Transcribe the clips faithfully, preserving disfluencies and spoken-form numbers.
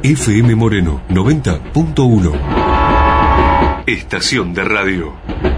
F M Moreno noventa punto uno. Estación de radio.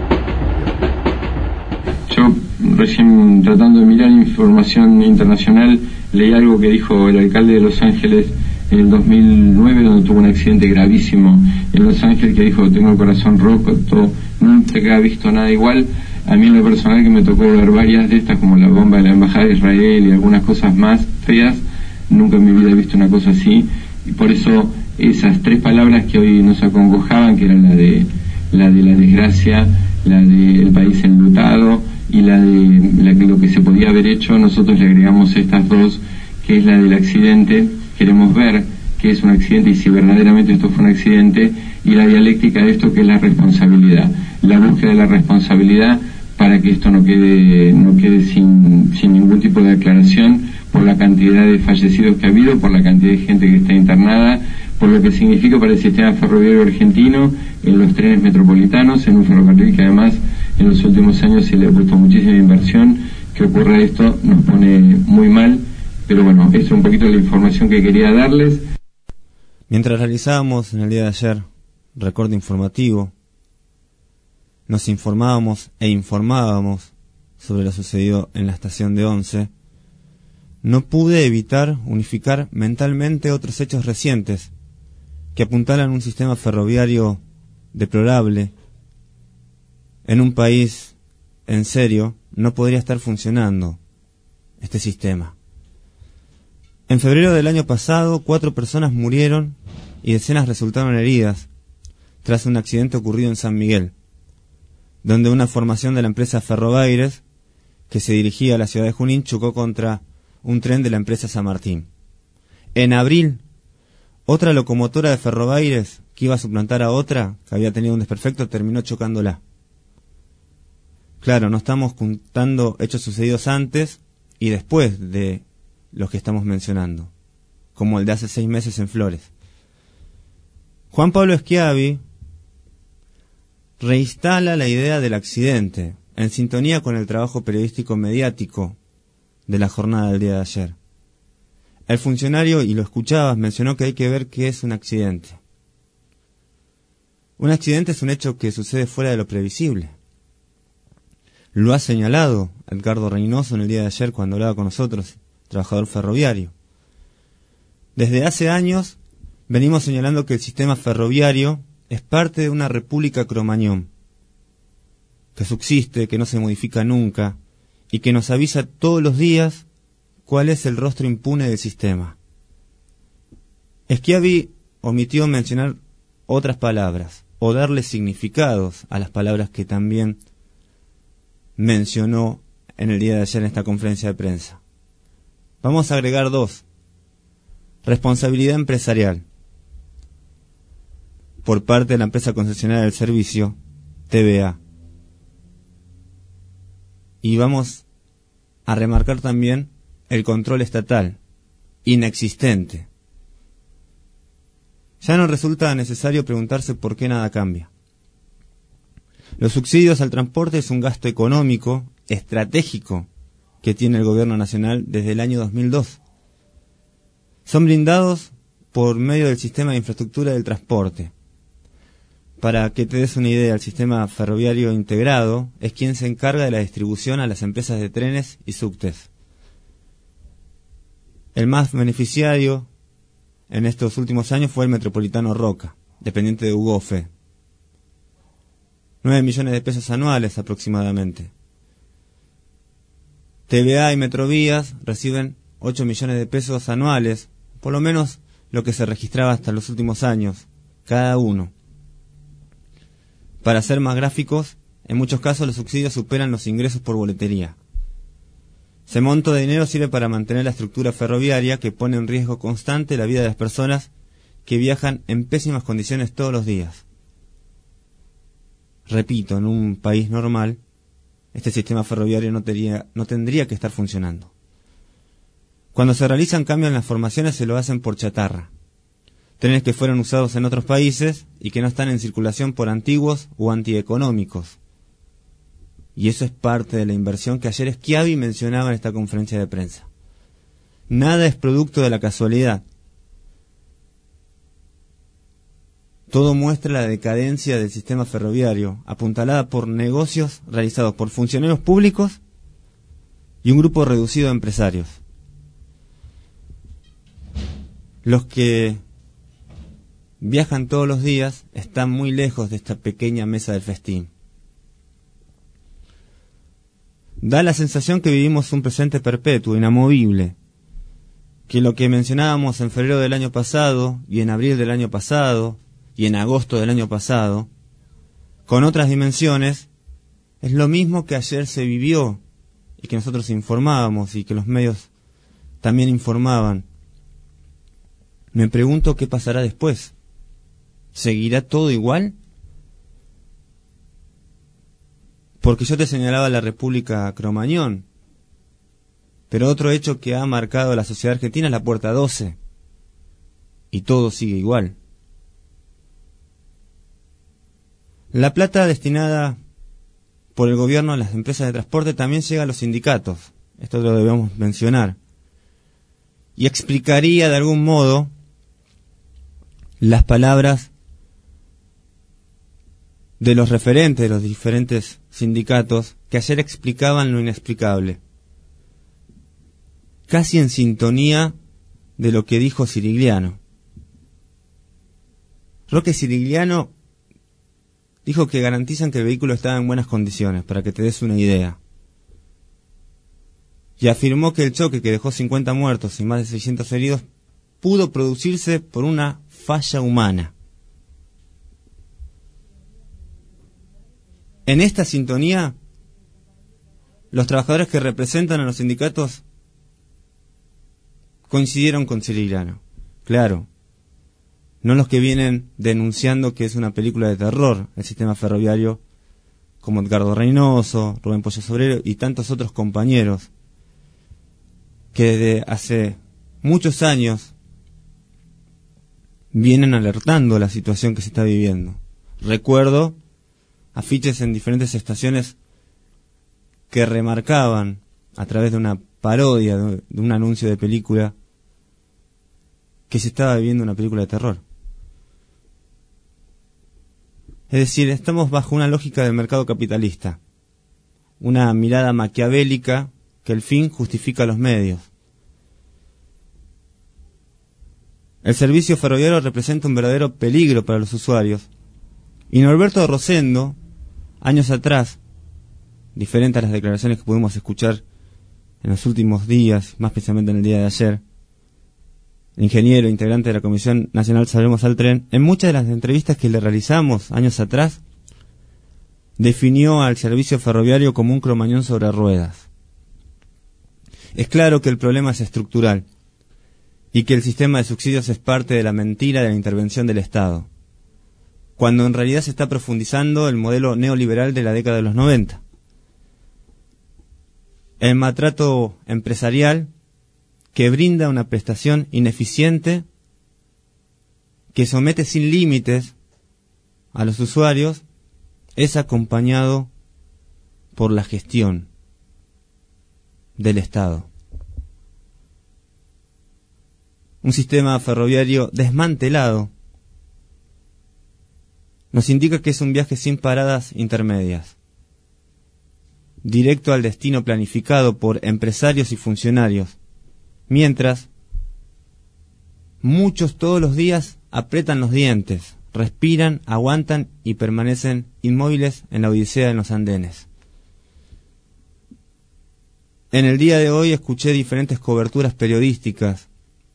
Yo recién, tratando de mirar información internacional, leí algo que dijo el alcalde de Los Ángeles en el dos mil nueve, donde tuvo un accidente gravísimo en Los Ángeles, que dijo: tengo el corazón roto, nunca he visto nada igual. A mí en lo personal, que me tocó ver varias de estas, como la bomba de la embajada de Israel y algunas cosas más feas, nunca en mi vida he visto una cosa así. Y por eso esas tres palabras que hoy nos acongojaban, que eran la de la de la desgracia, la del país enlutado y la de la, lo que se podía haber hecho, nosotros le agregamos estas dos, que es la del accidente. Queremos ver qué es un accidente y si verdaderamente esto fue un accidente, y la dialéctica de esto, que es la responsabilidad, la búsqueda de la responsabilidad, para que esto no quede no quede sin, sin ningún tipo de aclaración, por la cantidad de fallecidos que ha habido, por la cantidad de gente que está internada, por lo que significa para el sistema ferroviario argentino, en los trenes metropolitanos, en un ferrocarril que además en los últimos años se le ha puesto muchísima inversión. Que ocurra esto nos pone muy mal, pero bueno, esto es un poquito la información que quería darles. Mientras realizábamos en el día de ayer recorte informativo, nos informábamos e informábamos sobre lo sucedido en la estación de Once, no pude evitar unificar mentalmente otros hechos recientes que apuntalan un sistema ferroviario deplorable. En un país en serio no podría estar funcionando este sistema. En febrero del año pasado, cuatro personas murieron y decenas resultaron heridas tras un accidente ocurrido en San Miguel, donde una formación de la empresa Ferrobaires, que se dirigía a la ciudad de Junín, chocó contra un tren de la empresa San Martín. En abril, otra locomotora de Ferrobaires, que iba a suplantar a otra que había tenido un desperfecto, terminó chocándola. Claro, no estamos contando hechos sucedidos antes y después de los que estamos mencionando, como el de hace seis meses en Flores. Juan Pablo Schiavi reinstala la idea del accidente, en sintonía con el trabajo periodístico mediático de la jornada del día de ayer. El funcionario, y lo escuchabas, mencionó que hay que ver qué es un accidente. Un accidente es un hecho que sucede fuera de lo previsible. Lo ha señalado Edgardo Reynoso en el día de ayer cuando hablaba con nosotros, trabajador ferroviario. Desde hace años venimos señalando que el sistema ferroviario es parte de una república cromañón, que subsiste, que no se modifica nunca, y que nos avisa todos los días cuál es el rostro impune del sistema. Schiavi omitió mencionar otras palabras, o darle significados a las palabras que también mencionó en el día de ayer en esta conferencia de prensa. Vamos a agregar dos. Responsabilidad empresarial por parte de la empresa concesionaria del servicio, T V A. Y vamos a remarcar también el control estatal, inexistente. Ya no resulta necesario preguntarse por qué nada cambia. Los subsidios al transporte es un gasto económico, estratégico, que tiene el gobierno nacional desde el año dos mil dos. Son brindados por medio del sistema de infraestructura del transporte. Para que te des una idea, el sistema ferroviario integrado es quien se encarga de la distribución a las empresas de trenes y subtes. El más beneficiario en estos últimos años fue el Metropolitano Roca, dependiente de UGOFE. nueve millones de pesos anuales aproximadamente. T V A y Metrovías reciben ocho millones de pesos anuales, por lo menos lo que se registraba hasta los últimos años, cada uno. Para ser más gráficos, en muchos casos los subsidios superan los ingresos por boletería. Ese monto de dinero sirve para mantener la estructura ferroviaria que pone en riesgo constante la vida de las personas que viajan en pésimas condiciones todos los días. Repito, en un país normal, este sistema ferroviario no tendría, no tendría que estar funcionando. Cuando se realizan cambios en las formaciones se lo hacen por chatarra. Trenes que fueron usados en otros países y que no están en circulación por antiguos o antieconómicos. Y eso es parte de la inversión que ayer Schiavi mencionaba en esta conferencia de prensa. Nada es producto de la casualidad. todo muestra la decadencia del sistema ferroviario, apuntalada por negocios realizados por funcionarios públicos y un grupo reducido de empresarios. Los que viajan todos los días están muy lejos de esta pequeña mesa del festín. Da la sensación que vivimos un presente perpetuo, inamovible, que lo que mencionábamos en febrero del año pasado, y en abril del año pasado, y en agosto del año pasado, con otras dimensiones, es lo mismo que ayer se vivió, y que nosotros informábamos, y que los medios también informaban. Me pregunto qué pasará después. ¿Seguirá todo igual? Porque yo te señalaba la República Cromañón, pero otro hecho que ha marcado a la sociedad argentina es la Puerta doce, y todo sigue igual. La plata destinada por el gobierno a las empresas de transporte también llega a los sindicatos, esto lo debemos mencionar, y explicaría de algún modo las palabras de los referentes de los diferentes sindicatos que ayer explicaban lo inexplicable, casi en sintonía de lo que dijo Cirigliano. Roque Cirigliano dijo que garantizan que el vehículo estaba en buenas condiciones, para que te des una idea. Y afirmó que el choque que dejó cincuenta muertos y más de seiscientos heridos pudo producirse por una falla humana. En esta sintonía, los trabajadores que representan a los sindicatos coincidieron con Cirigliano. Claro, no los que vienen denunciando que es una película de terror el sistema ferroviario, como Edgardo Reynoso, Rubén Pollo Sobrero y tantos otros compañeros que desde hace muchos años vienen alertando la situación que se está viviendo. Recuerdo afiches en diferentes estaciones que remarcaban a través de una parodia, de un anuncio de película, que se estaba viviendo una película de terror. Es decir, estamos bajo una lógica del mercado capitalista, una mirada maquiavélica que el fin justifica los medios. El servicio ferroviario representa un verdadero peligro para los usuarios, y Norberto Rosendo, años atrás, diferente a las declaraciones que pudimos escuchar en los últimos días, más precisamente en el día de ayer, el ingeniero integrante de la Comisión Nacional Salvemos al Tren, en muchas de las entrevistas que le realizamos años atrás, definió al servicio ferroviario como un cromañón sobre ruedas. Es claro que el problema es estructural y que el sistema de subsidios es parte de la mentira de la intervención del Estado, cuando en realidad se está profundizando el modelo neoliberal de la década de los noventa. El maltrato empresarial que brinda una prestación ineficiente, que somete sin límites a los usuarios, es acompañado por la gestión del Estado. Un sistema ferroviario desmantelado nos indica que es un viaje sin paradas intermedias, directo al destino planificado por empresarios y funcionarios, mientras muchos todos los días aprietan los dientes, respiran, aguantan y permanecen inmóviles en la odisea en los andenes. En el día de hoy escuché diferentes coberturas periodísticas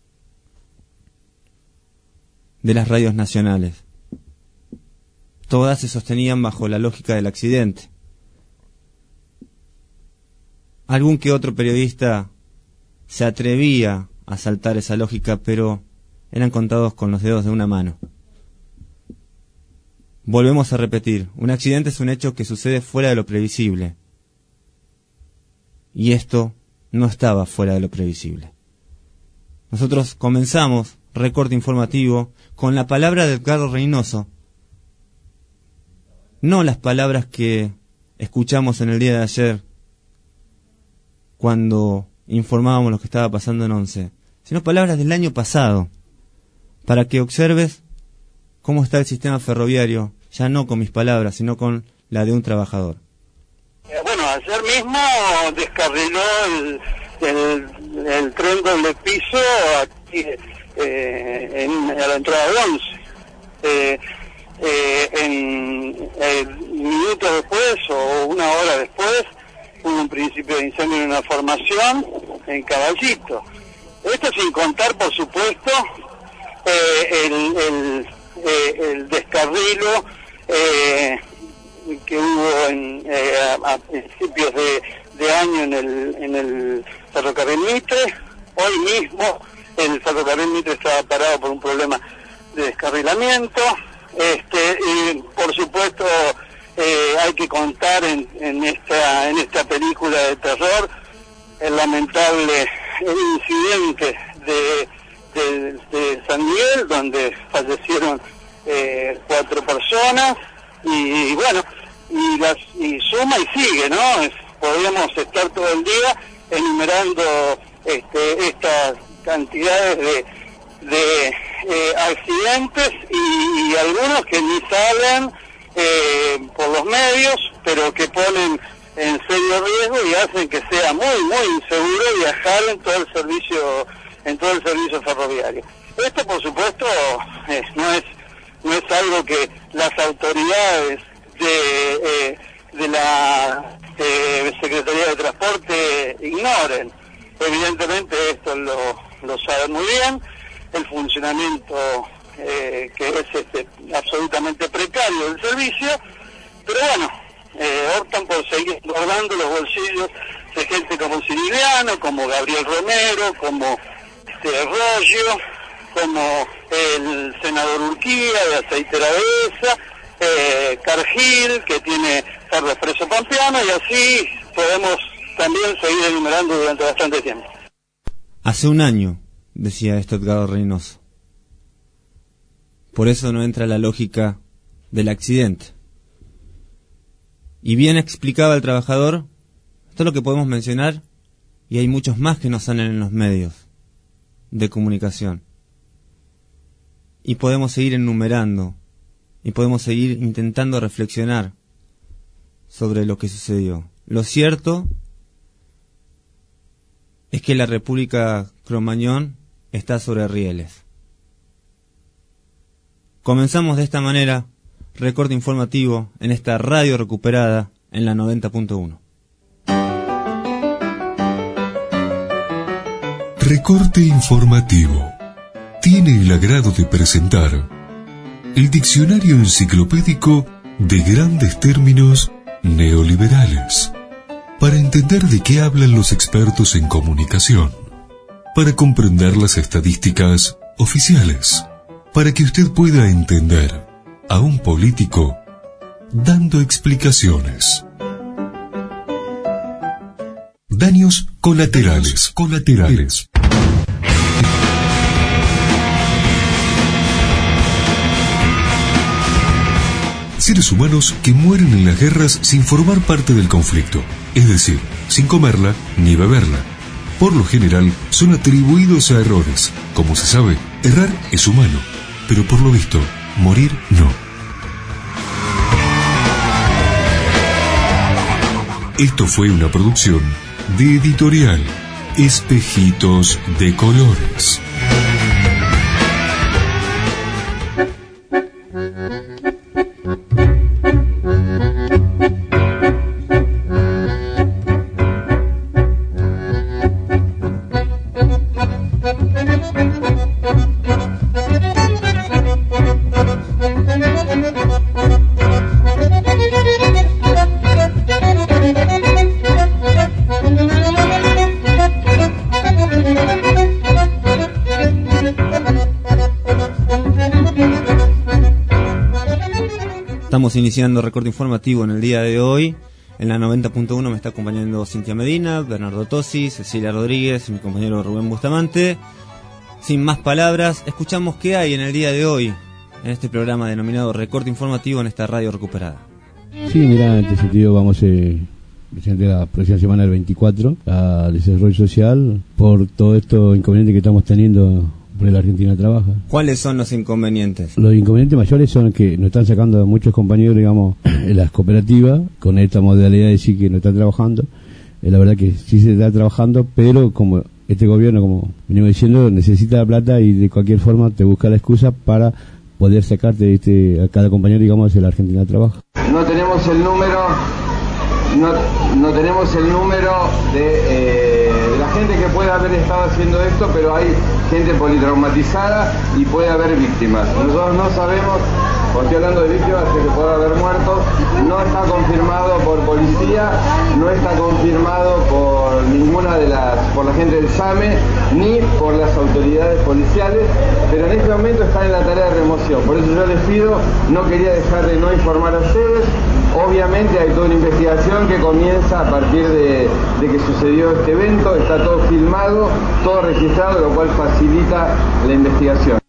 de las radios nacionales. Todas se sostenían bajo la lógica del accidente. Algún que otro periodista se atrevía a saltar esa lógica, pero eran contados con los dedos de una mano. Volvemos a repetir, un accidente es un hecho que sucede fuera de lo previsible. Y esto no estaba fuera de lo previsible. Nosotros comenzamos recorte informativo con la palabra de Edgardo Reynoso, no las palabras que escuchamos en el día de ayer cuando informábamos lo que estaba pasando en Once, sino palabras del año pasado, para que observes cómo está el sistema ferroviario, ya no con mis palabras, sino con la de un trabajador. Eh, bueno, ayer mismo descarriló el, el, el tren doble piso aquí, eh, en, a la entrada de Once. Eh, eh, en eh, minutos después o una hora después hubo un principio de incendio en una formación en Caballito. Esto sin contar, por supuesto, eh, el, el, eh, el descarrilo eh, que hubo en, eh, a, a principios de, de año en el, en el ferrocarril Mitre. Hoy mismo el ferrocarril Mitre estaba parado por un problema de descarrilamiento. Este, y por supuesto eh, hay que contar en, en esta en esta película de terror el lamentable incidente de, de, de San Miguel, donde fallecieron eh, cuatro personas y, y bueno y las y suma y sigue, ¿no? Es, podríamos estar todo el día enumerando este, estas cantidades de de eh, accidentes y, y algunos que ni salen eh, por los medios, pero que ponen en serio riesgo y hacen que sea muy muy inseguro viajar en todo el servicio en todo el servicio ferroviario. Esto, por supuesto, eh, no es no es algo que las autoridades de eh, de la eh, Secretaría de Transporte ignoren. Evidentemente esto lo lo saben muy bien. El funcionamiento eh, que es este, absolutamente precario del servicio, pero bueno, eh, optan por seguir engordando los bolsillos de gente como Cirigliano, como Gabriel Romero, como este, Rollo, como el senador Urquía de Aceitera Dehesa, eh, Cargill, que tiene Ferro Expreso Pampeano, y así podemos también seguir enumerando durante bastante tiempo. Hace un año decía esto Edgardo Reynoso. Por eso no entra la lógica del accidente. Y bien explicaba el trabajador, esto es lo que podemos mencionar, y hay muchos más que no salen en los medios de comunicación. Y podemos seguir enumerando, y podemos seguir intentando reflexionar sobre lo que sucedió. Lo cierto es que la República Cromañón está sobre rieles. Comenzamos de esta manera, recorte informativo en esta radio recuperada en la noventa punto uno. Recorte informativo. Tiene el agrado de presentar el diccionario enciclopédico de grandes términos neoliberales, para entender de qué hablan los expertos en comunicación, para comprender las estadísticas oficiales, para que usted pueda entender a un político dando explicaciones. Daños colaterales, colaterales. Seres humanos que mueren en las guerras sin formar parte del conflicto, es decir, sin comerla ni beberla. Por lo general, son atribuidos a errores. Como se sabe, errar es humano, pero por lo visto, morir no. Esto fue una producción de Editorial Espejitos de Colores. Estamos iniciando recorte informativo en el día de hoy. En la noventa punto uno me está acompañando Cintia Medina, Bernardo Tosi, Cecilia Rodríguez y mi compañero Rubén Bustamante. Sin más palabras, escuchamos qué hay en el día de hoy en este programa denominado Recorte Informativo en esta radio recuperada. Sí, mira, en este sentido vamos eh, presente la próxima semana del veinticuatro al desarrollo social por todo esto inconveniente que estamos teniendo por el Argentina Trabaja. ¿Cuáles son los inconvenientes? Los inconvenientes mayores son que nos están sacando a muchos compañeros, digamos, en las cooperativas, con esta modalidad de decir que no están trabajando. Eh, la verdad que sí se está trabajando, pero como este gobierno, como venimos diciendo, necesita la plata y de cualquier forma te busca la excusa para poder sacarte este, a cada compañero, digamos, de la Argentina Trabaja. No tenemos el número, no, no tenemos el número de, eh, de la gente que puede haber estado haciendo esto, pero hay gente politraumatizada y puede haber víctimas. Nosotros no sabemos, porque estoy hablando de víctimas, de que puede haber muertos, no está confirmado por policía, no está confirmado por ninguna de las, por la gente del SAME, ni por las autoridades policiales, pero en este momento están en la tarea de remoción. Por eso yo les pido, no quería dejar de no informar a ustedes. Obviamente hay toda una investigación que comienza a partir de, de que sucedió este evento, está todo filmado, todo registrado, lo cual facilita la investigación.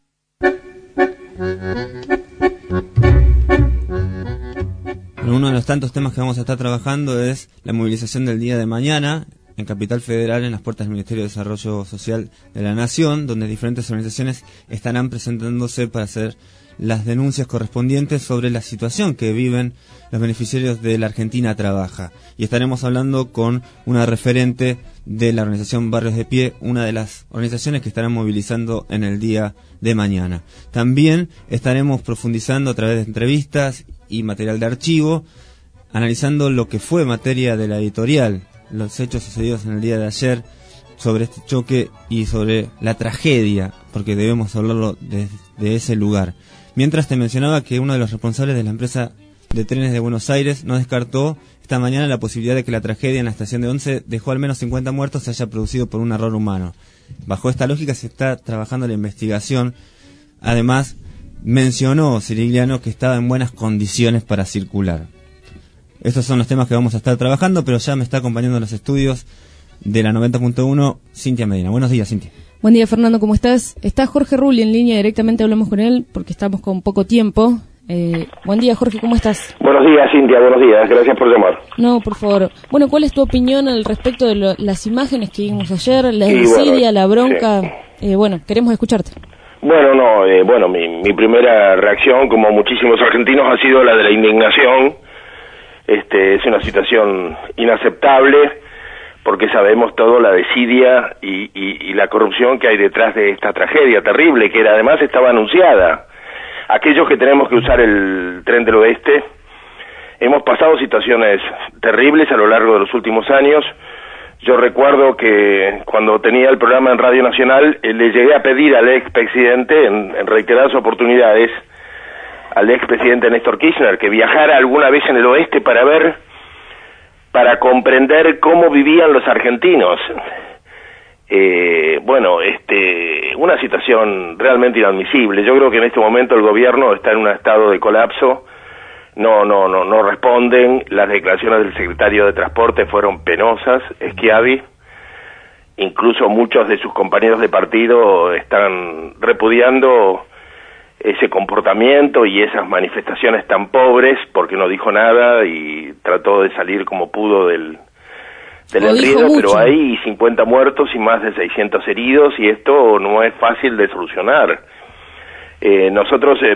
Uno de los tantos temas que vamos a estar trabajando es la movilización del día de mañana en Capital Federal, en las puertas del Ministerio de Desarrollo Social de la Nación, donde diferentes organizaciones estarán presentándose para hacer las denuncias correspondientes sobre la situación que viven los beneficiarios de la Argentina Trabaja. Y estaremos hablando con una referente de la organización Barrios de Pie, una de las organizaciones que estarán movilizando en el día de mañana. También estaremos profundizando a través de entrevistas y material de archivo, analizando lo que fue materia de la editorial, los hechos sucedidos en el día de ayer, sobre este choque y sobre la tragedia, porque debemos hablarlo desde ese lugar. Mientras te mencionaba que uno de los responsables de la empresa de trenes de Buenos Aires no descartó esta mañana la posibilidad de que la tragedia en la estación de Once dejó al menos cincuenta muertos se haya producido por un error humano. Bajo esta lógica se está trabajando la investigación. Además, mencionó Cirigliano que estaba en buenas condiciones para circular. Estos son los temas que vamos a estar trabajando, pero ya me está acompañando en los estudios de la noventa punto uno Cintia Medina. Buenos días, Cintia. Buen día, Fernando, ¿cómo estás? Está Jorge Rulli en línea, directamente hablamos con él porque estamos con poco tiempo. Eh, buen día, Jorge, ¿cómo estás? Buenos días, Cintia, buenos días, gracias por llamar. No, por favor. Bueno, ¿cuál es tu opinión al respecto de lo, las imágenes que vimos ayer, la sí, desidia, bueno, la bronca? Sí. Eh, bueno, queremos escucharte. Bueno, no, eh, bueno, mi, mi primera reacción, como muchísimos argentinos, ha sido la de la indignación. Este, es una situación inaceptable, porque sabemos todo la desidia y, y, y la corrupción que hay detrás de esta tragedia terrible, que era, además estaba anunciada. Aquellos que tenemos que usar el tren del oeste, hemos pasado situaciones terribles a lo largo de los últimos años. Yo recuerdo que cuando tenía el programa en Radio Nacional, eh, le llegué a pedir al expresidente, en, en reiteradas oportunidades, al expresidente Néstor Kirchner, que viajara alguna vez en el oeste para ver, para comprender cómo vivían los argentinos. Eh, bueno, este, una situación realmente inadmisible. Yo creo que en este momento el gobierno está en un estado de colapso. No, no, no, no responden. Las declaraciones del secretario de Transporte fueron penosas, Schiavi. Incluso muchos de sus compañeros de partido están repudiando ese comportamiento y esas manifestaciones tan pobres, porque no dijo nada y trató de salir como pudo del, del enredo, pero hay cincuenta muertos y más de seiscientos heridos, y esto no es fácil de solucionar. Eh, nosotros eh,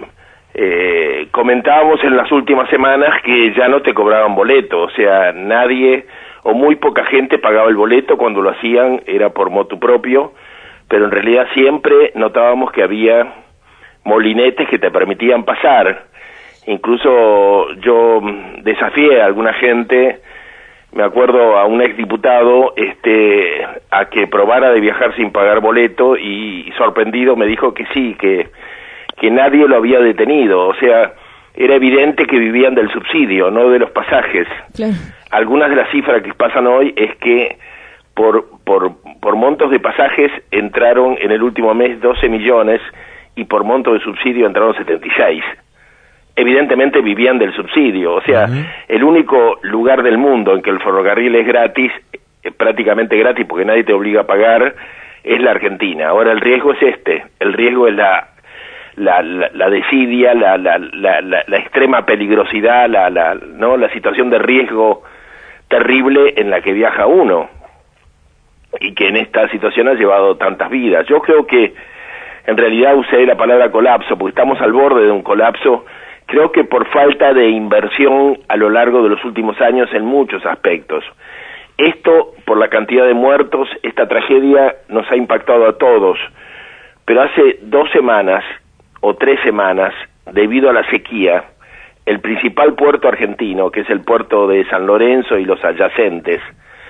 eh, comentábamos en las últimas semanas que ya no te cobraban boleto, o sea, nadie o muy poca gente pagaba el boleto. Cuando lo hacían era por motu propio, pero en realidad siempre notábamos que había molinetes que te permitían pasar. Incluso yo desafié a alguna gente, me acuerdo a un exdiputado, este, a que probara de viajar sin pagar boleto, y, y sorprendido me dijo que sí, que, que nadie lo había detenido. O sea, era evidente que vivían del subsidio, no de los pasajes. Claro. Algunas de las cifras que pasan hoy es que por, por, por montos de pasajes entraron en el último mes doce millones, y por monto de subsidio entraron setenta y seis. Evidentemente vivían del subsidio, o sea, uh-huh. El único lugar del mundo en que el ferrocarril es gratis, eh, prácticamente gratis porque nadie te obliga a pagar, es la Argentina. Ahora el riesgo es este, el riesgo es la la, la, la desidia, la, la, la, la, la extrema peligrosidad, la, la, ¿no? la situación de riesgo terrible en la que viaja uno, y que en esta situación ha llevado tantas vidas. Yo creo que en realidad usé la palabra colapso, porque estamos al borde de un colapso, creo que por falta de inversión a lo largo de los últimos años en muchos aspectos. Esto, por la cantidad de muertos, esta tragedia nos ha impactado a todos, pero hace dos semanas o tres semanas, debido a la sequía, el principal puerto argentino, que es el puerto de San Lorenzo y los adyacentes,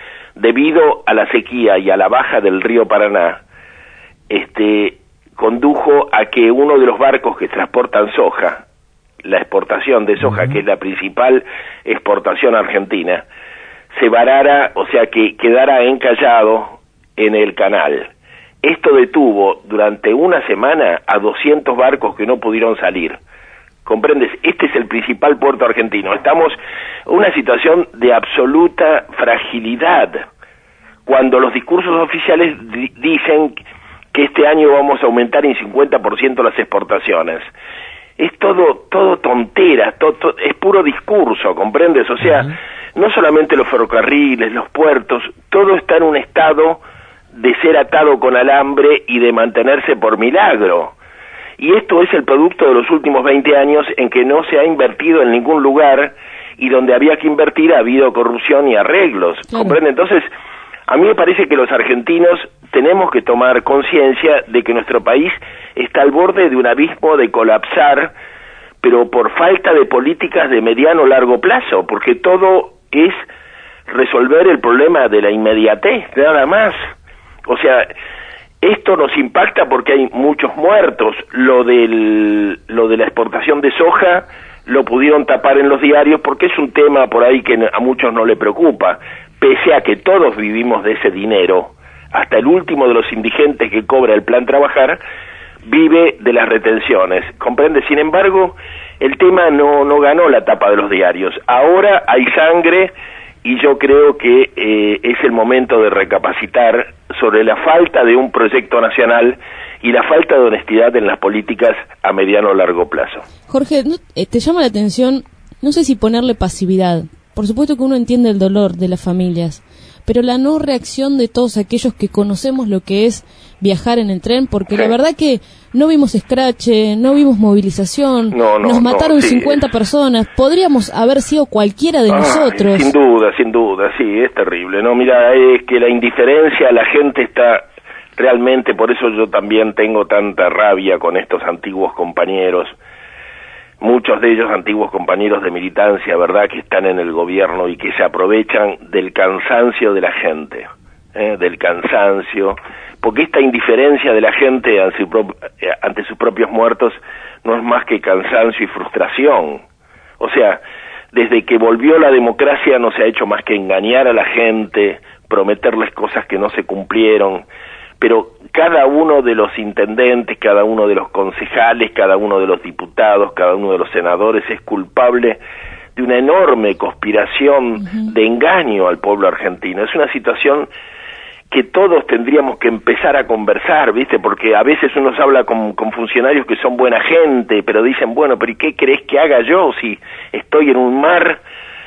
debido a la sequía y a la baja del río Paraná, este, condujo a que uno de los barcos que transportan soja, la exportación de soja, uh-huh. que es la principal exportación argentina, se varara, o sea, que quedara encallado en el canal. Esto detuvo durante una semana a doscientos barcos que no pudieron salir. ¿Comprendes? Este es el principal puerto argentino. Estamos en una situación de absoluta fragilidad, cuando los discursos oficiales di- dicen que este año vamos a aumentar en cincuenta por ciento las exportaciones. Es todo todo tonteras, todo, todo, es puro discurso, ¿comprendes? O sea, uh-huh. no solamente los ferrocarriles, los puertos, todo está en un estado de ser atado con alambre y de mantenerse por milagro. Y esto es el producto de los últimos veinte años en que no se ha invertido en ningún lugar y donde había que invertir ha habido corrupción y arreglos, claro. ¿Comprende? Entonces, a mí me parece que los argentinos tenemos que tomar conciencia de que nuestro país está al borde de un abismo de colapsar, pero por falta de políticas de mediano o largo plazo, porque todo es resolver el problema de la inmediatez, nada más. O sea, esto nos impacta porque hay muchos muertos. Lo del lo de la exportación de soja lo pudieron tapar en los diarios porque es un tema por ahí que a muchos no le preocupa, pese a que todos vivimos de ese dinero. Hasta el último de los indigentes que cobra el Plan Trabajar vive de las retenciones, ¿comprende? Sin embargo, el tema no no ganó la tapa de los diarios. Ahora hay sangre y yo creo que eh, es el momento de recapacitar sobre la falta de un proyecto nacional y la falta de honestidad en las políticas a mediano o largo plazo. Jorge, ¿no, eh, te llama la atención, no sé si ponerle pasividad? Por supuesto que uno entiende el dolor de las familias, pero la no reacción de todos aquellos que conocemos lo que es viajar en el tren, porque sí. La verdad que no vimos escrache, no vimos movilización, no, no, nos mataron no, sí, cincuenta es... personas, podríamos haber sido cualquiera de ah, nosotros. Sin duda, sin duda, sí, es terrible, ¿no? Mira, es que la indiferencia, la gente está realmente, por eso yo también tengo tanta rabia con estos antiguos compañeros, muchos de ellos antiguos compañeros de militancia, ¿verdad?, que están en el gobierno y que se aprovechan del cansancio de la gente, ¿eh? del cansancio, porque esta indiferencia de la gente ante, su pro- ante sus propios muertos no es más que cansancio y frustración. O sea, desde que volvió la democracia no se ha hecho más que engañar a la gente, prometerles cosas que no se cumplieron, pero cada uno de los intendentes, cada uno de los concejales, cada uno de los diputados, cada uno de los senadores es culpable de una enorme conspiración uh-huh. de engaño al pueblo argentino. Es una situación que todos tendríamos que empezar a conversar, ¿viste? Porque a veces uno se habla con, con funcionarios que son buena gente, pero dicen, bueno, pero ¿y qué crees que haga yo si estoy en un mar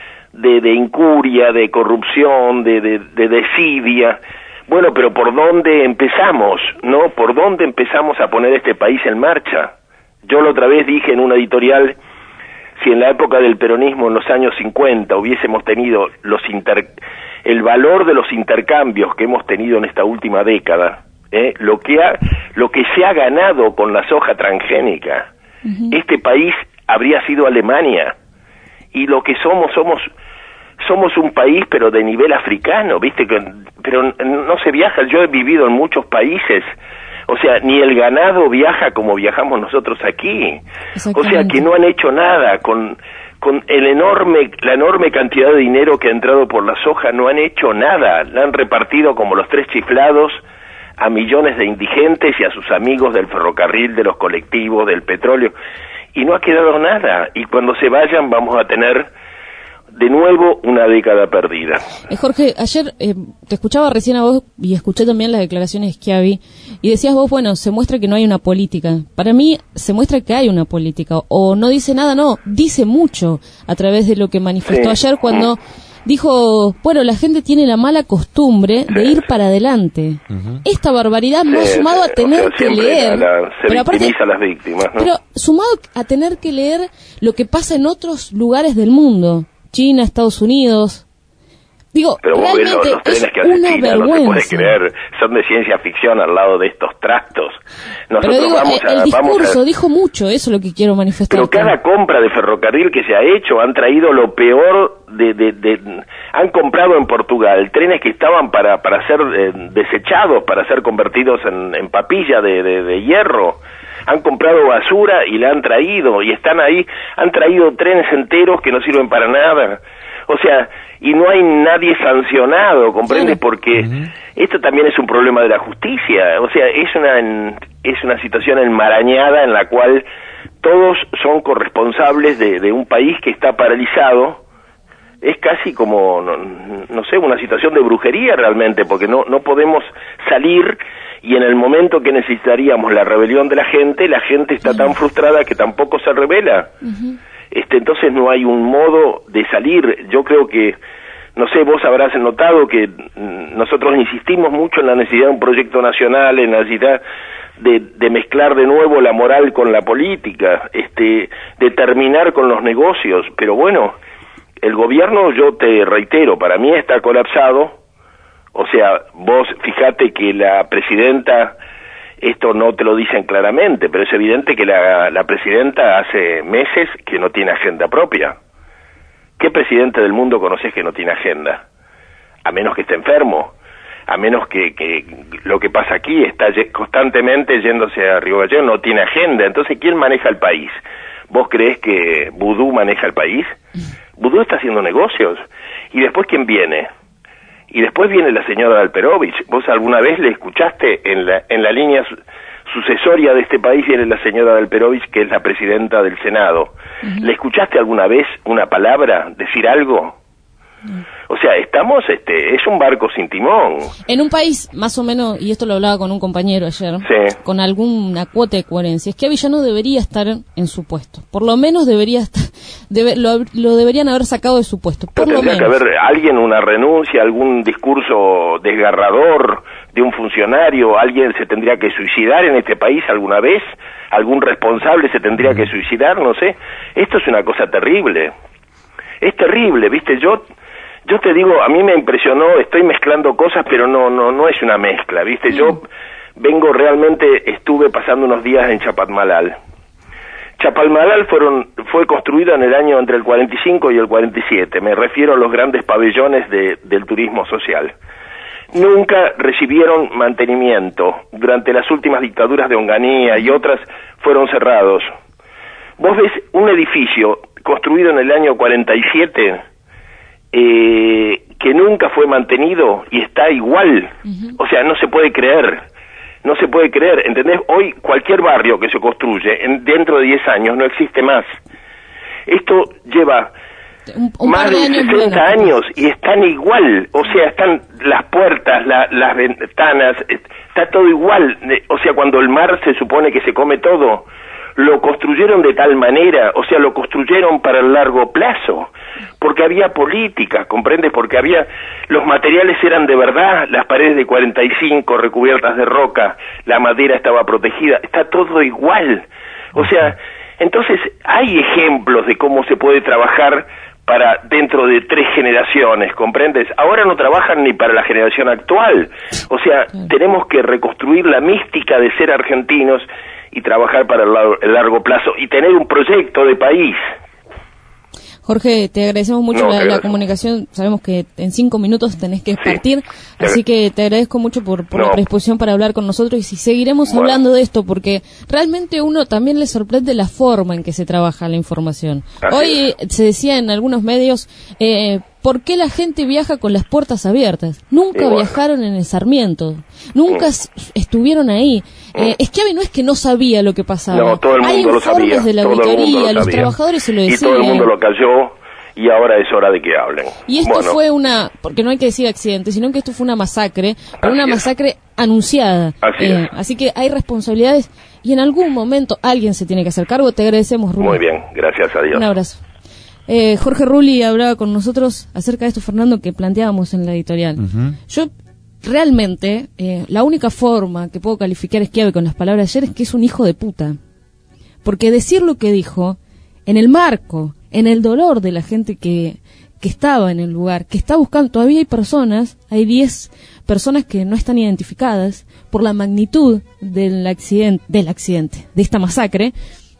de, de incuria, de corrupción, de, de, de desidia? Bueno, pero ¿por dónde empezamos, no? ¿Por dónde empezamos a poner este país en marcha? Yo la otra vez dije en una editorial, si en la época del peronismo, en los años cincuenta, hubiésemos tenido los inter... el valor de los intercambios que hemos tenido en esta última década, ¿eh? lo que ha, lo que se ha ganado con la soja transgénica, uh-huh. este país habría sido Alemania, y lo que somos, somos... somos un país pero de nivel africano, ¿viste? Pero no se viaja, yo he vivido en muchos países, o sea, ni el ganado viaja como viajamos nosotros aquí, o sea, que no han hecho nada con con el enorme la enorme cantidad de dinero que ha entrado por la soja, no han hecho nada, la han repartido como los tres chiflados a millones de indigentes y a sus amigos del ferrocarril, de los colectivos, del petróleo, y no ha quedado nada, y cuando se vayan vamos a tener de nuevo una década perdida. Eh, Jorge, ayer eh, te escuchaba recién a vos y escuché también las declaraciones de Schiavi y decías vos, bueno, se muestra que no hay una política. Para mí se muestra que hay una política, o no dice nada, no, dice mucho a través de lo que manifestó sí. ayer cuando dijo, bueno, la gente tiene la mala costumbre sí. de ir para adelante. Uh-huh. Esta barbaridad sí, más sumado sí. a tener o sea, que leer, la, la, se pero aparte, a las víctimas, ¿no? Pero sumado a tener que leer lo que pasa en otros lugares del mundo, China, Estados Unidos. Digo, pero vos ves los, los trenes que hace China, no se puede creer, son de ciencia ficción al lado de estos trastos. Nosotros pero digo, vamos el, a, el discurso vamos a... dijo mucho, eso es lo que quiero manifestar. Pero cada compra de ferrocarril que se ha hecho han traído lo peor de, de, de han comprado en Portugal trenes que estaban para para ser eh, desechados, para ser convertidos en, en papilla de, de, de hierro. Han comprado basura y la han traído y están ahí, han traído trenes enteros que no sirven para nada. O sea, y no hay nadie sancionado, ¿comprende? Porque uh-huh. esto también es un problema de la justicia. O sea, es una es una situación enmarañada en la cual todos son corresponsables de, de un país que está paralizado. Es casi como, no, no sé, una situación de brujería realmente, porque no no podemos salir y en el momento que necesitaríamos la rebelión de la gente, la gente está uh-huh. tan frustrada que tampoco se rebela. Uh-huh. Este, entonces no hay un modo de salir. Yo creo que, no sé, vos habrás notado que nosotros insistimos mucho en la necesidad de un proyecto nacional, en la necesidad de, de mezclar de nuevo la moral con la política, este, de terminar con los negocios, pero bueno, el gobierno, yo te reitero, para mí está colapsado. O sea, vos fíjate que la presidenta, esto no te lo dicen claramente, pero es evidente que la, la presidenta hace meses que no tiene agenda propia. ¿Qué presidente del mundo conoces que no tiene agenda? A menos que esté enfermo, a menos que, que lo que pasa aquí está constantemente yéndose a Río Gallegos, no tiene agenda. Entonces, ¿quién maneja el país? ¿Vos creés que Vudú maneja el país? Vudú está haciendo negocios. ¿Y después quién viene? Y después viene la señora Alperovich. ¿Vos alguna vez le escuchaste en la en la línea su sucesoria de este país viene la señora Alperovich, que es la presidenta del Senado? Uh-huh. ¿Le escuchaste alguna vez una palabra, decir algo? Uh-huh. O sea, estamos, este, es un barco sin timón. En un país, más o menos, y esto lo hablaba con un compañero ayer, sí. con alguna cuota de coherencia, es que Villano debería estar en su puesto. Por lo menos debería estar, debe, lo, lo deberían haber sacado de su puesto. Por Pero lo tendría menos. que haber alguien, una renuncia, algún discurso desgarrador de un funcionario, alguien se tendría que suicidar en este país alguna vez, algún responsable se tendría que suicidar, no sé. Esto es una cosa terrible. Es terrible, ¿viste? Yo... Yo te digo, a mí me impresionó, estoy mezclando cosas, pero no no no es una mezcla, ¿viste? Yo vengo realmente, estuve pasando unos días en Chapalmalal. Chapalmalal fueron, fue construido en el año entre el cuarenta y cinco y el cuarenta y siete, me refiero a los grandes pabellones de, del turismo social. Nunca recibieron mantenimiento, durante las últimas dictaduras de Onganía y otras fueron cerrados. Vos ves un edificio construido en el año cuarenta y siete... Eh, que nunca fue mantenido y está igual, uh-huh. o sea, no se puede creer, no se puede creer, ¿entendés? Hoy cualquier barrio que se construye en, dentro de diez años no existe más. Esto lleva un, un más de sesenta años y están igual, o sea, están las puertas, la, las ventanas, está todo igual, o sea, cuando el mar se supone que se come todo, lo construyeron de tal manera, o sea, lo construyeron para el largo plazo, porque había política, ¿comprendes? Porque había, los materiales eran de verdad, las paredes de cuarenta y cinco recubiertas de roca, la madera estaba protegida, está todo igual. O sea, entonces hay ejemplos de cómo se puede trabajar para dentro de tres generaciones, ¿comprendes? Ahora no trabajan ni para la generación actual. O sea, tenemos que reconstruir la mística de ser argentinos y trabajar para el largo, el largo plazo y tener un proyecto de país. Jorge, te agradecemos mucho no, la, la comunicación. Sabemos que en cinco minutos tenés que partir, sí. así que te agradezco mucho por, por no. la predisposición para hablar con nosotros y si seguiremos bueno. hablando de esto, porque realmente uno también le sorprende la forma en que se trabaja la información. Así Hoy es. se decía en algunos medios, eh, ¿por qué la gente viaja con las puertas abiertas? Nunca bueno. viajaron en el Sarmiento, nunca mm. estuvieron ahí. Mm. Eh, Schiavi no es que no sabía lo que pasaba. No, todo el mundo Hay lo sabía. informes de la auditoría, los trabajadores se lo decían. Y todo el mundo lo cayó y ahora es hora de que hablen. Y esto bueno. fue una, porque no hay que decir accidente, sino que esto fue una masacre, pero una es. masacre anunciada. Así, eh, así que hay responsabilidades y en algún momento alguien se tiene que hacer cargo. Te agradecemos, Rubén. Muy bien, gracias a Dios. Un abrazo. Eh, Jorge Rulli hablaba con nosotros acerca de esto, Fernando, que planteábamos en la editorial. Uh-huh. Yo realmente, eh, la única forma que puedo calificar a Schiavi con las palabras de ayer es que es un hijo de puta. Porque decir lo que dijo, en el marco, en el dolor de la gente que, que estaba en el lugar, que está buscando, todavía hay personas, hay diez personas que no están identificadas por la magnitud del accidente, del accidente, de esta masacre,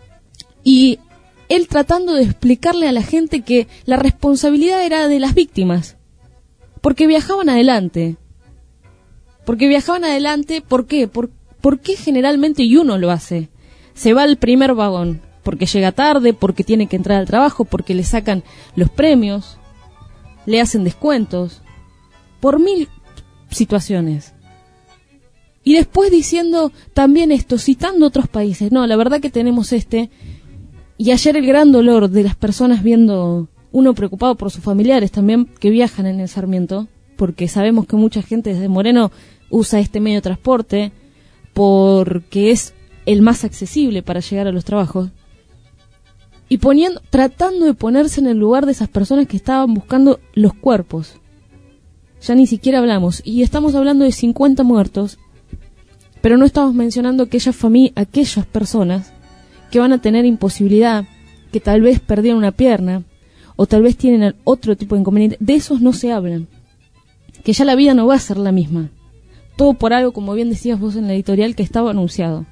y él tratando de explicarle a la gente que la responsabilidad era de las víctimas, porque viajaban adelante. Porque viajaban adelante, ¿por qué? ¿Por, ¿por qué generalmente y uno lo hace? Se va al primer vagón, porque llega tarde, porque tiene que entrar al trabajo, porque le sacan los premios, le hacen descuentos, por mil situaciones. Y después diciendo también esto, citando otros países. No, la verdad que tenemos este... Y ayer el gran dolor de las personas viendo, uno preocupado por sus familiares también, que viajan en el Sarmiento, porque sabemos que mucha gente desde Moreno usa este medio de transporte, porque es el más accesible para llegar a los trabajos, y poniendo, tratando de ponerse en el lugar de esas personas que estaban buscando los cuerpos. Ya ni siquiera hablamos, y estamos hablando de cincuenta muertos, pero no estamos mencionando aquellas familias, aquellas personas que van a tener imposibilidad, que tal vez perdieron una pierna, o tal vez tienen otro tipo de inconveniente. De esos no se hablan, que ya la vida no va a ser la misma. Todo por algo, como bien decías vos en la editorial, que estaba anunciado.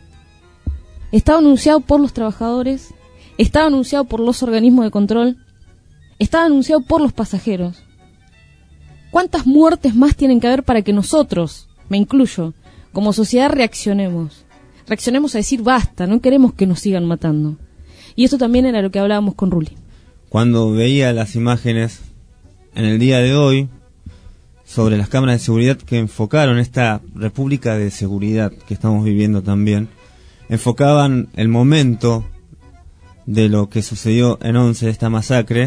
Estaba anunciado por los trabajadores, estaba anunciado por los organismos de control, estaba anunciado por los pasajeros. ¿Cuántas muertes más tienen que haber para que nosotros, me incluyo, como sociedad reaccionemos? Reaccionemos a decir basta, no queremos que nos sigan matando. Y esto también era lo que hablábamos con Rulli. Cuando veía las imágenes en el día de hoy sobre las cámaras de seguridad que enfocaron esta república de seguridad que estamos viviendo también, enfocaban el momento de lo que sucedió en Once, de esta masacre,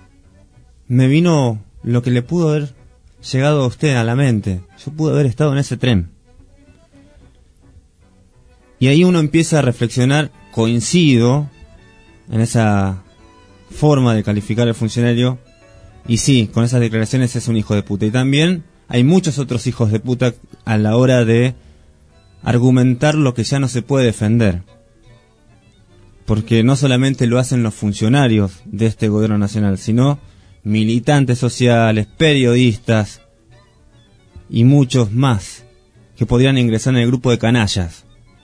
me vino lo que le pudo haber llegado a usted a la mente. Yo pude haber estado en ese tren. Y ahí uno empieza a reflexionar, coincido en esa forma de calificar al funcionario, y sí, con esas declaraciones es un hijo de puta. Y también hay muchos otros hijos de puta a la hora de argumentar lo que ya no se puede defender. Porque no solamente lo hacen los funcionarios de este gobierno nacional, sino militantes sociales, periodistas y muchos más que podrían ingresar en el grupo de canallas.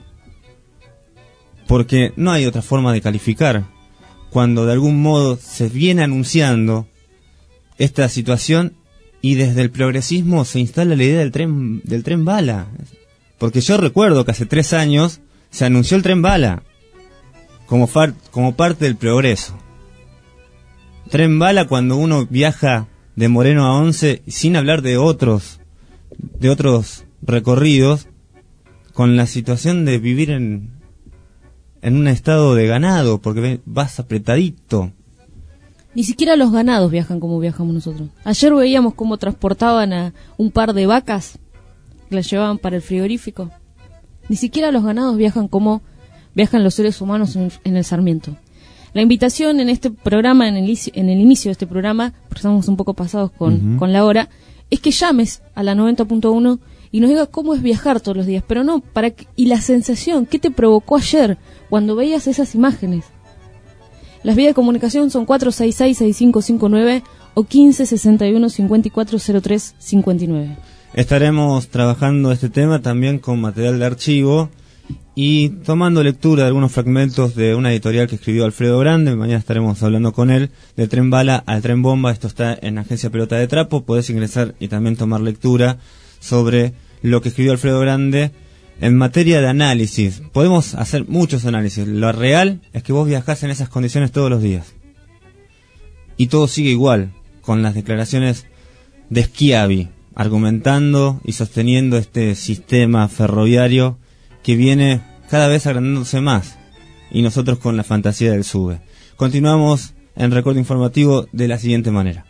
Porque no hay otra forma de calificar cuando de algún modo se viene anunciando esta situación y desde el progresismo se instala la idea del tren del tren bala. Porque yo recuerdo que hace tres años se anunció el tren bala como, far, como parte del progreso. Tren bala cuando uno viaja de Moreno a Once, sin hablar de otros de otros recorridos, con la situación de vivir en en un estado de ganado, porque vas apretadito. Ni siquiera los ganados viajan como viajamos nosotros. Ayer veíamos cómo transportaban a un par de vacas, que las llevaban para el frigorífico. Ni siquiera los ganados viajan como viajan los seres humanos en, en el Sarmiento. La invitación en este programa, en el, en el inicio de este programa, porque estamos un poco pasados con, uh-huh. con la hora, es que llames a la noventa punto uno y nos digas cómo es viajar todos los días, pero no, para que, y la sensación, ¿qué te provocó ayer cuando veías esas imágenes? Las vías de comunicación son cuatro seis seis, seis cinco cinco nueve o quince sesenta y uno cincuenta y cuatro cero tres cincuenta y nueve. Estaremos trabajando este tema también con material de archivo y tomando lectura de algunos fragmentos de una editorial que escribió Alfredo Grande. Mañana estaremos hablando con él, del tren bala al tren bomba. Esto está en Agencia Pelota de Trapo. Podés ingresar y también tomar lectura sobre lo que escribió Alfredo Grande en materia de análisis. Podemos hacer muchos análisis. Lo real es que vos viajás en esas condiciones todos los días. Y todo sigue igual, con las declaraciones de Schiavi, argumentando y sosteniendo este sistema ferroviario que viene cada vez agrandándose más. Y nosotros con la fantasía del sube. Continuamos en Recorte Informativo de la siguiente manera.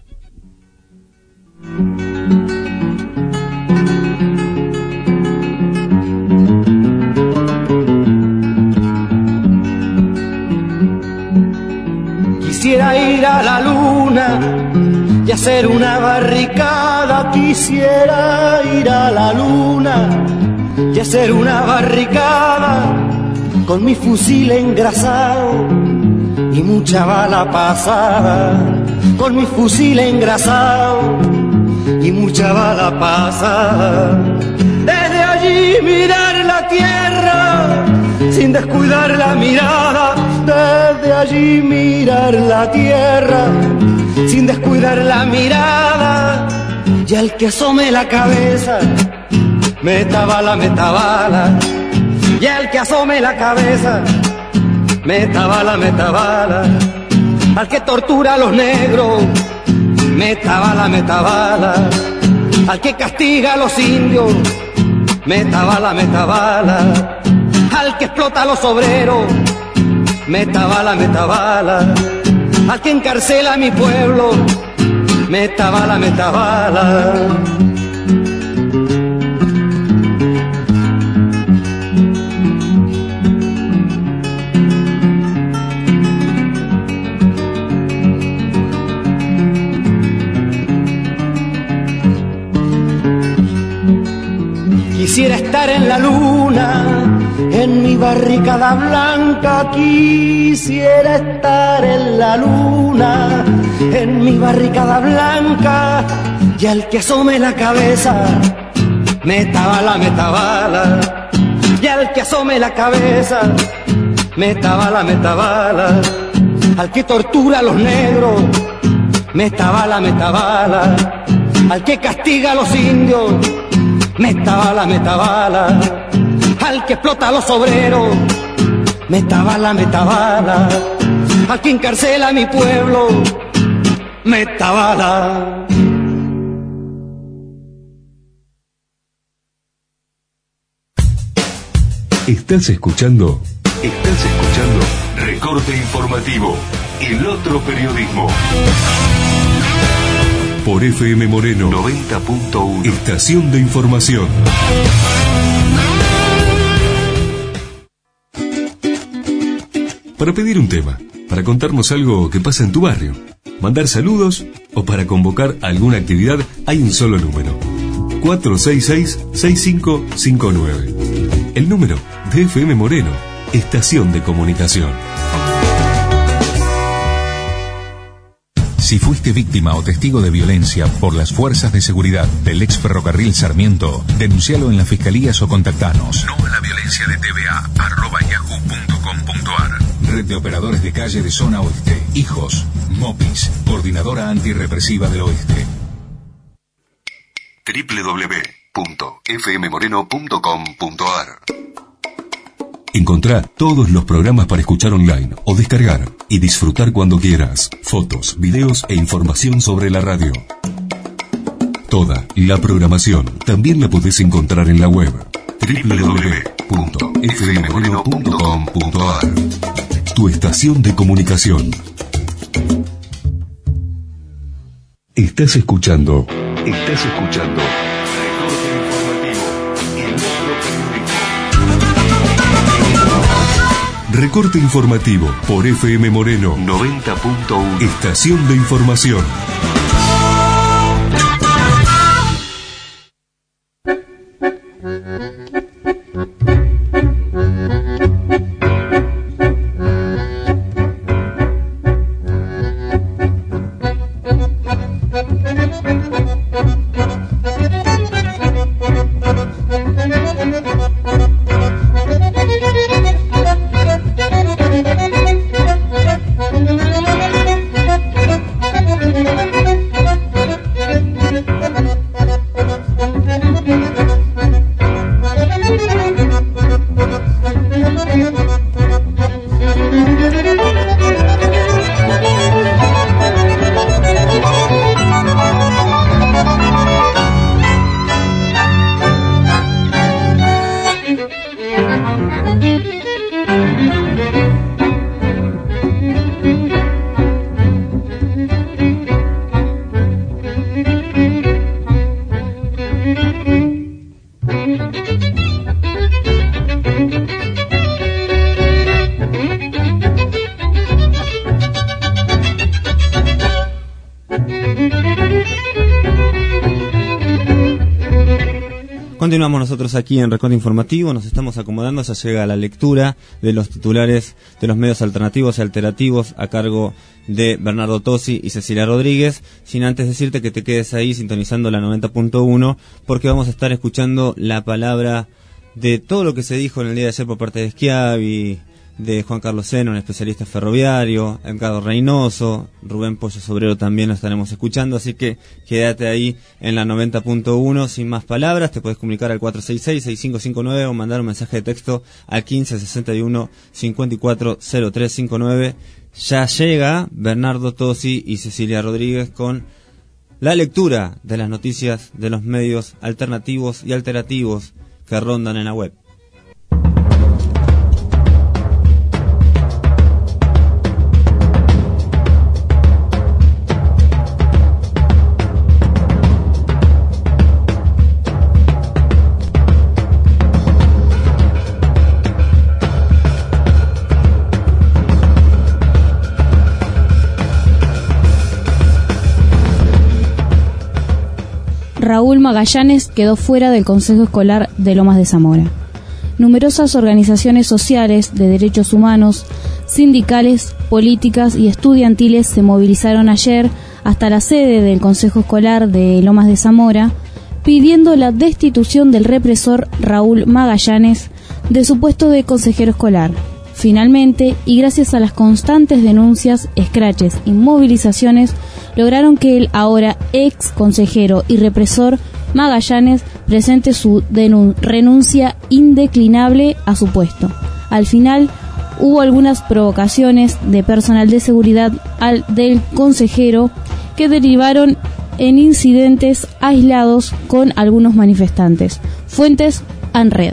Quisiera ir a la luna y hacer una barricada. Quisiera ir a la luna y hacer una barricada con mi fusil engrasado y mucha bala pasada. Con mi fusil engrasado y mucha bala pasada. Desde allí mirar la tierra sin descuidar la mirada. Desde allí mirar la tierra sin descuidar la mirada. Y al que asome la cabeza, meta bala, meta bala. Y al que asome la cabeza, meta bala, meta bala. Al que tortura a los negros, meta bala, meta bala. Al que castiga a los indios, meta bala, meta bala. Al que explota a los obreros, meta bala, meta bala. Al que encarcela a mi pueblo, meta bala, meta bala. Quisiera estar en la luna, en mi barricada blanca. Quisiera estar en la luna, en mi barricada blanca. Y al que asome la cabeza, meta bala, meta bala. Y al que asome la cabeza, meta bala, meta bala. Al que tortura a los negros, meta bala, meta bala. Al que castiga a los indios, meta bala, meta bala. Al que explota a los obreros, meta bala, meta bala. Al que encarcela a mi pueblo, meta bala. Estás escuchando, estás escuchando Recorte Informativo, el otro periodismo. Por F M Moreno noventa punto uno. Estación de información. Para pedir un tema, para contarnos algo que pasa en tu barrio, mandar saludos o para convocar alguna actividad, hay un solo número: cuatro seis seis, seis cinco cinco nueve. El número de F M Moreno, Estación de Comunicación. Si fuiste víctima o testigo de violencia por las fuerzas de seguridad del ex ferrocarril Sarmiento, denuncialo en las fiscalías o contactanos. No a la violencia de T V A, arroba yahoo punto com punto ar. Red de Operadores de Calle de Zona Oeste. Hijos. MOPIS. Coordinadora Antirrepresiva del Oeste. doble u doble u doble u punto f m moreno punto com punto ar. Encontrá todos los programas para escuchar online o descargar y disfrutar cuando quieras. Fotos, videos e información sobre la radio. Toda la programación también la podés encontrar en la web doble u doble u doble u punto f m moreno punto com punto ar. Tu estación de comunicación. Estás escuchando. Estás escuchando. Recorte informativo por F M Moreno noventa punto uno. Estación de información. Thank you. Continuamos nosotros aquí en Recorte Informativo, nos estamos acomodando, ya llega la lectura de los titulares de los medios alternativos y alterativos a cargo de Bernardo Tosi y Cecilia Rodríguez, sin antes decirte que te quedes ahí sintonizando la noventa punto uno, porque vamos a estar escuchando la palabra de todo lo que se dijo en el día de ayer por parte de Schiavi, de Juan Carlos Seno, un especialista ferroviario, Edgardo Reynoso, Rubén Pollo Sobrero también lo estaremos escuchando, así que quédate ahí en la noventa punto uno. Sin más palabras, te puedes comunicar al cuatro seis seis, seis cinco cinco nueve o mandar un mensaje de texto al quince sesenta y uno cincuenta y cuatro cero tres cincuenta y nueve. Ya llega Bernardo Tosi y Cecilia Rodríguez con la lectura de las noticias de los medios alternativos y alterativos que rondan en la web. Raúl Magallanes quedó fuera del Consejo Escolar de Lomas de Zamora. Numerosas organizaciones sociales de derechos humanos, sindicales, políticas y estudiantiles se movilizaron ayer hasta la sede del Consejo Escolar de Lomas de Zamora, pidiendo la destitución del represor Raúl Magallanes de su puesto de consejero escolar. Finalmente, y gracias a las constantes denuncias, escraches y movilizaciones, lograron que el ahora ex consejero y represor Magallanes presente su denun- renuncia indeclinable a su puesto. Al final, hubo algunas provocaciones de personal de seguridad al del consejero que derivaron en incidentes aislados con algunos manifestantes. Fuentes ANRED.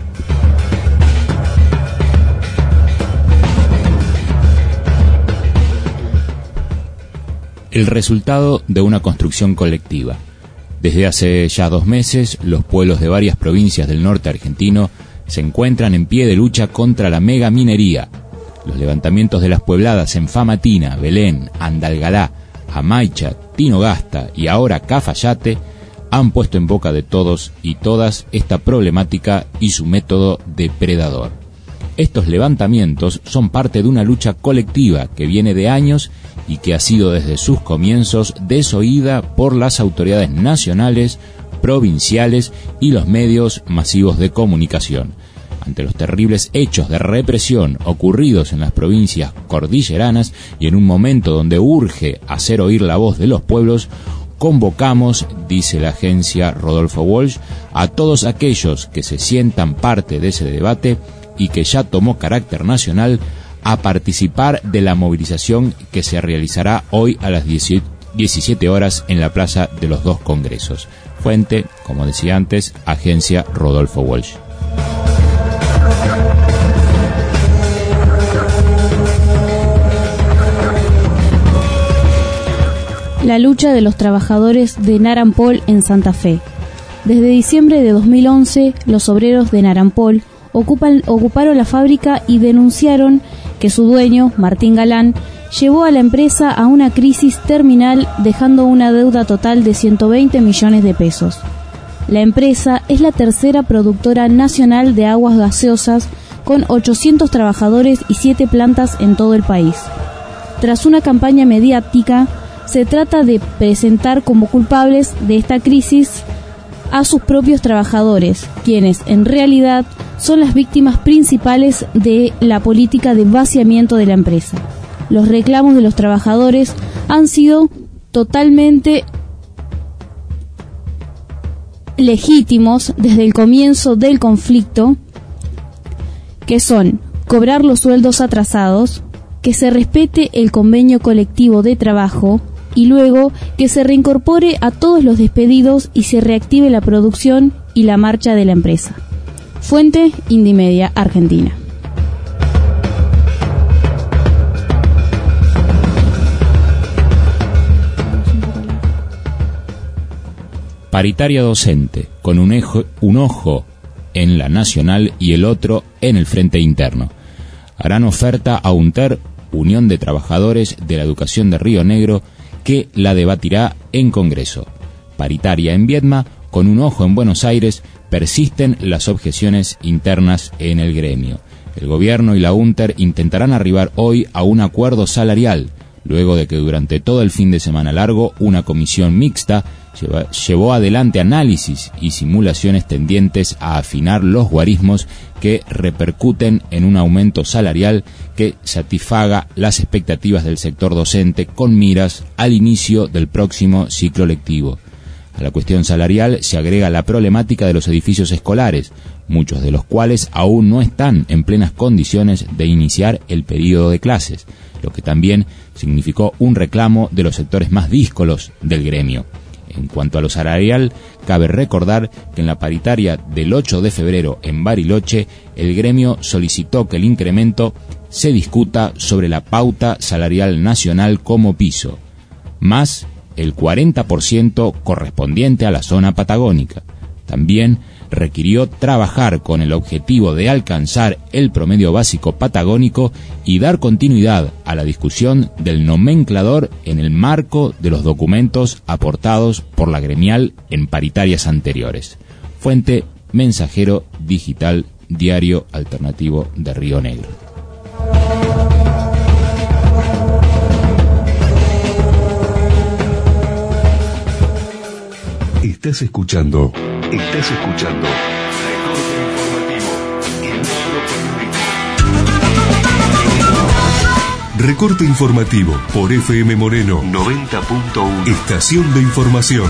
El resultado de una construcción colectiva. Desde hace ya dos meses, los pueblos de varias provincias del norte argentino se encuentran en pie de lucha contra la megaminería. Los levantamientos de las puebladas en Famatina, Belén, Andalgalá, Amaicha, Tinogasta y ahora Cafayate han puesto en boca de todos y todas esta problemática y su método depredador. Estos levantamientos son parte de una lucha colectiva que viene de años y que ha sido desde sus comienzos desoída por las autoridades nacionales, provinciales y los medios masivos de comunicación. Ante los terribles hechos de represión ocurridos en las provincias cordilleranas y en un momento donde urge hacer oír la voz de los pueblos, convocamos, dice la agencia Rodolfo Walsh, a todos aquellos que se sientan parte de ese debate y que ya tomó carácter nacional a participar de la movilización que se realizará hoy a las diecisiete horas en la Plaza de los Dos Congresos. Fuente, como decía antes, agencia Rodolfo Walsh. La lucha de los trabajadores de Narampol en Santa Fe. Desde diciembre de dos mil once, los obreros de Narampol ocupan, ocuparon la fábrica y denunciaron que su dueño, Martín Galán, llevó a la empresa a una crisis terminal dejando una deuda total de ciento veinte millones de pesos. La empresa es la tercera productora nacional de aguas gaseosas con ochocientos trabajadores y siete plantas en todo el país. Tras una campaña mediática, se trata de presentar como culpables de esta crisis a sus propios trabajadores, quienes en realidad son las víctimas principales de la política de vaciamiento de la empresa. Los reclamos de los trabajadores han sido totalmente legítimos desde el comienzo del conflicto, que son cobrar los sueldos atrasados, que se respete el convenio colectivo de trabajo y luego que se reincorpore a todos los despedidos y se reactive la producción y la marcha de la empresa. Fuente Indymedia Argentina. Paritaria docente, con un, ejo, un ojo en la nacional y el otro en el frente interno. Harán oferta a UNTER, Unión de Trabajadores de la Educación de Río Negro, que la debatirá en Congreso. Paritaria en Viedma, con un ojo en Buenos Aires, persisten las objeciones internas en el gremio. El gobierno y la UNTER intentarán arribar hoy a un acuerdo salarial, luego de que durante todo el fin de semana largo una comisión mixta lleva, llevó adelante análisis y simulaciones tendientes a afinar los guarismos que repercuten en un aumento salarial que satisfaga las expectativas del sector docente con miras al inicio del próximo ciclo lectivo. A la cuestión salarial se agrega la problemática de los edificios escolares, muchos de los cuales aún no están en plenas condiciones de iniciar el período de clases, lo que también significó un reclamo de los sectores más díscolos del gremio. En cuanto a lo salarial, cabe recordar que en la paritaria del ocho de febrero en Bariloche, el gremio solicitó que el incremento se discuta sobre la pauta salarial nacional como piso, más el cuarenta por ciento correspondiente a la zona patagónica. También requirió trabajar con el objetivo de alcanzar el promedio básico patagónico y dar continuidad a la discusión del nomenclador en el marco de los documentos aportados por la gremial en paritarias anteriores. Fuente: Mensajero Digital, Diario Alternativo de Río Negro. Estás escuchando, estás escuchando Recorte Informativo en Metro. Recorte Informativo por F M Moreno noventa punto uno. Estación de información.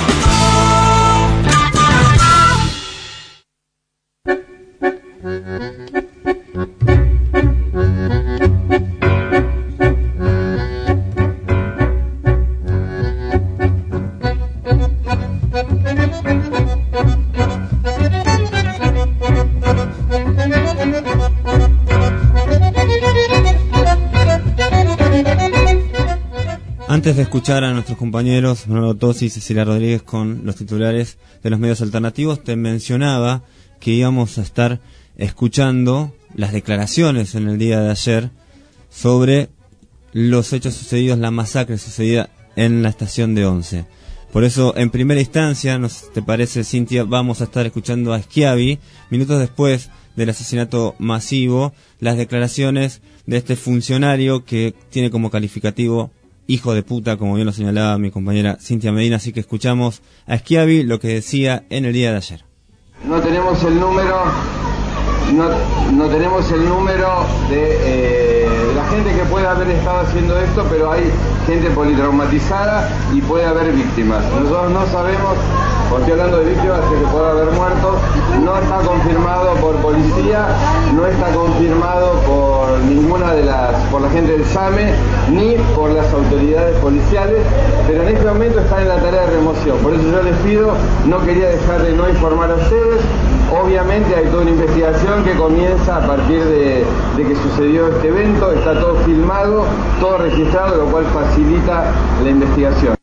Antes de escuchar a nuestros compañeros Manolo Tosi y Cecilia Rodríguez con los titulares de los medios alternativos, te mencionaba que íbamos a estar escuchando las declaraciones en el día de ayer sobre los hechos sucedidos, la masacre sucedida en la estación de Once. Por eso, en primera instancia, ¿no te parece, Cintia? Vamos a estar escuchando a Schiavi, minutos después del asesinato masivo, las declaraciones de este funcionario que tiene como calificativo hijo de puta, como bien lo señalaba mi compañera Cintia Medina. Así que escuchamos a Schiavi lo que decía en el día de ayer. No tenemos el número, no, no tenemos el número de eh, la gente que puede haber estado haciendo esto, pero hay gente politraumatizada y puede haber víctimas. Nosotros no sabemos, porque hablando de víctimas que puede haber muertos, no está confirmado por policía, no está confirmado por ninguna de las, por la gente del SAME, ni por las autoridades policiales, pero en este momento están en la tarea de remoción. Por eso yo les pido, no quería dejar de no informar a ustedes. Obviamente hay toda una investigación que comienza a partir de, de que sucedió este evento, está todo filmado, todo registrado, lo cual facilita la investigación.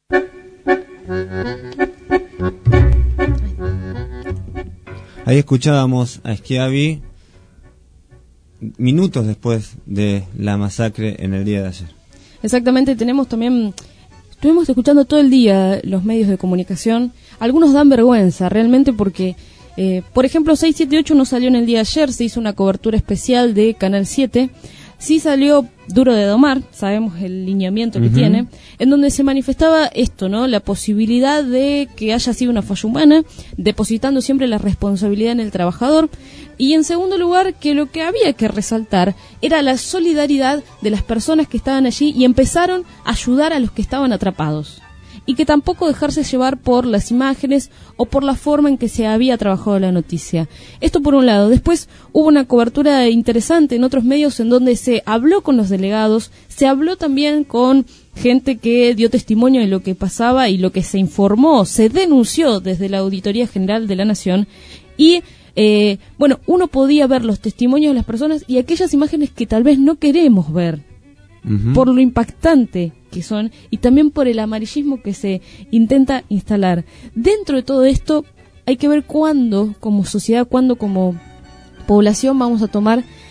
Ahí escuchábamos a Schiavi minutos después de la masacre en el día de ayer. Exactamente, tenemos también, estuvimos escuchando todo el día los medios de comunicación. Algunos dan vergüenza realmente porque, eh, por ejemplo, seis siete ocho no salió en el día de ayer, se hizo una cobertura especial de Canal siete. Sí salió Duro de Domar, sabemos el lineamiento que uh-huh. tiene, en donde se manifestaba esto, ¿no? La posibilidad de que haya sido una falla humana, depositando siempre la responsabilidad en el trabajador. Y en segundo lugar, que lo que había que resaltar era la solidaridad de las personas que estaban allí y empezaron a ayudar a los que estaban atrapados. Y que tampoco dejarse llevar por las imágenes o por la forma en que se había trabajado la noticia. Esto por un lado. Después hubo una cobertura interesante en otros medios en donde se habló con los delegados, se habló también con gente que dio testimonio de lo que pasaba y lo que se informó, se denunció desde la Auditoría General de la Nación. Y eh, bueno, uno podía ver los testimonios de las personas y aquellas imágenes que tal vez no queremos ver. Uh-huh. Por lo impactante que son y también por el amarillismo que se intenta instalar. Dentro de todo esto hay que ver cuándo como sociedad, cuándo como población vamos a tomar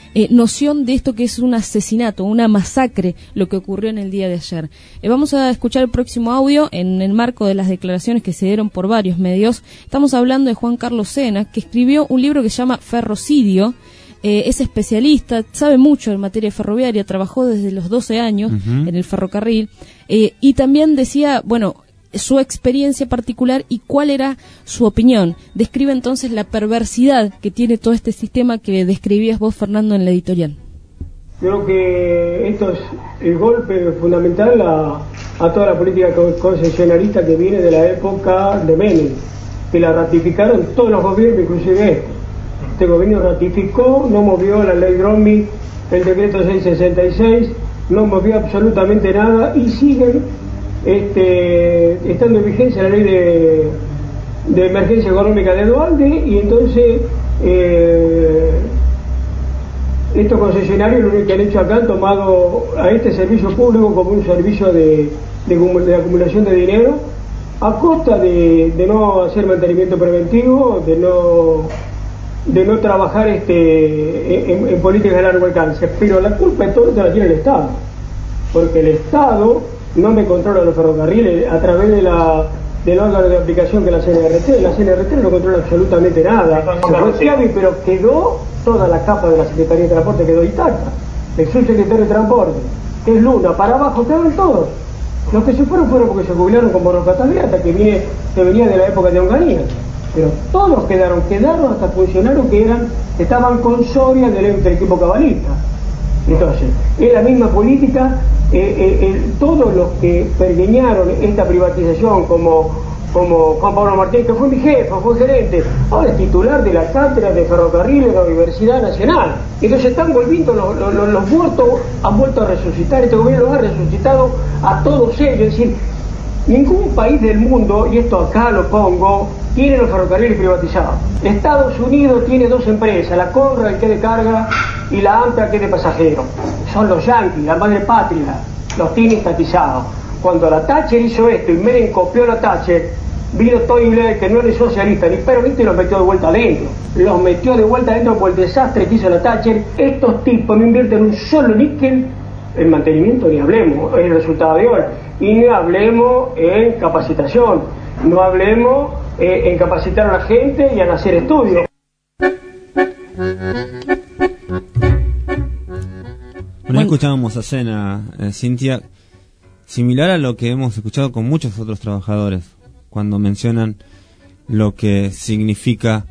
eh, noción de esto que es un asesinato, una masacre, lo que ocurrió en el día de ayer. Eh, vamos a escuchar el próximo audio en el marco de las declaraciones que se dieron por varios medios. Estamos hablando de Juan Carlos Sena, que escribió un libro que se llama Ferrocidio. Eh, es especialista, sabe mucho en materia ferroviaria, trabajó desde los doce años uh-huh. en el ferrocarril, eh, y también decía, bueno, su experiencia particular y cuál era su opinión. Describe entonces la perversidad que tiene todo este sistema que describías vos, Fernando, en la editorial. Creo que esto es el golpe fundamental a, a toda la política concesionarista que viene de la época de Menem, que la ratificaron todos los gobiernos, inclusive este. Este gobierno ratificó, no movió la ley Dromi, el decreto seiscientos sesenta y seis, no movió absolutamente nada y siguen este, estando en vigencia la ley de, de emergencia económica de Dualde, y entonces eh, estos concesionarios lo único que han hecho acá han tomado a este servicio público como un servicio de, de, de acumulación de dinero a costa de, de no hacer mantenimiento preventivo, de no de no trabajar este en, en políticas de largo alcance. Pero la culpa de todo esto la tiene el Estado, porque el Estado no me controla los ferrocarriles a través de la del órgano de aplicación que es la C N R T. La C N R T no controla absolutamente nada. Se fue Schiavi, pero quedó toda la capa de la Secretaría de Transporte, quedó intacta. El subsecretario de Transporte, que es Luna, para abajo quedaron todos. Los que se fueron fueron porque se jubilaron con Borrocataviata, que viene que venía de la época de Onganía. Pero todos quedaron, quedaron hasta funcionarios que eran, estaban con Soria del, del equipo cabalista. Entonces, es la misma política, eh, eh, eh, todos los que pergeñaron esta privatización, como, como Juan Pablo Martínez, que fue mi jefe, fue gerente, ahora es titular de la cátedra de ferrocarriles de la Universidad Nacional. Entonces están volviendo, los, los, los muertos han vuelto a resucitar, este gobierno los ha resucitado a todos ellos, es decir, ningún país del mundo, y esto acá lo pongo, tiene los ferrocarriles privatizados. Estados Unidos tiene dos empresas, la Conrail, que es de carga, y la Amtrak, que es de pasajeros. Son los yanquis, la madre patria, los tiene estatizados. Cuando la Thatcher hizo esto y Menem copió la Thatcher, vino Tony Blair, que no es socialista ni peronista, y los metió de vuelta adentro. Los metió de vuelta adentro por el desastre que hizo la Thatcher. Estos tipos no invierten un solo níquel en mantenimiento, ni hablemos, es el resultado de hoy. Y ni hablemos en capacitación, no hablemos eh, en capacitar a la gente y en hacer estudios. Bueno, escuchábamos a Sena, eh, Cintia, similar a lo que hemos escuchado con muchos otros trabajadores, cuando mencionan lo que significa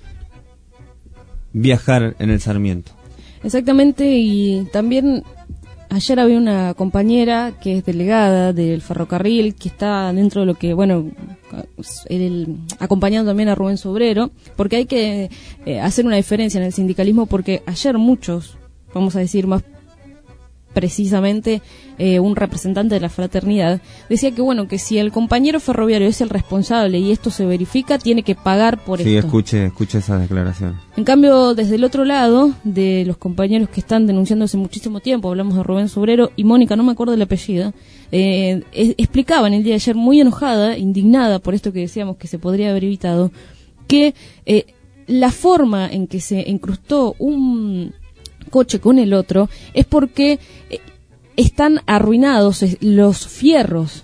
viajar en el Sarmiento. Exactamente, y también ayer había una compañera que es delegada del ferrocarril, que está dentro de lo que, bueno, el, acompañando también a Rubén Sobrero, porque hay que eh, hacer una diferencia en el sindicalismo, porque ayer muchos, vamos a decir más precisamente eh, un representante de la fraternidad, decía que bueno, que si el compañero ferroviario es el responsable y esto se verifica, tiene que pagar por sí, esto. Sí, escuche, escuche esa declaración. En cambio, desde el otro lado, de los compañeros que están denunciando hace muchísimo tiempo, hablamos de Rubén Sobrero y Mónica, no me acuerdo el apellido, eh, eh, explicaban el día de ayer, muy enojada, indignada por esto que decíamos que se podría haber evitado, que eh, la forma en que se incrustó un coche con el otro es porque eh, están arruinados los fierros,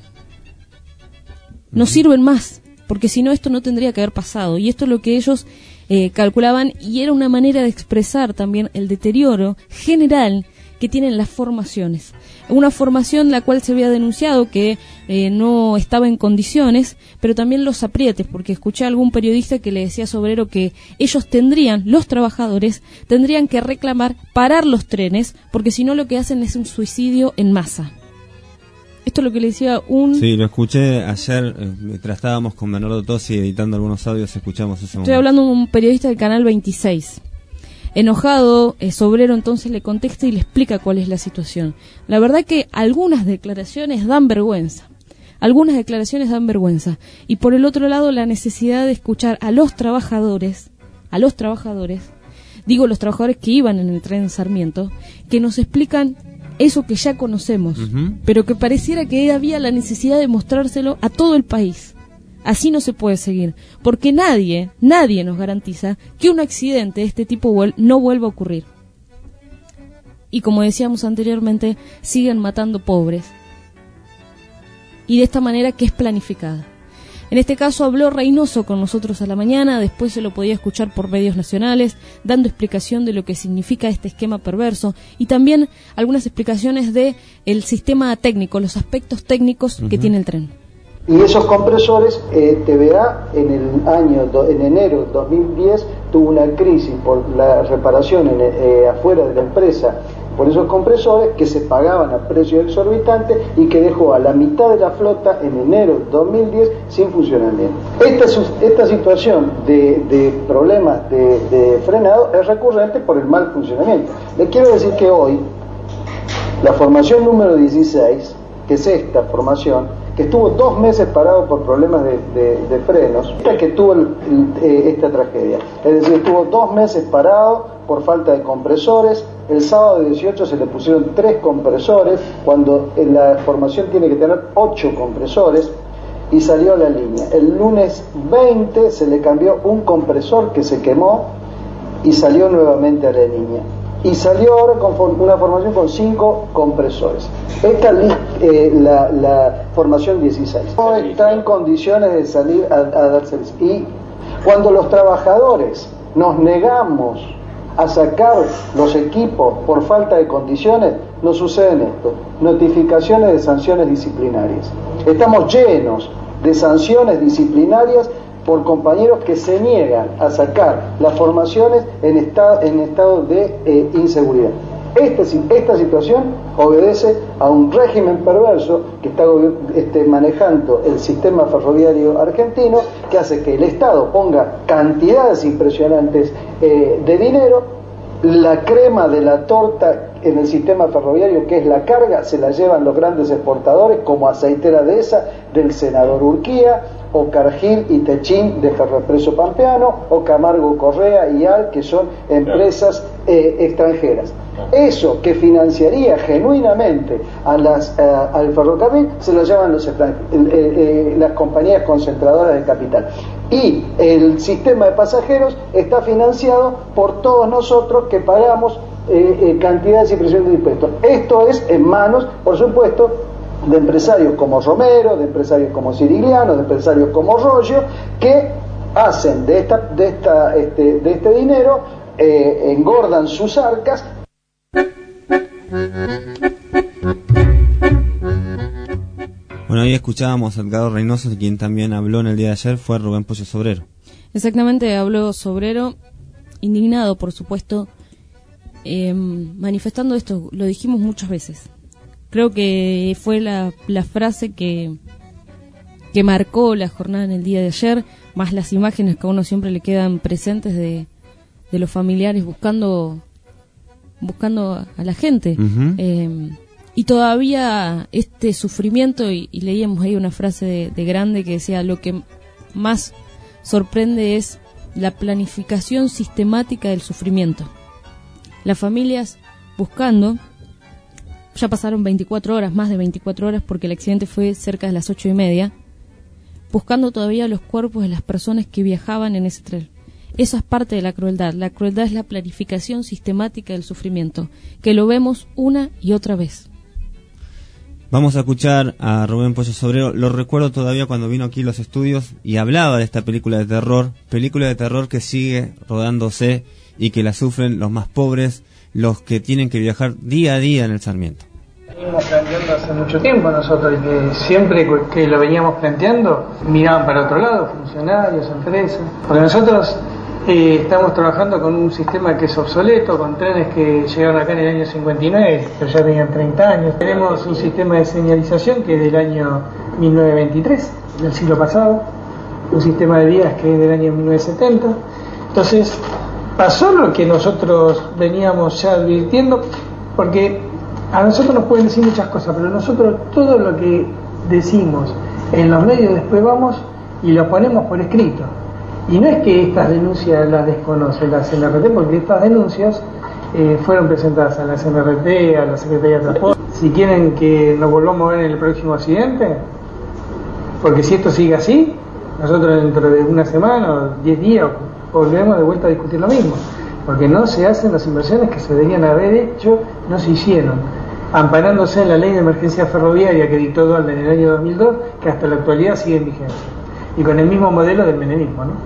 no sirven más, porque si no esto no tendría que haber pasado, y esto es lo que ellos eh, calculaban, y era una manera de expresar también el deterioro general que tienen las formaciones. Una formación la cual se había denunciado que eh, no estaba en condiciones, pero también los aprietes, porque escuché a algún periodista que le decía a Sobrero que ellos tendrían, los trabajadores, tendrían que reclamar parar los trenes, porque si no lo que hacen es un suicidio en masa. Esto es lo que le decía un... Sí, lo escuché ayer, eh, mientras estábamos con Bernardo Tosi editando algunos audios, escuchamos ese momento. Estoy hablando de un periodista del Canal veintiséis. Enojado, eh, Sobrero entonces le contesta y le explica cuál es la situación. La verdad que algunas declaraciones dan vergüenza. Algunas declaraciones dan vergüenza. Y por el otro lado, la necesidad de escuchar a los trabajadores, a los trabajadores, digo los trabajadores que iban en el tren Sarmiento, que nos explican eso que ya conocemos, uh-huh. pero que pareciera que había la necesidad de mostrárselo a todo el país. Así no se puede seguir, porque nadie, nadie nos garantiza que un accidente de este tipo vuel- no vuelva a ocurrir. y, como decíamos anteriormente, siguen matando pobres. Y de esta manera que es planificada. En este caso habló Reynoso con nosotros a la mañana, después se lo podía escuchar por medios nacionales, dando explicación de lo que significa este esquema perverso y también algunas explicaciones de el sistema técnico, los aspectos técnicos uh-huh. que tiene el tren. Y esos compresores, eh, T V A en el año, do, en enero de dos mil diez tuvo una crisis por la reparación en, eh, afuera de la empresa por esos compresores que se pagaban a precio exorbitante y que dejó a la mitad de la flota en enero de dos mil diez sin funcionamiento. Esta, esta situación de, de problemas de, de frenado es recurrente por el mal funcionamiento. Les quiero decir que hoy la formación número dieciséis, que es esta formación, que estuvo dos meses parado por problemas de, de, de frenos, esta que tuvo el, el, eh, esta tragedia, es decir, estuvo dos meses parado por falta de compresores. El sábado dieciocho se le pusieron tres compresores, cuando en la formación tiene que tener ocho compresores, y salió a la línea. El lunes veinte se le cambió un compresor que se quemó y salió nuevamente a la línea. Y salió ahora con una formación con cinco compresores. Esta es eh, la, la formación dieciséis. No está en condiciones de salir a, a dar servicio. Y cuando los trabajadores nos negamos a sacar los equipos por falta de condiciones, nos sucede esto: notificaciones de sanciones disciplinarias. Estamos llenos de sanciones disciplinarias por compañeros que se niegan a sacar las formaciones en estado, en estado de eh, inseguridad. Este, esta situación obedece a un régimen perverso que está este, manejando el sistema ferroviario argentino, que hace que el Estado ponga cantidades impresionantes eh, de dinero. La crema de la torta en el sistema ferroviario, que es la carga, se la llevan los grandes exportadores como Aceitera Dehesa del senador Urquía, o Cargill y Techín de Ferroexpreso Pampeano, o Camargo Correa y Al, que son empresas eh, extranjeras. Eso que financiaría genuinamente a las, eh, al ferrocarril se lo llevan los, eh, eh, las compañías concentradoras de capital. Y el sistema de pasajeros está financiado por todos nosotros que pagamos eh, eh, cantidades y presiones de impuestos. Esto es en manos, por supuesto, de empresarios como Romero, de empresarios como Cirigliano, de empresarios como Rollo, que hacen de esta, de esta, este, de este dinero, eh, engordan sus arcas. Bueno, ahí escuchábamos a Edgardo Reynoso, quien también habló en el día de ayer, fue Rubén Pollo Sobrero. Exactamente, habló Sobrero, indignado, por supuesto, eh, manifestando esto, lo dijimos muchas veces. Creo que fue la, la frase que, que marcó la jornada en el día de ayer, más las imágenes que a uno siempre le quedan presentes de, de los familiares buscando, buscando a la gente. Uh-huh. Eh, y todavía este sufrimiento, y, y leíamos ahí una frase de, de Grande que decía: lo que más sorprende es la planificación sistemática del sufrimiento. Las familias buscando. Ya pasaron veinticuatro horas, más de veinticuatro horas, porque el accidente fue cerca de las ocho y media, buscando todavía los cuerpos de las personas que viajaban en ese tren. Eso es parte de la crueldad. La crueldad es la planificación sistemática del sufrimiento, que lo vemos una y otra vez. Vamos a escuchar a Rubén Pollo Sobrero. Lo recuerdo todavía cuando vino aquí a los estudios y hablaba de esta película de terror, película de terror que sigue rodándose y que la sufren los más pobres, los que tienen que viajar día a día en el Sarmiento. Venimos planteando hace mucho tiempo nosotros, y que siempre que lo veníamos planteando miraban para otro lado, funcionarios, empresas, porque nosotros eh, estamos trabajando con un sistema que es obsoleto, con trenes que llegaron acá en el año cincuenta y nueve, pero ya tenían treinta años. Tenemos un sistema de señalización que es del año mil novecientos veintitrés, del siglo pasado, un sistema de vías que es del año mil novecientos setenta. Entonces pasó lo que nosotros veníamos ya advirtiendo, porque a nosotros nos pueden decir muchas cosas, pero nosotros todo lo que decimos en los medios después vamos y lo ponemos por escrito. Y no es que estas denuncias las desconoce la C N R T, porque estas denuncias eh, fueron presentadas a la C N R T, a la Secretaría de Transporte. Si quieren que nos volvamos a ver en el próximo accidente, porque si esto sigue así, nosotros dentro de una semana o diez días volvemos de vuelta a discutir lo mismo. porque no se hacen las inversiones que se deberían haber hecho, no se hicieron, amparándose en la ley de emergencia ferroviaria que dictó Dualde en el año dos mil dos, que hasta la actualidad sigue en vigencia, y con el mismo modelo del menemismo, ¿no?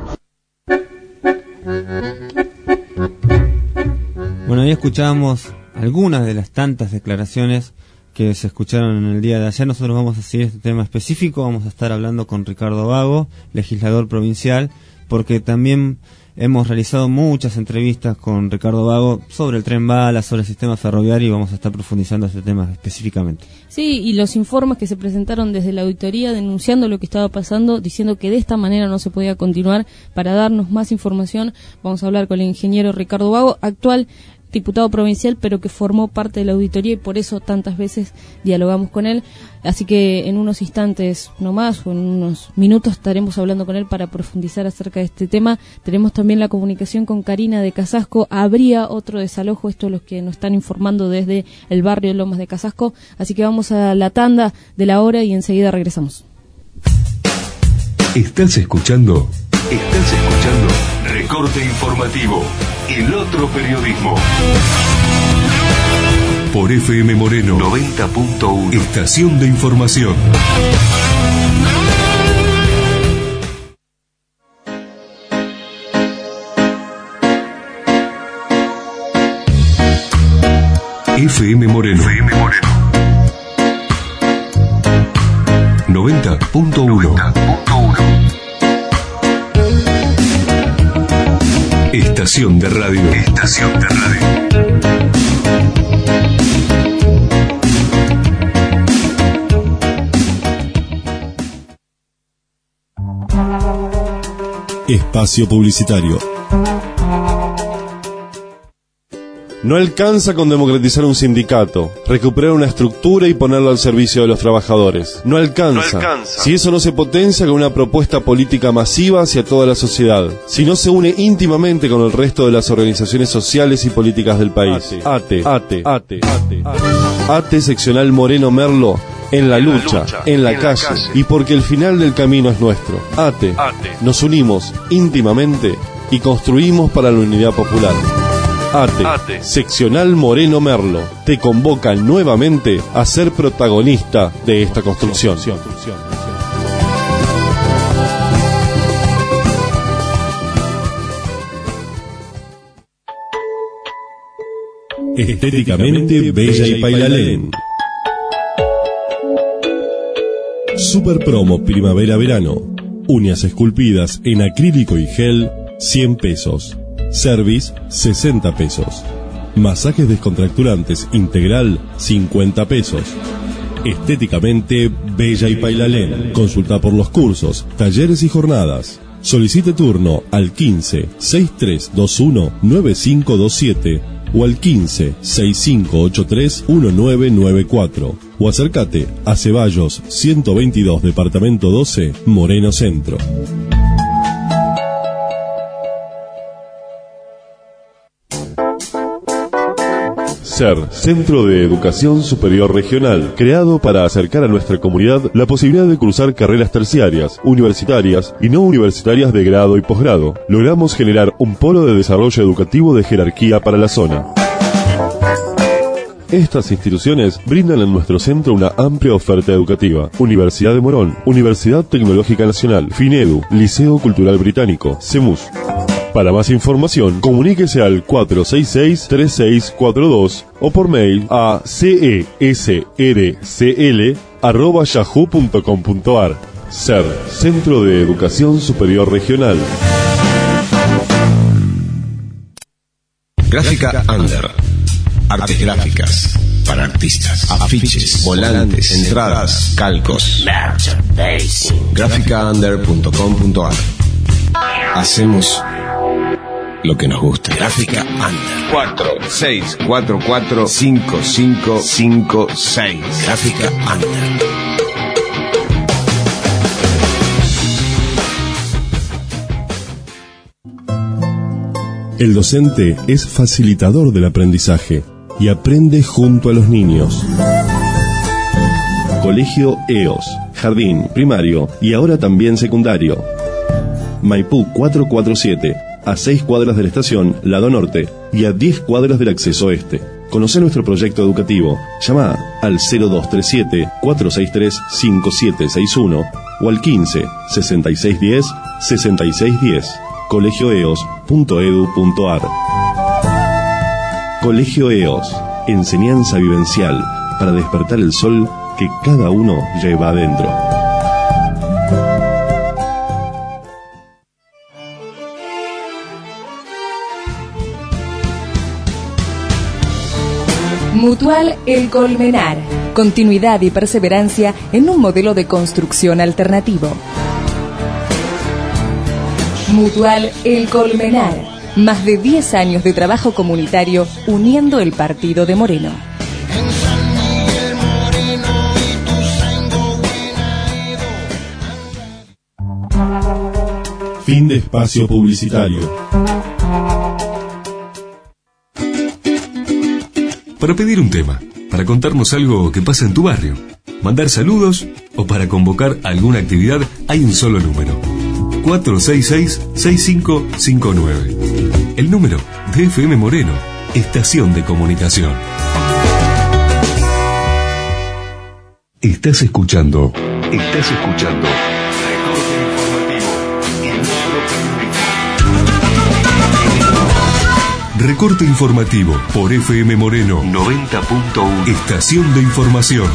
Bueno, ahí escuchábamos algunas de las tantas declaraciones que se escucharon en el día de ayer. Nosotros vamos a seguir este tema específico, vamos a estar hablando con Ricardo Vago, legislador provincial, porque también hemos realizado muchas entrevistas con Ricardo Vago sobre el tren bala, sobre el sistema ferroviario, y vamos a estar profundizando este tema específicamente. Sí, y los informes que se presentaron desde la auditoría denunciando lo que estaba pasando, diciendo que de esta manera no se podía continuar. Para darnos más información, vamos a hablar con el ingeniero Ricardo Vago, actual diputado provincial, pero que formó parte de la auditoría, y por eso tantas veces dialogamos con él. Así que en unos instantes nomás, o en unos minutos, estaremos hablando con él para profundizar acerca de este tema. Tenemos también la comunicación con Karina de Casasco. Habría otro desalojo, esto es lo que nos están informando desde el barrio Lomas de Casasco. Así que vamos a la tanda de la hora y enseguida regresamos. Estás escuchando, estás escuchando Recorte Informativo, el otro periodismo. Por F M Moreno noventa punto uno, estación de información. F M Moreno, F M Moreno noventa punto uno. Estación de radio. Estación de radio. Espacio publicitario. No alcanza con democratizar un sindicato, recuperar una estructura y ponerlo al servicio de los trabajadores. No alcanza, no alcanza. Si eso no se potencia con una propuesta política masiva hacia toda la sociedad. Si no se une íntimamente con el resto de las organizaciones sociales y políticas del país. ATE, ATE, ATE, ATE, ATE seccional Moreno Merlo. En la lucha, en la calle, y porque el final del camino es nuestro. ATE, nos unimos íntimamente y construimos para la unidad popular. ATE, ATE, seccional Moreno Merlo, te convoca nuevamente a ser protagonista de esta construcción. Estéticamente bella y Pailalén. Super promo primavera-verano. Uñas esculpidas en acrílico y gel, cien pesos. Service, sesenta pesos. Masajes descontracturantes integral, cincuenta pesos. Estéticamente bella y Pailalén. Consulta por los cursos, talleres y jornadas. Solicite turno al quince, sesenta y tres veintiuno, noventa y cinco veintisiete o al quince, sesenta y cinco ochenta y tres, diecinueve noventa y cuatro o acércate a Ceballos ciento veintidós, departamento doce, Moreno Centro. SER, Centro de Educación Superior Regional, creado para acercar a nuestra comunidad la posibilidad de cursar carreras terciarias, universitarias y no universitarias de grado y posgrado. Logramos generar un polo de desarrollo educativo de jerarquía para la zona. Estas instituciones brindan en nuestro centro una amplia oferta educativa. Universidad de Morón, Universidad Tecnológica Nacional, FINEDU, Liceo Cultural Británico, CEMUS. Para más información, comuníquese al cuatro seis seis, tres seis cuatro dos o por mail a cesrcl arroba yahoo punto com punto ar. SER, Centro de Educación Superior Regional. Gráfica Under. Artes gráficas para artistas, afiches, volantes, entradas, calcos. gráfica under punto com punto ar. Hacemos lo que nos gusta. Gráfica Under. cuatro seis cuatro cuatro cinco cinco cinco seis. Gráfica Under. El docente es facilitador del aprendizaje y aprende junto a los niños. Colegio E O S, jardín, primario y ahora también secundario. Maipú cuatrocientos cuarenta y siete. a seis cuadras de la estación Lado Norte y a diez cuadras del acceso este. Conoce nuestro proyecto educativo. Llama al cero dos tres siete, cuatro seis tres, cinco siete seis uno o al quince, sesenta y seis diez, sesenta y seis diez. colegio e o s punto e d u punto a r. Colegio E O S. Enseñanza vivencial para despertar el sol que cada uno lleva adentro. Mutual El Colmenar. Continuidad y perseverancia en un modelo de construcción alternativo. Mutual El Colmenar. Más de diez años de trabajo comunitario uniendo el partido de Moreno. Fin de espacio publicitario. Para pedir un tema, para contarnos algo que pasa en tu barrio, mandar saludos o para convocar alguna actividad, hay un solo número: cuatro seis seis, seis cinco cinco nueve. El número de F M Moreno, estación de comunicación. Estás escuchando. Estás escuchando. Recorte informativo por F M Moreno noventa punto uno. Estación de información.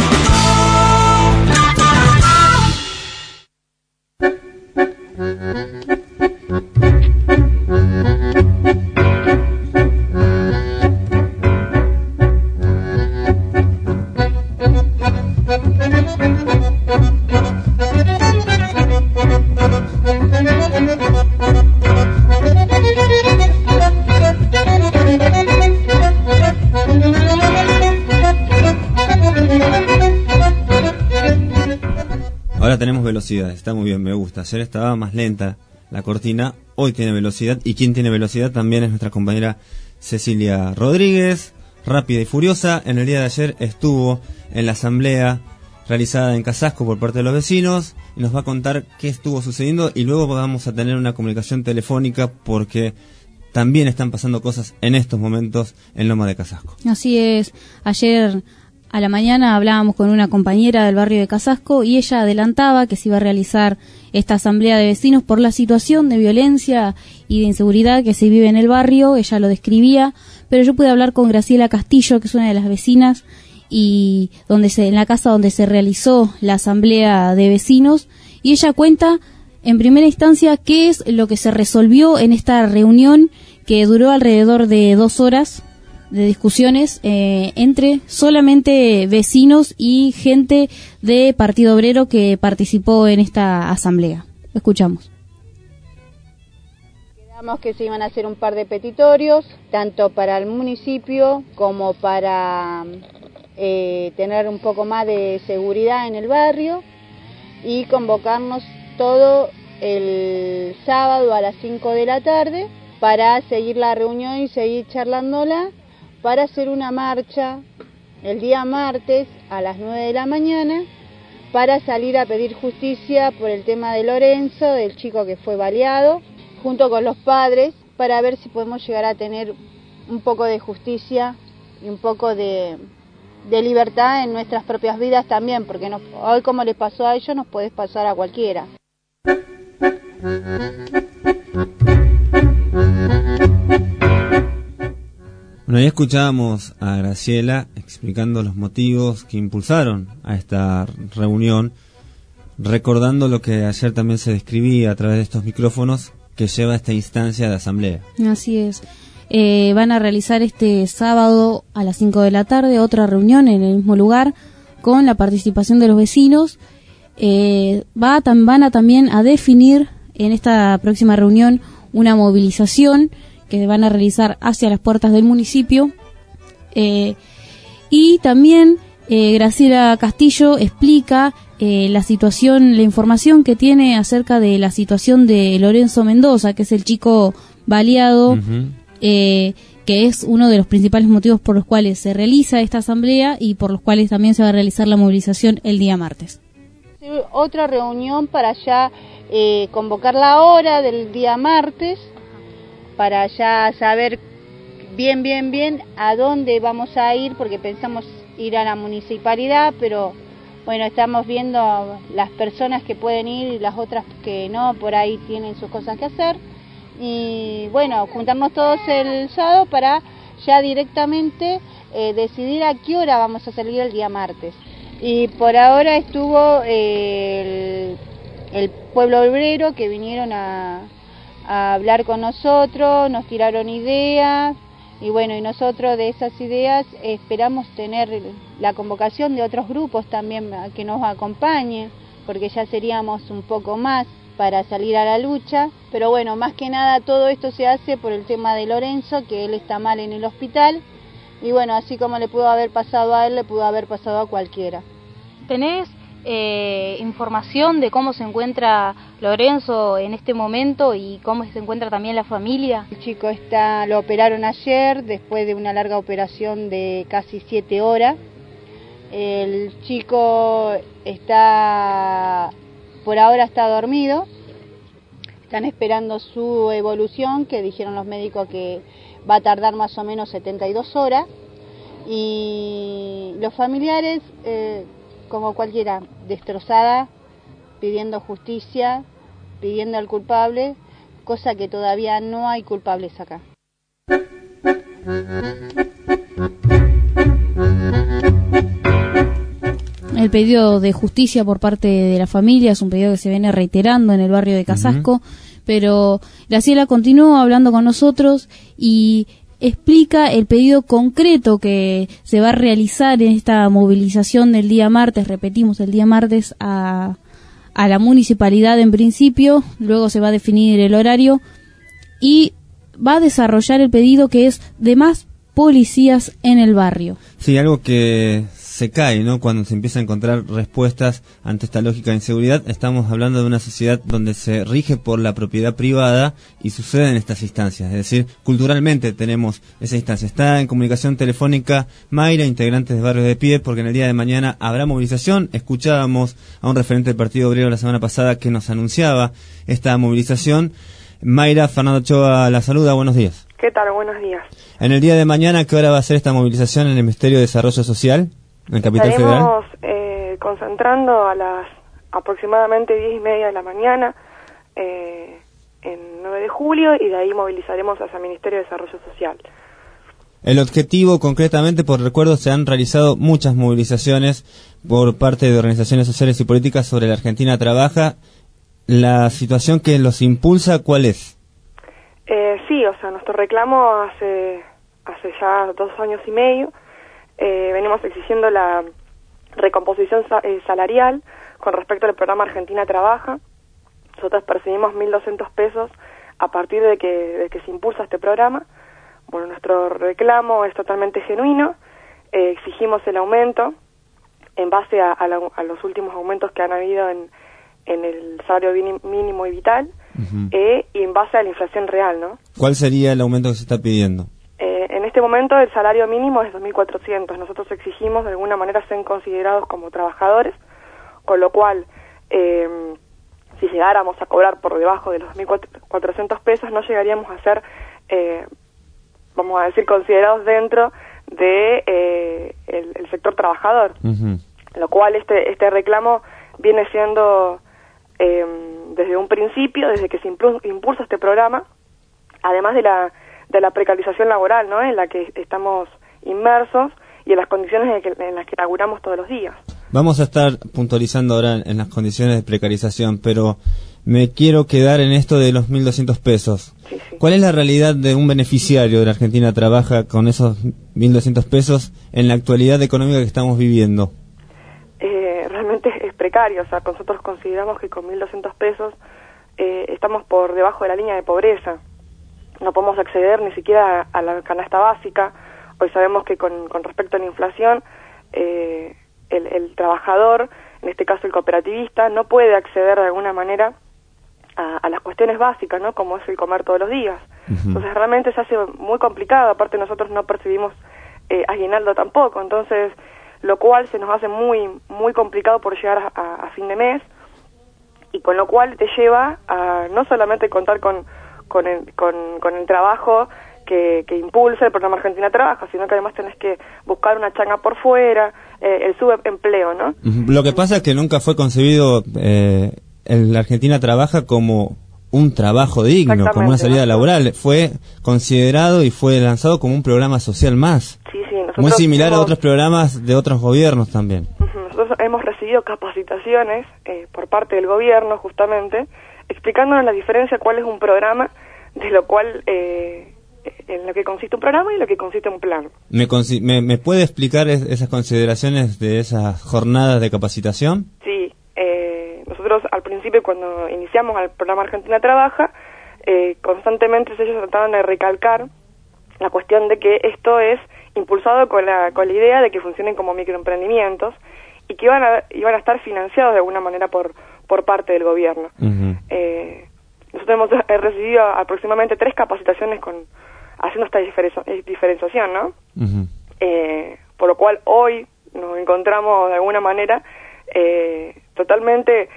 Velocidad, está muy bien, me gusta. Ayer estaba más lenta la cortina, hoy tiene velocidad, y quien tiene velocidad también es nuestra compañera Cecilia Rodríguez, rápida y furiosa. En el día de ayer estuvo en la asamblea realizada en Casasco por parte de los vecinos y nos va a contar qué estuvo sucediendo, y luego vamos a tener una comunicación telefónica porque también están pasando cosas en estos momentos en Loma de Casasco. Así es, ayer a la mañana hablábamos con una compañera del barrio de Casasco y ella adelantaba que se iba a realizar esta asamblea de vecinos por la situación de violencia y de inseguridad que se vive en el barrio. Ella lo describía, pero yo pude hablar con Graciela Castillo, que es una de las vecinas, y donde se, en la casa donde se realizó la asamblea de vecinos, y ella cuenta en primera instancia qué es lo que se resolvió en esta reunión que duró alrededor de dos horas de discusiones eh, entre solamente vecinos y gente de Partido Obrero que participó en esta asamblea. Escuchamos. Quedamos que se iban a hacer un par de petitorios, tanto para el municipio como para eh, tener un poco más de seguridad en el barrio, y convocarnos todo el sábado a las cinco de la tarde para seguir la reunión y seguir charlándola, para hacer una marcha el día martes a las nueve de la mañana para salir a pedir justicia por el tema de Lorenzo, del chico que fue baleado, junto con los padres, para ver si podemos llegar a tener un poco de justicia y un poco de, de libertad en nuestras propias vidas también, porque nos, hoy como les pasó a ellos nos puede pasar a cualquiera. Bueno, ya escuchábamos a Graciela explicando los motivos que impulsaron a esta reunión, recordando lo que ayer también se describía a través de estos micrófonos que lleva a esta instancia de asamblea. Así es. Eh, van a realizar este sábado a las cinco de la tarde otra reunión en el mismo lugar con la participación de los vecinos. Eh, va, tam, van a también a definir en esta próxima reunión una movilización que van a realizar hacia las puertas del municipio, eh, y también eh, Graciela Castillo explica eh, la situación, la información que tiene acerca de la situación de Lorenzo Mendoza, que es el chico baleado, uh-huh. eh, que es uno de los principales motivos por los cuales se realiza esta asamblea y por los cuales también se va a realizar la movilización el día martes. Otra reunión para ya eh, convocar la hora del día martes para ya saber bien, bien, bien a dónde vamos a ir, porque pensamos ir a la municipalidad, pero bueno, estamos viendo las personas que pueden ir y las otras que no, por ahí tienen sus cosas que hacer. Y bueno, juntarnos todos el sábado para ya directamente eh, decidir a qué hora vamos a salir el día martes. Y por ahora estuvo eh, el, el pueblo obrero, que vinieron a, a hablar con nosotros, nos tiraron ideas. Y bueno, y nosotros de esas ideas esperamos tener la convocación de otros grupos también que nos acompañen, porque ya seríamos un poco más para salir a la lucha. Pero bueno, más que nada todo esto se hace por el tema de Lorenzo, que él está mal en el hospital. Y bueno, así como le pudo haber pasado a él, le pudo haber pasado a cualquiera. ¿Tenés eh, información de cómo se encuentra Lorenzo en este momento y cómo se encuentra también la familia? El chico está, lo operaron ayer después de una larga operación de casi siete horas. El chico está, por ahora está dormido. Están esperando su evolución, que dijeron los médicos que va a tardar más o menos setenta y dos horas. Y los familiares, eh, como cualquiera, destrozada, pidiendo justicia, pidiendo al culpable, cosa que todavía no hay culpables acá. El pedido de justicia por parte de la familia es un pedido que se viene reiterando en el barrio de Casasco, uh-huh. pero Graciela continuó hablando con nosotros y explica el pedido concreto que se va a realizar en esta movilización del día martes, repetimos, el día martes a, a la municipalidad en principio, luego se va a definir el horario y va a desarrollar el pedido que es de más policías en el barrio. Sí, algo que se cae, ¿no? Cuando se empieza a encontrar respuestas ante esta lógica de inseguridad. Estamos hablando de una sociedad donde se rige por la propiedad privada y suceden estas instancias. Es decir, culturalmente tenemos esa instancia. Está en comunicación telefónica Mayra, integrantes de Barrio de Pie, porque en el día de mañana habrá movilización. Escuchábamos a un referente del Partido Obrero la semana pasada que nos anunciaba esta movilización. Mayra, Fernando Ochoa la saluda, buenos días. ¿Qué tal? Buenos días. En el día de mañana, ¿qué hora va a ser esta movilización en el Ministerio de Desarrollo Social, en Capital Federal? Estaremos eh, concentrando a las aproximadamente diez y media de la mañana eh, en nueve de julio y de ahí movilizaremos hacia el Ministerio de Desarrollo Social. El objetivo, concretamente, por recuerdo, se han realizado muchas movilizaciones por parte de organizaciones sociales y políticas sobre la Argentina Trabaja. ¿La situación que los impulsa cuál es? Eh, sí, o sea, nuestro reclamo hace, hace ya dos años y medio. Eh, venimos exigiendo la recomposición sa- eh, salarial con respecto al programa Argentina Trabaja. Nosotros percibimos mil doscientos pesos a partir de que, de que se impulsa este programa. Bueno, nuestro reclamo es totalmente genuino. Eh, exigimos el aumento en base a, a, la, a los últimos aumentos que han habido en, en el salario mínimo y vital, uh-huh. eh, y en base a la inflación real, ¿no? ¿Cuál sería el aumento que se está pidiendo? Eh, en este momento el salario mínimo es dos mil cuatrocientos. Nosotros exigimos de alguna manera ser considerados como trabajadores, con lo cual eh, si llegáramos a cobrar por debajo de los dos mil cuatrocientos pesos no llegaríamos a ser, eh, vamos a decir, considerados dentro de eh, el, el sector trabajador. Uh-huh. Lo cual este, este reclamo viene siendo eh, desde un principio, desde que se impulsa este programa, además de la de la precarización laboral, ¿no?, en la que estamos inmersos y en las condiciones en, que, en las que laburamos todos los días. Vamos a estar puntualizando ahora en las condiciones de precarización, pero me quiero quedar en esto de los mil doscientos pesos. Sí, sí. ¿Cuál es la realidad de un beneficiario de la Argentina Trabaja con esos mil doscientos pesos en la actualidad económica que estamos viviendo? Eh, realmente es precario, o sea, nosotros consideramos que con mil doscientos pesos eh, estamos por debajo de la línea de pobreza. No podemos acceder ni siquiera a la canasta básica. Hoy sabemos que con, con respecto a la inflación, eh, el, el trabajador, en este caso el cooperativista, no puede acceder de alguna manera a, a las cuestiones básicas, ¿no?, como es el comer todos los días. Uh-huh. Entonces realmente se hace muy complicado, aparte nosotros no percibimos eh, aguinaldo tampoco, entonces lo cual se nos hace muy muy complicado por llegar a, a, a fin de mes, y con lo cual te lleva a no solamente contar con con el, con, con el trabajo que, que impulsa el programa Argentina Trabaja, sino que además tenés que buscar una changa por fuera, eh, el subempleo, ¿no? Lo que pasa es que nunca fue concebido eh, el Argentina Trabaja como un trabajo digno, como una salida laboral. Fue considerado y fue lanzado como un programa social más. Sí, sí, nosotros muy similar hemos, a otros programas de otros gobiernos también. Nosotros hemos recibido capacitaciones eh, por parte del gobierno, justamente, explicándonos la diferencia, cuál es un programa, de lo cual, eh, en lo que consiste un programa y lo que consiste un plan. ¿Me, me, me puede explicar es, esas consideraciones de esas jornadas de capacitación? Sí, eh, nosotros al principio, cuando iniciamos el programa Argentina Trabaja, eh, constantemente ellos trataban de recalcar la cuestión de que esto es impulsado con la, con la idea de que funcionen como microemprendimientos y que iban a, iban a estar financiados de alguna manera por, por parte del gobierno. Uh-huh. eh, nosotros hemos eh, recibido aproximadamente tres capacitaciones con haciendo esta diferenci diferenciación, ¿no? Uh-huh. eh, por lo cual hoy nos encontramos de alguna manera eh, totalmente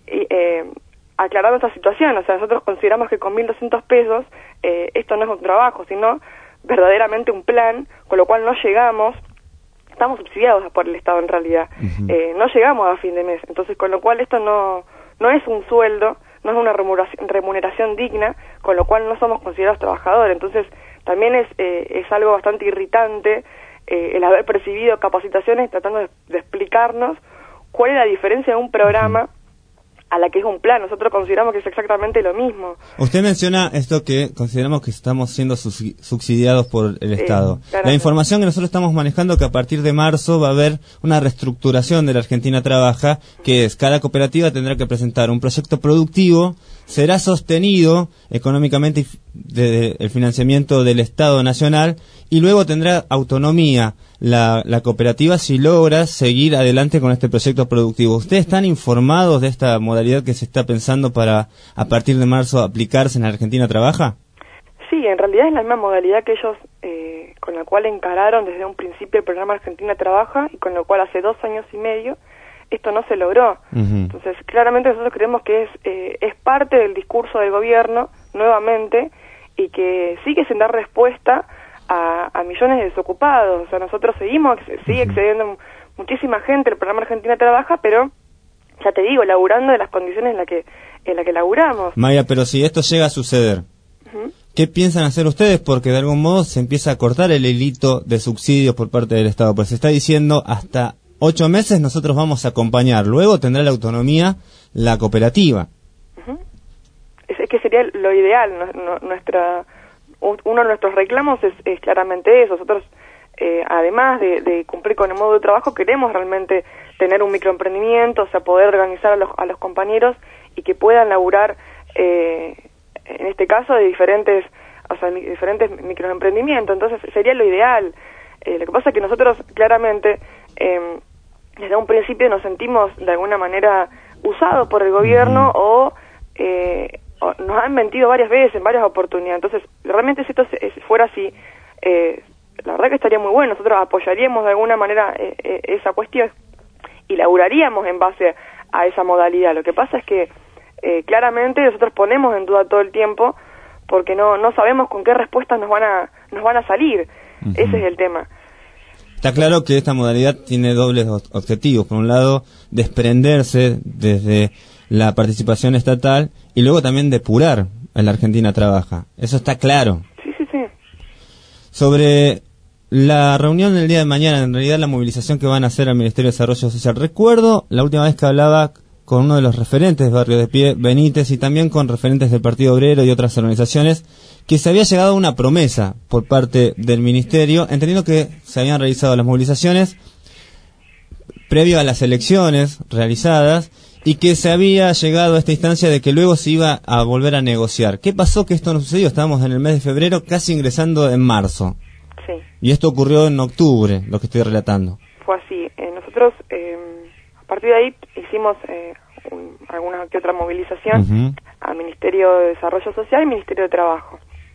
eh, aclarando esta situación. O sea, nosotros consideramos que con mil doscientos pesos eh, esto no es un trabajo, sino verdaderamente un plan, con lo cual no llegamos, estamos subsidiados por el Estado en realidad, uh-huh. eh, no llegamos a fin de mes, entonces con lo cual esto no no es un sueldo, no es una remuneración, remuneración digna, con lo cual no somos considerados trabajadores. Entonces también es eh, es algo bastante irritante eh, el haber percibido capacitaciones tratando de, de explicarnos cuál es la diferencia de un programa uh-huh. a la que es un plan. Nosotros consideramos que es exactamente lo mismo. Usted menciona esto que consideramos que estamos siendo subsidiados por el sí, Estado. Claro. La información que nosotros estamos manejando que a partir de marzo va a haber una reestructuración de la Argentina Trabaja, que es cada cooperativa tendrá que presentar un proyecto productivo, será sostenido económicamente de, de, el financiamiento del Estado Nacional y luego tendrá autonomía la, la cooperativa si logra seguir adelante con este proyecto productivo. ¿Ustedes están informados de esta modalidad que se está pensando para a partir de marzo aplicarse en la Argentina Trabaja? Sí, en realidad es la misma modalidad que ellos, eh, con la cual encararon desde un principio el programa Argentina Trabaja y con lo cual hace dos años y medio esto no se logró. Uh-huh. Entonces, claramente nosotros creemos que es eh, es parte del discurso del gobierno, nuevamente, y que sigue sin dar respuesta a, a millones de desocupados. O sea, nosotros seguimos, sigue accediendo muchísima gente, el programa Argentina Trabaja, pero, ya te digo, laburando de las condiciones en las que en la que laburamos. Maya, pero si esto llega a suceder, uh-huh. ¿qué piensan hacer ustedes? Porque de algún modo se empieza a cortar el hilito de subsidios por parte del Estado, pues se está diciendo hasta ocho meses nosotros vamos a acompañar, luego tendrá la autonomía la cooperativa. Uh-huh. Es, es que sería lo ideal. No, no, nuestra uno de nuestros reclamos es, es claramente eso. Nosotros, eh, además de, de cumplir con el modo de trabajo, queremos realmente tener un microemprendimiento, o sea, poder organizar a los, a los compañeros y que puedan laburar, eh, en este caso, de diferentes, o sea, diferentes microemprendimientos. Entonces sería lo ideal. Eh, lo que pasa es que nosotros claramente eh, desde un principio nos sentimos de alguna manera usados por el gobierno o, eh, o nos han mentido varias veces, en varias oportunidades. Entonces, realmente si esto fuera así, eh, la verdad que estaría muy bueno. Nosotros apoyaríamos de alguna manera eh, eh, esa cuestión y laburaríamos en base a esa modalidad. Lo que pasa es que eh, claramente nosotros ponemos en duda todo el tiempo porque no no sabemos con qué respuestas nos van a nos van a salir. Uh-huh. Ese es el tema. Está claro que esta modalidad tiene dobles objetivos. Por un lado, desprenderse desde la participación estatal y luego también depurar a la Argentina Trabaja. Eso está claro. Sí, sí, sí. Sobre la reunión del día de mañana, en realidad la movilización que van a hacer al Ministerio de Desarrollo Social. Recuerdo la última vez que hablaba con uno de los referentes de Barrio de Pie, Benítez, y también con referentes del Partido Obrero y otras organizaciones, que se había llegado a una promesa por parte del Ministerio, entendiendo que se habían realizado las movilizaciones previo a las elecciones realizadas y que se había llegado a esta instancia de que luego se iba a volver a negociar. ¿Qué pasó que esto no sucedió? Estábamos en el mes de febrero, casi ingresando en marzo. Sí. Y esto ocurrió en octubre, lo que estoy relatando. Fue así. Eh, nosotros, eh, a partir de ahí, hicimos eh, un, alguna que otra movilización uh-huh. al Ministerio de Desarrollo Social y Ministerio de Trabajo.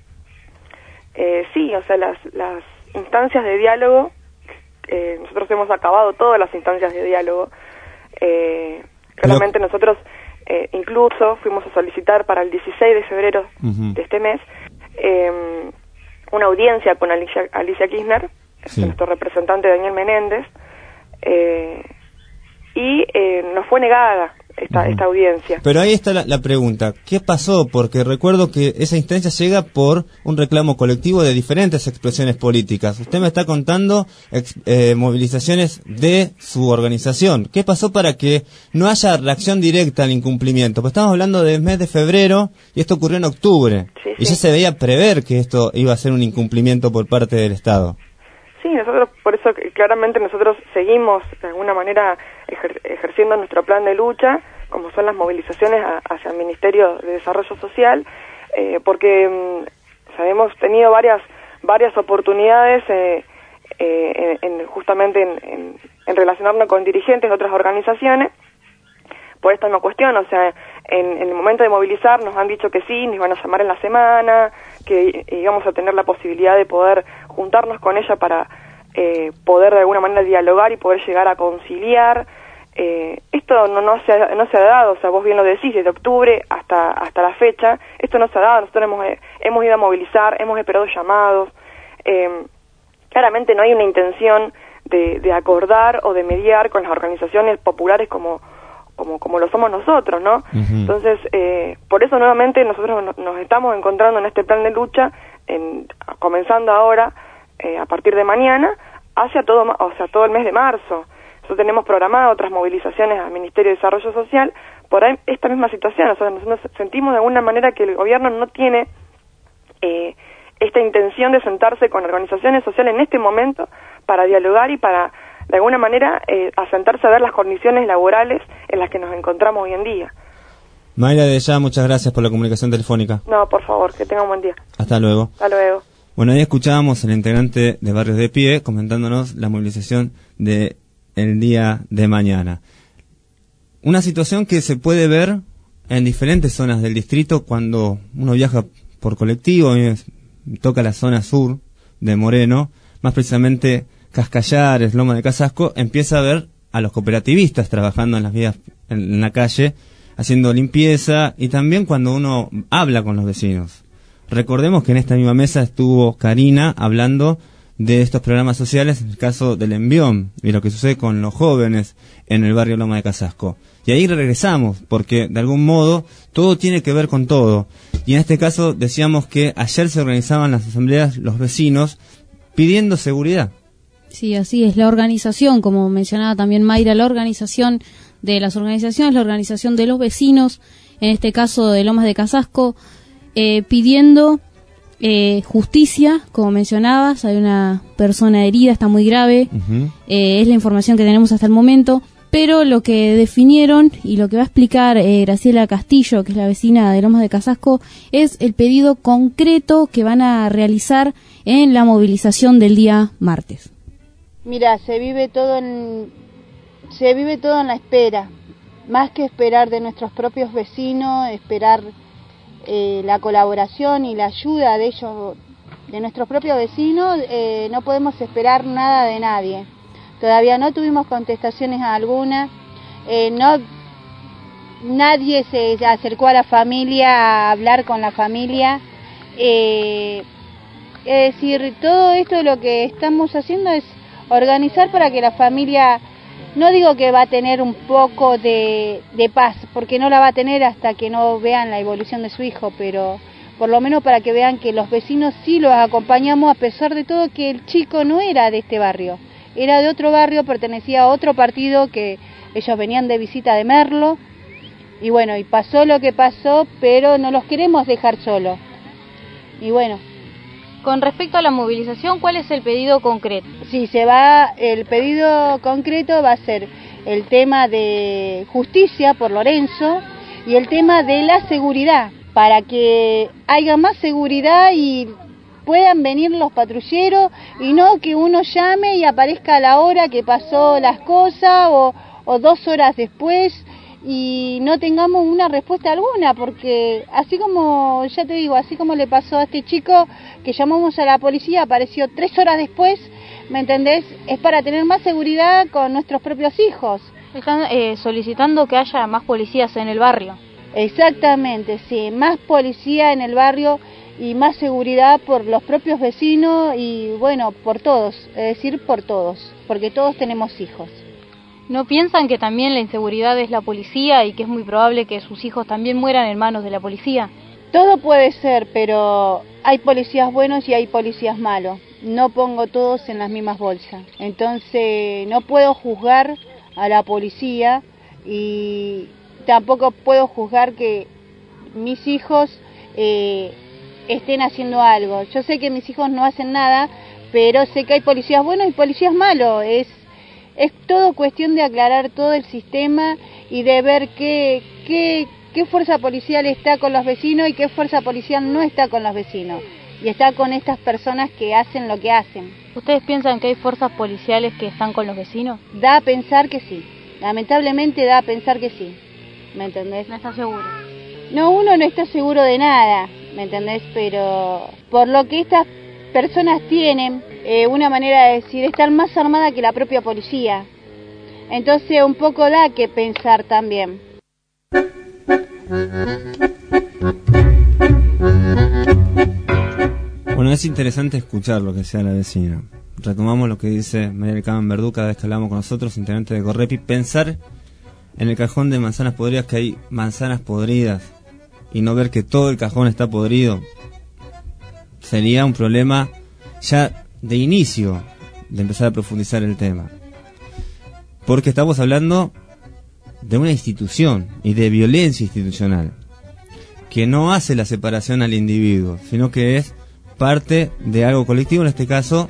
Eh, sí, o sea, las, las instancias de diálogo, eh, nosotros hemos acabado todas las instancias de diálogo. Eh, claramente Pero... nosotros Eh, incluso fuimos a solicitar para el dieciséis de febrero Uh-huh. de este mes eh, una audiencia con Alicia, Alicia Kirchner, Sí. nuestro representante Daniel Menéndez, eh, y eh, nos fue negada esta, Uh-huh. esta audiencia. Pero ahí está la, la pregunta, ¿qué pasó? Porque recuerdo que esa instancia llega por un reclamo colectivo de diferentes expresiones políticas. Usted me está contando ex, eh, movilizaciones de su organización. ¿Qué pasó para que no haya reacción directa al incumplimiento? Pues estamos hablando del mes de febrero y esto ocurrió en octubre. Sí, y sí. ya se veía prever que esto iba a ser un incumplimiento por parte del Estado. Sí, nosotros, por eso que claramente nosotros seguimos de alguna manera ejer- ejerciendo nuestro plan de lucha, como son las movilizaciones a- hacia el Ministerio de Desarrollo Social, eh, porque mm, o sea, hemos tenido varias varias oportunidades eh, eh, en, en- justamente en, en, en relacionarnos con dirigentes de otras organizaciones por esta misma cuestión. O sea, en, en el momento de movilizar nos han dicho que sí, nos van a llamar en la semana, que íbamos a tener la posibilidad de poder juntarnos con ella para eh, poder de alguna manera dialogar y poder llegar a conciliar. Eh, esto no, no, se ha, no se ha dado, o sea, vos bien lo decís, desde octubre hasta hasta la fecha, esto no se ha dado. Nosotros hemos, eh, hemos ido a movilizar, hemos esperado llamados, eh, claramente no hay una intención de, de acordar o de mediar con las organizaciones populares como como como lo somos nosotros, ¿no? Uh-huh. Entonces, eh, por eso nuevamente nosotros no, nos estamos encontrando en este plan de lucha, en, comenzando ahora, eh, a partir de mañana, hacia todo, o sea, todo el mes de marzo. Nosotros tenemos programado otras movilizaciones al Ministerio de Desarrollo Social por ahí, esta misma situación. O sea, nosotros sentimos de alguna manera que el gobierno no tiene eh, esta intención de sentarse con organizaciones sociales en este momento para dialogar y para de alguna manera eh, a sentarse a ver las condiciones laborales en las que nos encontramos hoy en día. Mayra, de ya, muchas gracias por la comunicación telefónica. No, por favor, que tenga un buen día. Hasta luego. Hasta luego. Bueno, ahí escuchábamos al integrante de Barrios de Pie comentándonos la movilización de el día de mañana. Una situación que se puede ver en diferentes zonas del distrito cuando uno viaja por colectivo. A mí me toca la zona sur de Moreno, más precisamente Cascallares, Loma de Casasco, empieza a ver a los cooperativistas trabajando en las vías, en la calle, haciendo limpieza, y también cuando uno habla con los vecinos. Recordemos que en esta misma mesa estuvo Karina hablando de estos programas sociales, en el caso del Envión, y lo que sucede con los jóvenes en el barrio Loma de Casasco. Y ahí regresamos, porque de algún modo todo tiene que ver con todo. Y en este caso decíamos que ayer se organizaban las asambleas los vecinos pidiendo seguridad. Sí, así es. La organización, como mencionaba también Mayra, la organización de las organizaciones, la organización de los vecinos, en este caso de Lomas de Casasco, eh, pidiendo eh, justicia, como mencionabas. Hay una persona herida, está muy grave, Uh-huh. eh, es la información que tenemos hasta el momento, pero lo que definieron y lo que va a explicar eh, Graciela Castillo, que es la vecina de Lomas de Casasco, es el pedido concreto que van a realizar en la movilización del día martes. Mira, se vive todo en se vive todo en la espera, más que esperar de nuestros propios vecinos, esperar eh, la colaboración y la ayuda de ellos, de nuestros propios vecinos, eh, no podemos esperar nada de nadie. Todavía no tuvimos contestaciones a alguna, eh, no nadie se acercó a la familia a hablar con la familia. Eh, es decir, todo esto lo que estamos haciendo es organizar para que la familia, no digo que va a tener un poco de, de paz, porque no la va a tener hasta que no vean la evolución de su hijo, pero por lo menos para que vean que los vecinos sí los acompañamos, a pesar de todo que el chico no era de este barrio, era de otro barrio, pertenecía a otro partido, que ellos venían de visita de Merlo, y bueno, y pasó lo que pasó, pero no los queremos dejar solos. Y bueno. Con respecto a la movilización, ¿cuál es el pedido concreto? Sí, se va, el pedido concreto va a ser el tema de justicia por Lorenzo y el tema de la seguridad, para que haya más seguridad y puedan venir los patrulleros y no que uno llame y aparezca a la hora que pasó las cosas o, o dos horas después y no tengamos una respuesta alguna, porque así como, ya te digo, así como le pasó a este chico que llamamos a la policía, apareció tres horas después, ¿me entendés? Es para tener más seguridad con nuestros propios hijos Están eh, solicitando que haya más policías en el barrio. Exactamente, sí, más policía en el barrio y más seguridad por los propios vecinos y bueno, por todos, es decir, por todos, porque todos tenemos hijos. ¿No piensan que también la inseguridad es la policía y que es muy probable que sus hijos también mueran en manos de la policía? Todo puede ser, pero hay policías buenos y hay policías malos. No pongo todos en las mismas bolsas. Entonces no puedo juzgar a la policía y tampoco puedo juzgar que mis hijos eh, estén haciendo algo. Yo sé que mis hijos no hacen nada, pero sé que hay policías buenos y policías malos. Es, es todo cuestión de aclarar todo el sistema y de ver qué, qué, qué fuerza policial está con los vecinos y qué fuerza policial no está con los vecinos. Y está con estas personas que hacen lo que hacen. ¿Ustedes piensan que hay fuerzas policiales que están con los vecinos? Da a pensar que sí. Lamentablemente da a pensar que sí. ¿Me entendés? ¿No estás seguro? No, uno no está seguro de nada, ¿me entendés? Pero por lo que estas personas tienen, eh, una manera de decir, están más armadas que la propia policía. Entonces un poco da que pensar también. Bueno, es interesante escuchar lo que sea la vecina. Retomamos lo que dice María del Carmen Verdú cada vez que hablamos con nosotros, integrante de Correpi, pensar en el cajón de manzanas podridas que hay manzanas podridas y no ver que todo el cajón está podrido sería un problema ya de inicio de empezar a profundizar el tema, porque estamos hablando de una institución y de violencia institucional que no hace la separación al individuo, sino que es parte de algo colectivo, en este caso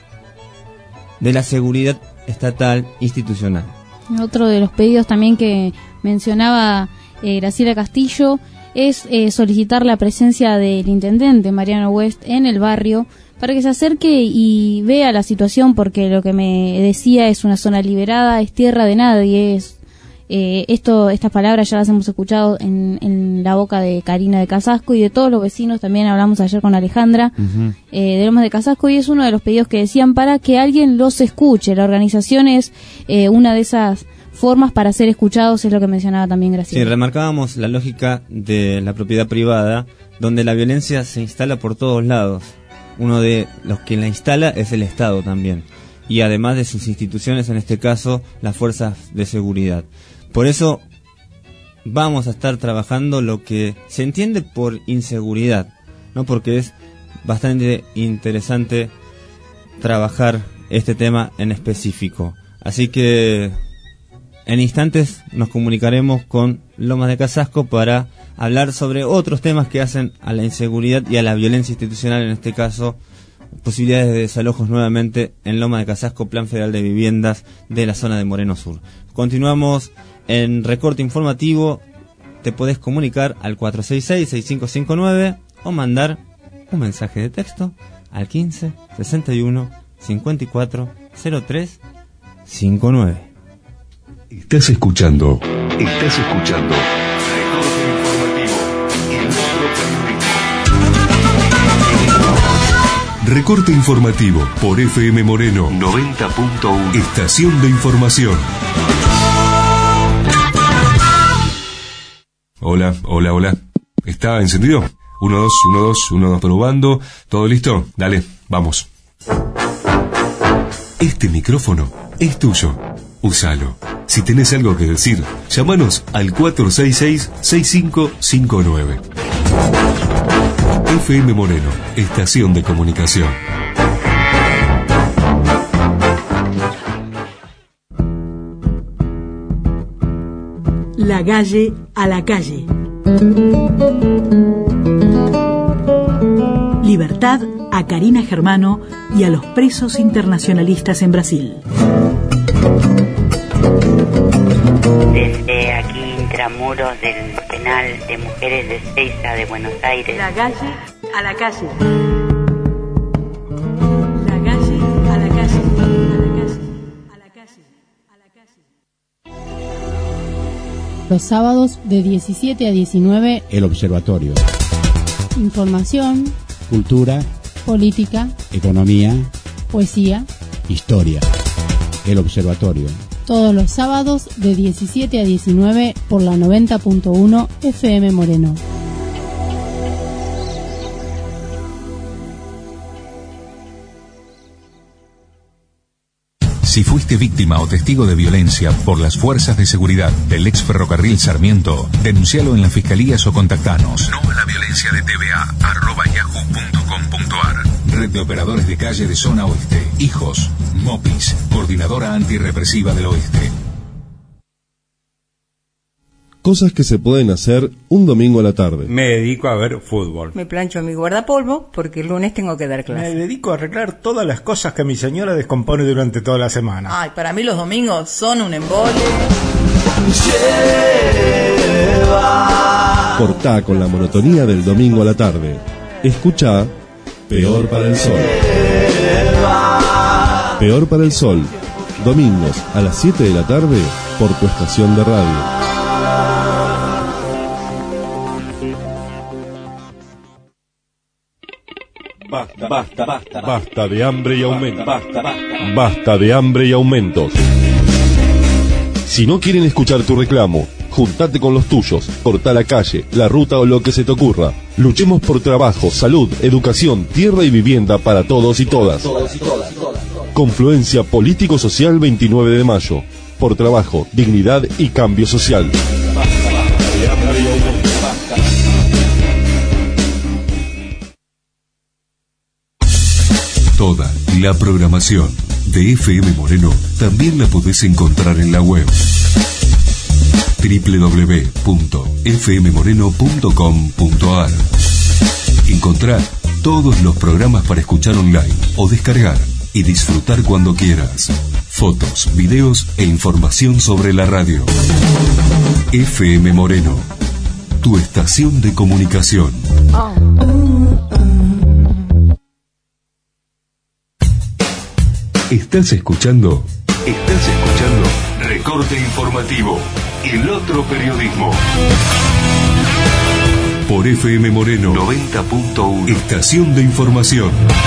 de la seguridad estatal institucional. Otro de los pedidos también que mencionaba eh, Graciela Castillo es eh, solicitar la presencia del intendente Mariano West en el barrio para que se acerque y vea la situación, porque lo que me decía es una zona liberada, es tierra de nadie, es eh, esto estas palabras ya las hemos escuchado en, en la boca de Karina de Casasco y de todos los vecinos. También hablamos ayer con Alejandra uh-huh. eh, de Lomas de Casasco, y es uno de los pedidos que decían para que alguien los escuche. La organización es eh, una de esas formas para ser escuchados, es lo que mencionaba también Graciela. Sí, remarcábamos la lógica de la propiedad privada, donde la violencia se instala por todos lados. Uno de los que la instala es el Estado también, y además de sus instituciones, en este caso las fuerzas de seguridad. Por eso vamos a estar trabajando lo que se entiende por inseguridad, ¿no? Porque es bastante interesante trabajar este tema en específico. Así que en instantes nos comunicaremos con Lomas de Casasco para hablar sobre otros temas que hacen a la inseguridad y a la violencia institucional, en este caso posibilidades de desalojos nuevamente en Lomas de Casasco, Plan Federal de Viviendas de la zona de Moreno Sur. Continuamos en Recorte Informativo. Te podés comunicar al cuatro seis seis, seis cinco cinco nueve o mandar un mensaje de texto al quince, sesenta y uno, cincuenta y cuatro, cero tres, cincuenta y nueve. Estás escuchando, estás escuchando Recorte Informativo en nuestro periodismo. Recorte Informativo por F M Moreno noventa punto uno. Estación de información. Hola, hola, hola. ¿Está encendido? uno, dos, uno, dos, uno, dos, probando. ¿Todo listo? Dale, vamos. Este micrófono es tuyo. Úsalo. Si tenés algo que decir, llámanos al cuatro seis seis, seis cinco cinco nueve. F M Moreno, estación de comunicación. La calle a la calle. Libertad a Karina Germano y a los presos internacionalistas en Brasil. Desde aquí, intramuros del penal de mujeres de Ezeiza de Buenos Aires. La calle a la calle. La calle a la calle. A la calle. A la calle. Los sábados de diecisiete a diecinueve. El Observatorio. Información. Cultura. Política. Economía. Poesía. Historia. El Observatorio. Todos los sábados de diecisiete a diecinueve por la noventa punto uno F M Moreno. Si fuiste víctima o testigo de violencia por las fuerzas de seguridad del ex ferrocarril Sarmiento, denuncialo en las fiscalías o contactanos. No a la violencia de T V A arroba yahoo punto com punto ar. Red de Operadores de Calle de Zona Oeste. Hijos. Mopis. Coordinadora Antirrepresiva del Oeste. Cosas que se pueden hacer un domingo a la tarde. Me dedico a ver fútbol. Me plancho mi guardapolvo porque el lunes tengo que dar clase. Me dedico a arreglar todas las cosas que mi señora descompone durante toda la semana. Ay, para mí los domingos son un embole. Cortá con la monotonía del domingo a la tarde. Escuchá Peor para el Sol. Peor para el Sol. Domingos a las siete de la tarde por tu estación de radio. Basta, basta, basta. Basta de hambre y aumentos. Basta, basta. Basta de hambre y aumentos. Si no quieren escuchar tu reclamo, juntate con los tuyos, cortá la calle, la ruta o lo que se te ocurra. Luchemos por trabajo, salud, educación, tierra y vivienda para todos y todas. Todos y todas. Confluencia Político-Social veintinueve de mayo. Por trabajo, dignidad y cambio social. Toda la programación de F M Moreno también la podés encontrar en la web doble u doble u doble u punto f m moreno punto com punto ar. Encontrá todos los programas para escuchar online o descargar y disfrutar cuando quieras. Fotos, videos e información sobre la radio. F M Moreno, tu estación de comunicación. Estás escuchando, estás escuchando Recorte Informativo, el otro periodismo. Por F M Moreno noventa punto uno, estación de información.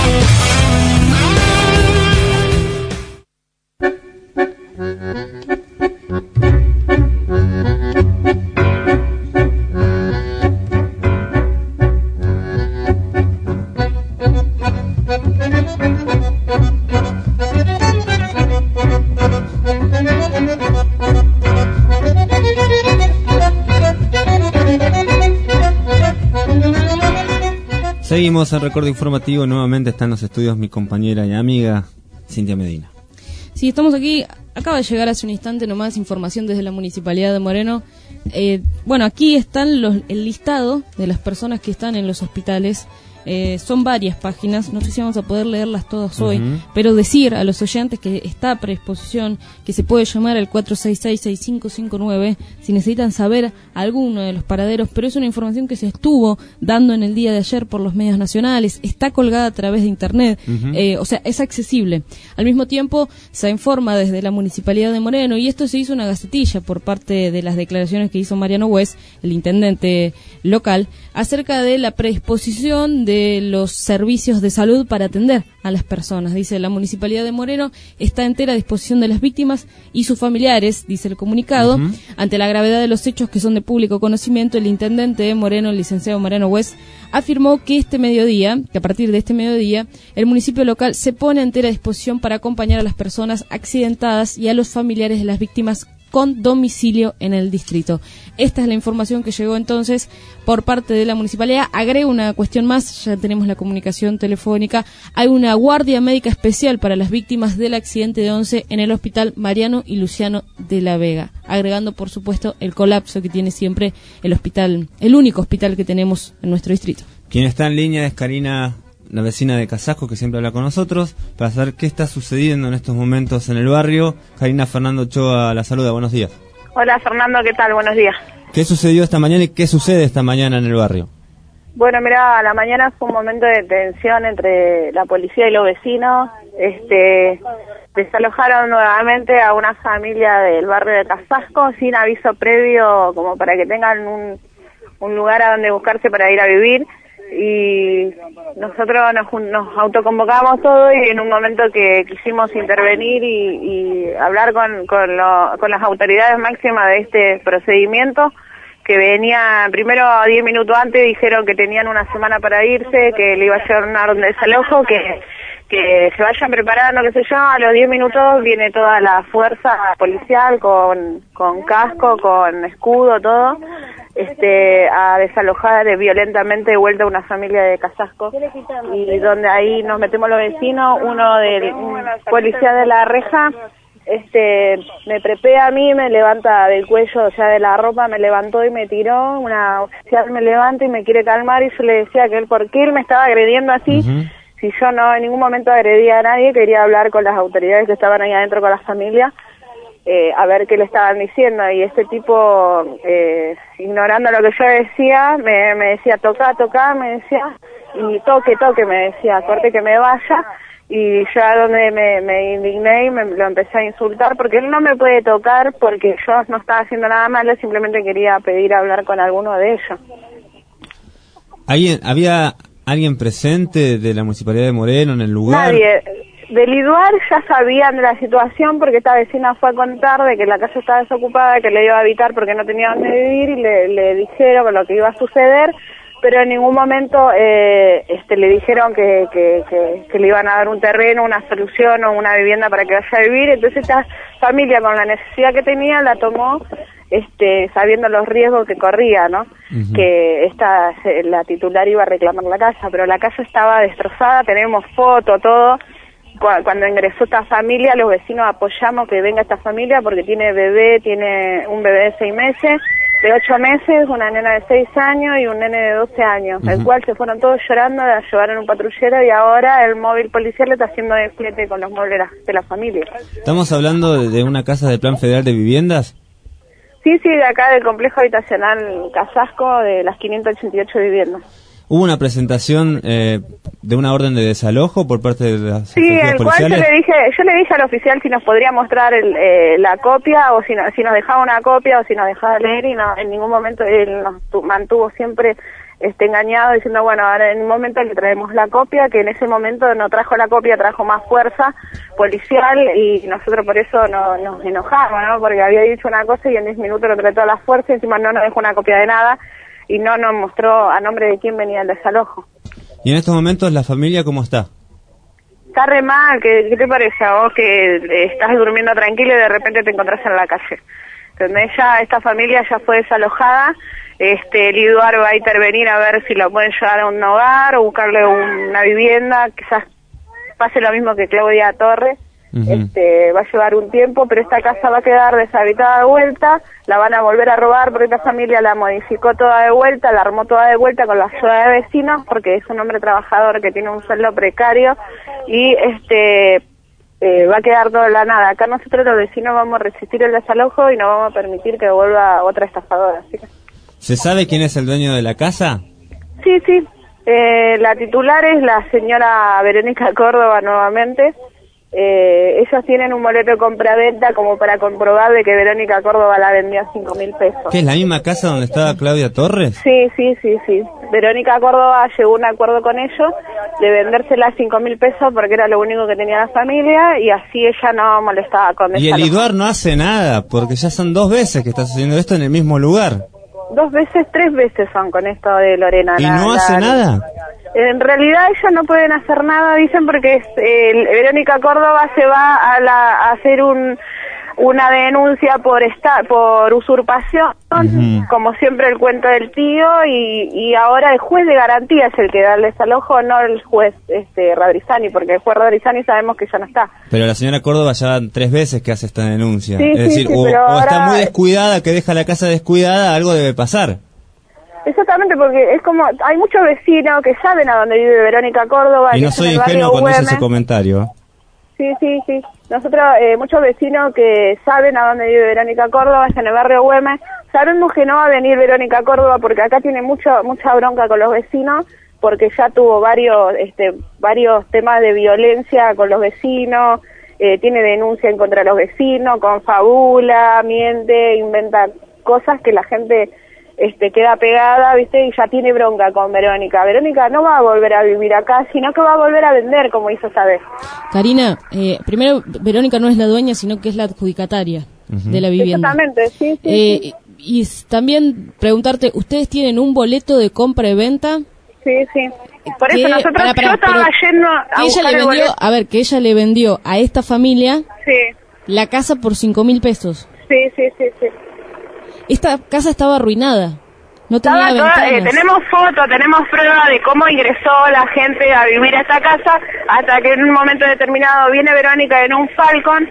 Seguimos el recorte informativo. Nuevamente está en los estudios mi compañera y amiga Cintia Medina. Sí, estamos aquí. Acaba de llegar hace un instante nomás información desde la Municipalidad de Moreno. Eh, bueno, aquí están los, el listado de las personas que están en los hospitales. Eh, son varias páginas, no sé si vamos a poder leerlas todas hoy, uh-huh. pero decir a los oyentes que está a predisposición, que se puede llamar al cuatro seis seis, seis cinco cinco nueve si necesitan saber alguno de los paraderos, pero es una información que se estuvo dando en el día de ayer por los medios nacionales, está colgada a través de internet, uh-huh. eh, o sea, es accesible. Al mismo tiempo, se informa desde la Municipalidad de Moreno, y esto se hizo una gacetilla por parte de las declaraciones que hizo Mariano West, el intendente local, acerca de la predisposición de de los servicios de salud para atender a las personas. Dice, la Municipalidad de Moreno está a entera disposición de las víctimas y sus familiares, dice el comunicado. Uh-huh. Ante la gravedad de los hechos que son de público conocimiento, el intendente de Moreno, el licenciado Mariano West, afirmó que este mediodía, que a partir de este mediodía, el municipio local se pone a entera disposición para acompañar a las personas accidentadas y a los familiares de las víctimas con domicilio en el distrito. Esta es la información que llegó entonces por parte de la municipalidad. Agrego una cuestión más, ya tenemos la comunicación telefónica. Hay una guardia médica especial para las víctimas del accidente de Once en el hospital Mariano y Luciano de la Vega, agregando por supuesto el colapso que tiene siempre el hospital, el único hospital que tenemos en nuestro distrito. Quien está en línea es Karina, la vecina de Casasco, que siempre habla con nosotros, para saber qué está sucediendo en estos momentos en el barrio. Karina, Fernando Ochoa la saluda, buenos días. Hola Fernando, ¿qué tal? Buenos días. ¿Qué sucedió esta mañana y qué sucede esta mañana en el barrio? Bueno, mira, la mañana fue un momento de tensión entre la policía y los vecinos. Este, desalojaron nuevamente a una familia del barrio de Casasco sin aviso previo, como para que tengan un, un lugar a donde buscarse para ir a vivir. y nosotros nos, nos autoconvocamos todo y en un momento que quisimos intervenir y, y hablar con, con, lo, con las autoridades máximas de este procedimiento, que venía primero diez minutos antes, dijeron que tenían una semana para irse, que le iba a llevar una orden de desalojo, que, que se vayan preparando, qué sé yo. A los diez minutos viene toda la fuerza policial con, con casco, con escudo, todo, este, a desalojar violentamente de vuelta a una familia de Casasco, y donde ahí nos metemos los vecinos, uno del un policía de la reja, este, me prepea a mí, me levanta del cuello, ya de la ropa, me levantó y me tiró, una oficial me levanta y me quiere calmar, y yo le decía que él, ¿por qué él me estaba agrediendo así? Uh-huh. Si yo no en ningún momento agredía a nadie, quería hablar con las autoridades que estaban ahí adentro con la familia, eh, a ver qué le estaban diciendo, y este tipo, eh, ignorando lo que yo decía, me, me decía, toca, toca, me decía, y toque, toque, me decía, corte que me vaya. Y ya donde me, me indigné y me lo empecé a insultar, porque él no me puede tocar porque yo no estaba haciendo nada malo, simplemente quería pedir hablar con alguno de ellos. ¿Alguien, ¿Había alguien presente de la Municipalidad de Moreno en el lugar? Nadie. Del IDUAR ya sabían de la situación porque esta vecina fue a contar de que la casa estaba desocupada, que le iba a habitar porque no tenía dónde vivir, y le, le dijeron lo que iba a suceder, pero en ningún momento eh, este, le dijeron que, que, que, que le iban a dar un terreno, una solución o una vivienda para que vaya a vivir. Entonces esta familia, con la necesidad que tenía, la tomó este, sabiendo los riesgos que corría, ¿no? Uh-huh. Que esta la titular iba a reclamar la casa, pero la casa estaba destrozada, tenemos foto, todo. Cuando ingresó esta familia, los vecinos apoyamos que venga esta familia porque tiene bebé, tiene un bebé de seis meses, de ocho meses, una nena de seis años y un nene de doce años, uh-huh. el cual se fueron todos llorando, la llevaron un patrullero y ahora el móvil policial le está haciendo desplete con los muebles de la familia. ¿Estamos hablando de una casa del Plan Federal de Viviendas? Sí, sí, de acá del complejo habitacional Casasco, de las quinientas ochenta y ocho viviendas. ¿Hubo una presentación eh, de una orden de desalojo por parte de las sí, el cual yo le dije, yo le dije al oficial si nos podría mostrar el, eh, la copia o si, no, si nos dejaba una copia o si nos dejaba leer, y no, en ningún momento él nos tu, mantuvo siempre este, engañado diciendo, bueno, ahora en un momento le traemos la copia, que en ese momento no trajo la copia, trajo más fuerza policial, y nosotros por eso no, nos enojamos, ¿no? Porque había dicho una cosa y en diez minutos lo trató a la fuerza y encima no nos dejó una copia de nada. Y no nos mostró a nombre de quién venía el desalojo. ¿Y en estos momentos la familia cómo está? Está re mal. ¿Qué, qué te parece a vos que estás durmiendo tranquilo y de repente te encontrás en la calle? ¿Entendés? Ya esta familia ya fue desalojada. Este, el IDUAR va a intervenir a ver si lo pueden llevar a un hogar o buscarle una vivienda. Quizás pase lo mismo que Claudia Torres. Uh-huh. Este, va a llevar un tiempo, pero esta casa va a quedar deshabitada de vuelta, la van a volver a robar porque esta familia la modificó toda de vuelta, la armó toda de vuelta con la ayuda de vecinos, porque es un hombre trabajador que tiene un sueldo precario, y este eh, va a quedar toda la nada. Acá nosotros los vecinos vamos a resistir el desalojo y no vamos a permitir que vuelva otra estafadora. ¿Sí? ¿Se sabe quién es el dueño de la casa? Sí, sí, eh, la titular es la señora Verónica Córdoba nuevamente. Eh, ellos tienen un boleto de compra-venta como para comprobar de que Verónica Córdoba la vendió a cinco mil pesos. ¿Qué es la misma casa donde estaba Claudia Torres? Sí, sí, sí, sí. Verónica Córdoba llegó a un acuerdo con ellos de vendérsela a cinco mil pesos porque era lo único que tenía la familia, y así ella no molestaba con Y el IDUAR no hace nada, porque ya son dos veces que está sucediendo esto en el mismo lugar. Dos veces, tres veces son con esto de Lorena. ¿Y la, no la, hace nada? En realidad ellos no pueden hacer nada, dicen, porque es, eh, Verónica Córdoba se va a, la, a hacer un una denuncia por esta, por usurpación, uh-huh. como siempre el cuento del tío, y, y ahora el juez de garantía es el que da el desalojo, no el juez este Radrizani, porque el juez Radrizani sabemos que ya no está. Pero la señora Córdoba ya van tres veces que hace esta denuncia. Sí, es sí, decir, sí, o, pero o ahora... está muy descuidada, que deja la casa descuidada, algo debe pasar. Exactamente, porque es como, hay muchos vecinos que saben a dónde vive Verónica Córdoba. Y no soy ingenuo cuando hice ese comentario. Sí, sí, sí. Nosotros, eh, muchos vecinos que saben a dónde vive Verónica Córdoba, es en el barrio Güemes. Sabemos que no va a venir Verónica Córdoba porque acá tiene mucho, mucha bronca con los vecinos, porque ya tuvo varios, este, varios temas de violencia con los vecinos, eh, tiene denuncia en contra de los vecinos, confabula, miente, inventa cosas que la gente este, queda pegada, ¿viste? Y ya tiene bronca con Verónica. Verónica no va a volver a vivir acá, sino que va a volver a vender, como hizo esta vez. Karina, eh, primero, Verónica no es la dueña, sino que es la adjudicataria uh-huh. de la vivienda. Exactamente, sí, sí, eh, sí. Y también preguntarte, ¿ustedes tienen un boleto de compra y venta? Sí, sí. Por eso que, nosotros, para, para, yo estaba yendo a ella buscar le el vendió, boleto. A ver, que ella le vendió a esta familia sí. la casa por cinco mil pesos. Sí, sí, sí, sí. Esta casa estaba arruinada. No tenía Toda, toda, eh, ventanas. tenemos fotos, tenemos pruebas de cómo ingresó la gente a vivir a esta casa, hasta que en un momento determinado viene Verónica en un Falcon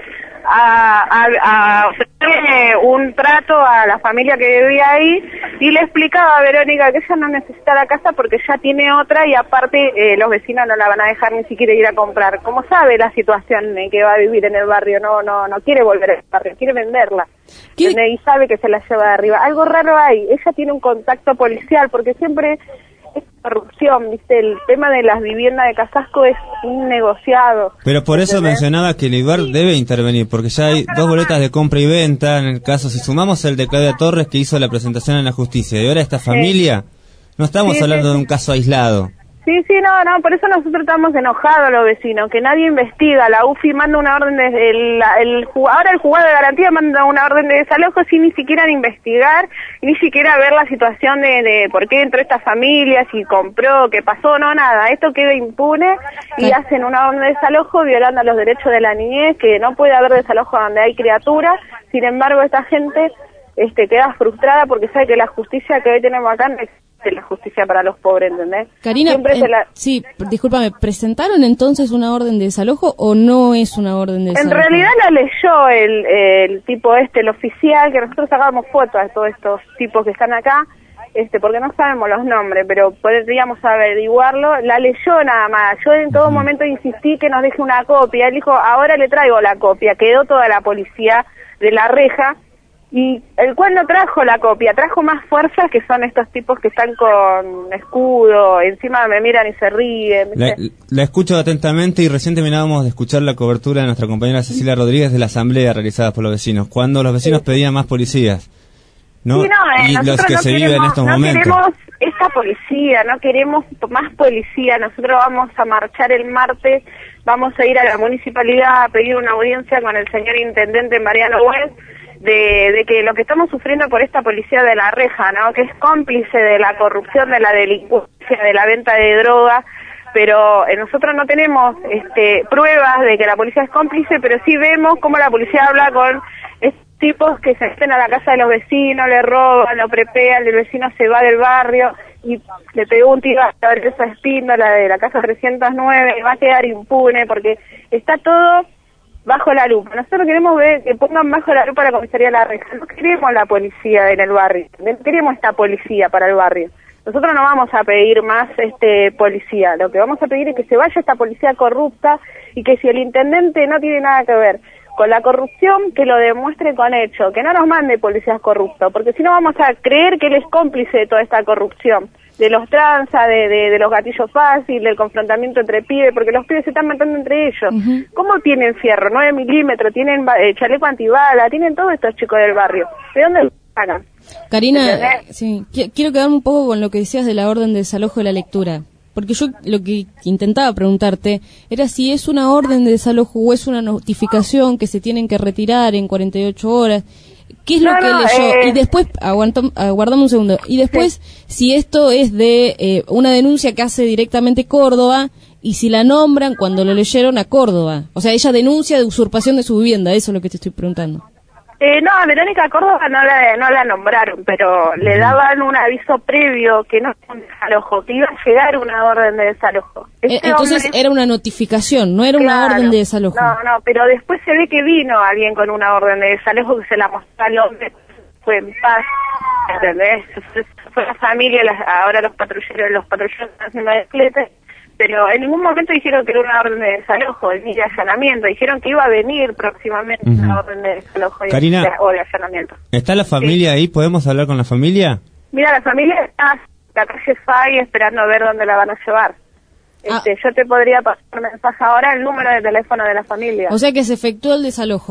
a, a, a ofrecerle un trato a la familia que vivía ahí, y le explicaba a Verónica que ella no necesita la casa porque ya tiene otra, y aparte eh, los vecinos no la van a dejar ni siquiera ir a comprar. Como sabe la situación en que va a vivir en el barrio, no no no quiere volver al barrio, quiere venderla. Y sabe que se la lleva de arriba. Algo raro hay, ella tiene un contacto policial, porque siempre es corrupción, ¿viste? El tema de las viviendas de Casasco es un negociado. Pero por eso ¿entendés? mencionaba que el I B A R debe intervenir, porque ya hay dos boletas de compra y venta, en el caso, si sumamos el de Claudia Torres, que hizo la presentación en la justicia, y ahora esta familia, no estamos Sí, hablando sí, de un caso aislado. Sí, sí, no, no, por eso nosotros estamos enojados los vecinos, que nadie investiga. La U F I manda una orden de... El, el, ahora el juzgado de garantía manda una orden de desalojo sin ni siquiera investigar, ni siquiera ver la situación de, de por qué entró esta familia, si compró, qué pasó, no, nada. Esto queda impune y hacen una orden de desalojo violando los derechos de la niñez, que no puede haber desalojo donde hay criaturas. Sin embargo, esta gente este queda frustrada porque sabe que la justicia que hoy tenemos acá no existe, la justicia para los pobres, ¿entendés? Karina, Siempre eh, se la... sí, discúlpame, ¿presentaron entonces una orden de desalojo o no es una orden de En desalojo? realidad la leyó el, el tipo este, el oficial, que nosotros sacábamos fotos de todos estos tipos que están acá, este porque no sabemos los nombres, pero podríamos averiguarlo. La leyó nada más. Yo en todo momento insistí que nos deje una copia. Él dijo, ahora le traigo la copia. Quedó toda la policía de la reja, y el cual no trajo la copia, trajo más fuerzas, que son estos tipos que están con escudo, encima me miran y se ríen. La, la escucho atentamente, y recién terminábamos de escuchar la cobertura de nuestra compañera Cecilia Rodríguez de la asamblea realizada por los vecinos, cuando los vecinos sí. pedían más policías, ¿no? Sí, no eh, y los que no se queremos, viven en estos no momentos. queremos esta policía, no queremos más policía. Nosotros vamos a marchar el martes, vamos a ir a la municipalidad a pedir una audiencia con el señor intendente Mariano West, De, de que lo que estamos sufriendo por esta policía de la reja, ¿no? Que es cómplice de la corrupción, de la delincuencia, de la venta de droga, pero eh, nosotros no tenemos este, pruebas de que la policía es cómplice, pero sí vemos cómo la policía habla con estos tipos que se meten a la casa de los vecinos, le roban, lo prepean, el vecino se va del barrio y le pegó un tiro a la Teresa Espíndola de la casa trescientos nueve, y va a quedar impune porque está todo bajo la lupa. Nosotros queremos ver que pongan bajo la lupa la comisaría de la reja. No queremos la policía en el barrio, no queremos esta policía para el barrio. Nosotros no vamos a pedir más este policía, lo que vamos a pedir es que se vaya esta policía corrupta, y que si el intendente no tiene nada que ver con la corrupción, que lo demuestre con hecho, que no nos mande policías corruptos, porque si no vamos a creer que él es cómplice de toda esta corrupción, de los tranzas, de, de, de los gatillos fáciles, del confrontamiento entre pibes, porque los pibes se están matando entre ellos. Uh-huh. ¿Cómo tienen fierro? nueve milímetros, tienen eh, chaleco antibala, tienen todos estos chicos del barrio. ¿De dónde lo sacan? Karina, eh, sí, qu- quiero quedarme un poco con lo que decías de la orden de desalojo de la lectura. Porque yo lo que intentaba preguntarte era si es una orden de desalojo o es una notificación que se tienen que retirar en cuarenta y ocho horas. ¿Qué es no, lo que no, leyó? Eh... Y después, aguantam, aguardame un segundo, y después sí. si esto es de eh, una denuncia que hace directamente Córdoba, y si la nombran cuando lo leyeron a Córdoba. O sea, ella denuncia de usurpación de su vivienda, eso es lo que te estoy preguntando. Eh, no, a Verónica Córdoba no la, no la nombraron, pero le daban un aviso previo que no era un desalojo, que iba a llegar una orden de desalojo. Este Entonces hombre... era una notificación, no era claro, una orden de desalojo. No, no, pero después se ve que vino alguien con una orden de desalojo que se la mostró al hombre, fue en paz, ¿entendés? Fue la familia, las, ahora los patrulleros, los patrulleros están haciendo despletes, pero en ningún momento dijeron que era una orden de desalojo ni de allanamiento, dijeron que iba a venir próximamente uh-huh. una orden de desalojo Karina, de, o de allanamiento. ¿Está la familia sí. ahí? ¿Podemos hablar con la familia? Mira, la familia está en la calle Fay esperando a ver dónde la van a llevar. Este, ah. Yo te podría pasar mensaje ahora, el número de teléfono de la familia. O sea que se efectuó el desalojo.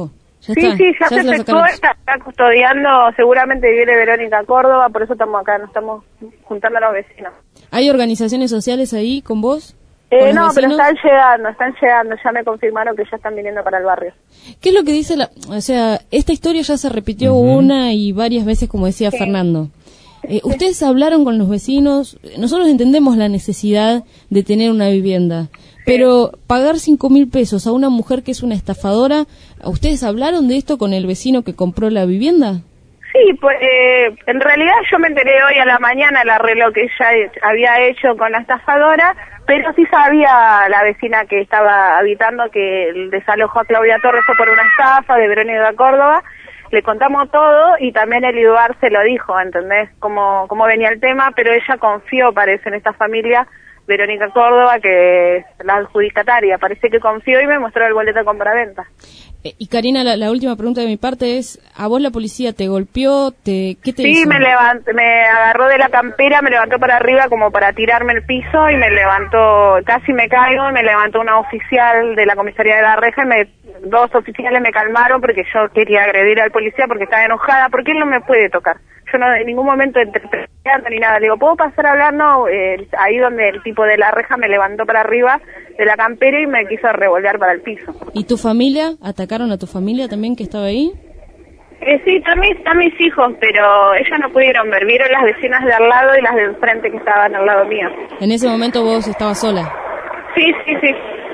Ya sí, está, sí, ya, ya se se lo efectuó, sacaron. está, está custodiando, seguramente viene Verónica Córdoba, por eso estamos acá, nos estamos juntando a los vecinos. ¿Hay organizaciones sociales ahí con vos? Eh, ¿Con los no, pero vecinos? están llegando, están llegando, ya me confirmaron que ya están viniendo para el barrio. ¿Qué es lo que dice la...? O sea, esta historia ya se repitió Ujú. una y varias veces, como decía Sí. Fernando. Eh, ¿Ustedes hablaron con los vecinos? Nosotros entendemos la necesidad de tener una vivienda, pero pagar cinco mil pesos a una mujer que es una estafadora, ¿ustedes hablaron de esto con el vecino que compró la vivienda? Sí, pues eh, en realidad yo me enteré hoy a la mañana el arreglo que ella había hecho con la estafadora, pero sí sabía la vecina que estaba habitando que el desalojo a Claudia Torres fue por una estafa de Verónica Córdoba. Le contamos todo y también el IDUAR se lo dijo, ¿entendés? Cómo, cómo venía el tema, pero ella confió, parece, en esta familia, Verónica Córdoba, que es la adjudicataria. Parece que confió y me mostró el boleto de compraventa. Eh, y Karina, la, la última pregunta de mi parte es, ¿a vos la policía te golpeó? Te, ¿Qué te Sí, hizo? me levantó, me agarró de la campera, me levantó para arriba como para tirarme el piso y me levantó, casi me caigo, y me levantó una oficial de la comisaría de La Reja y me, dos oficiales me calmaron porque yo quería agredir al policía porque estaba enojada, porque él no me puede tocar. Yo no en ningún momento entré peleando ni nada. Le digo, ¿puedo pasar a hablar? No, eh, ahí donde el tipo de La Reja me levantó para arriba de la campera y me quiso revolver para el piso. ¿Y tu familia? ¿Atacaron a tu familia también que estaba ahí? Eh, sí, también están mis hijos, pero ellos no pudieron ver. Vieron las vecinas de al lado y las de enfrente que estaban al lado mío. En ese momento vos estabas sola. Sí, sí, sí.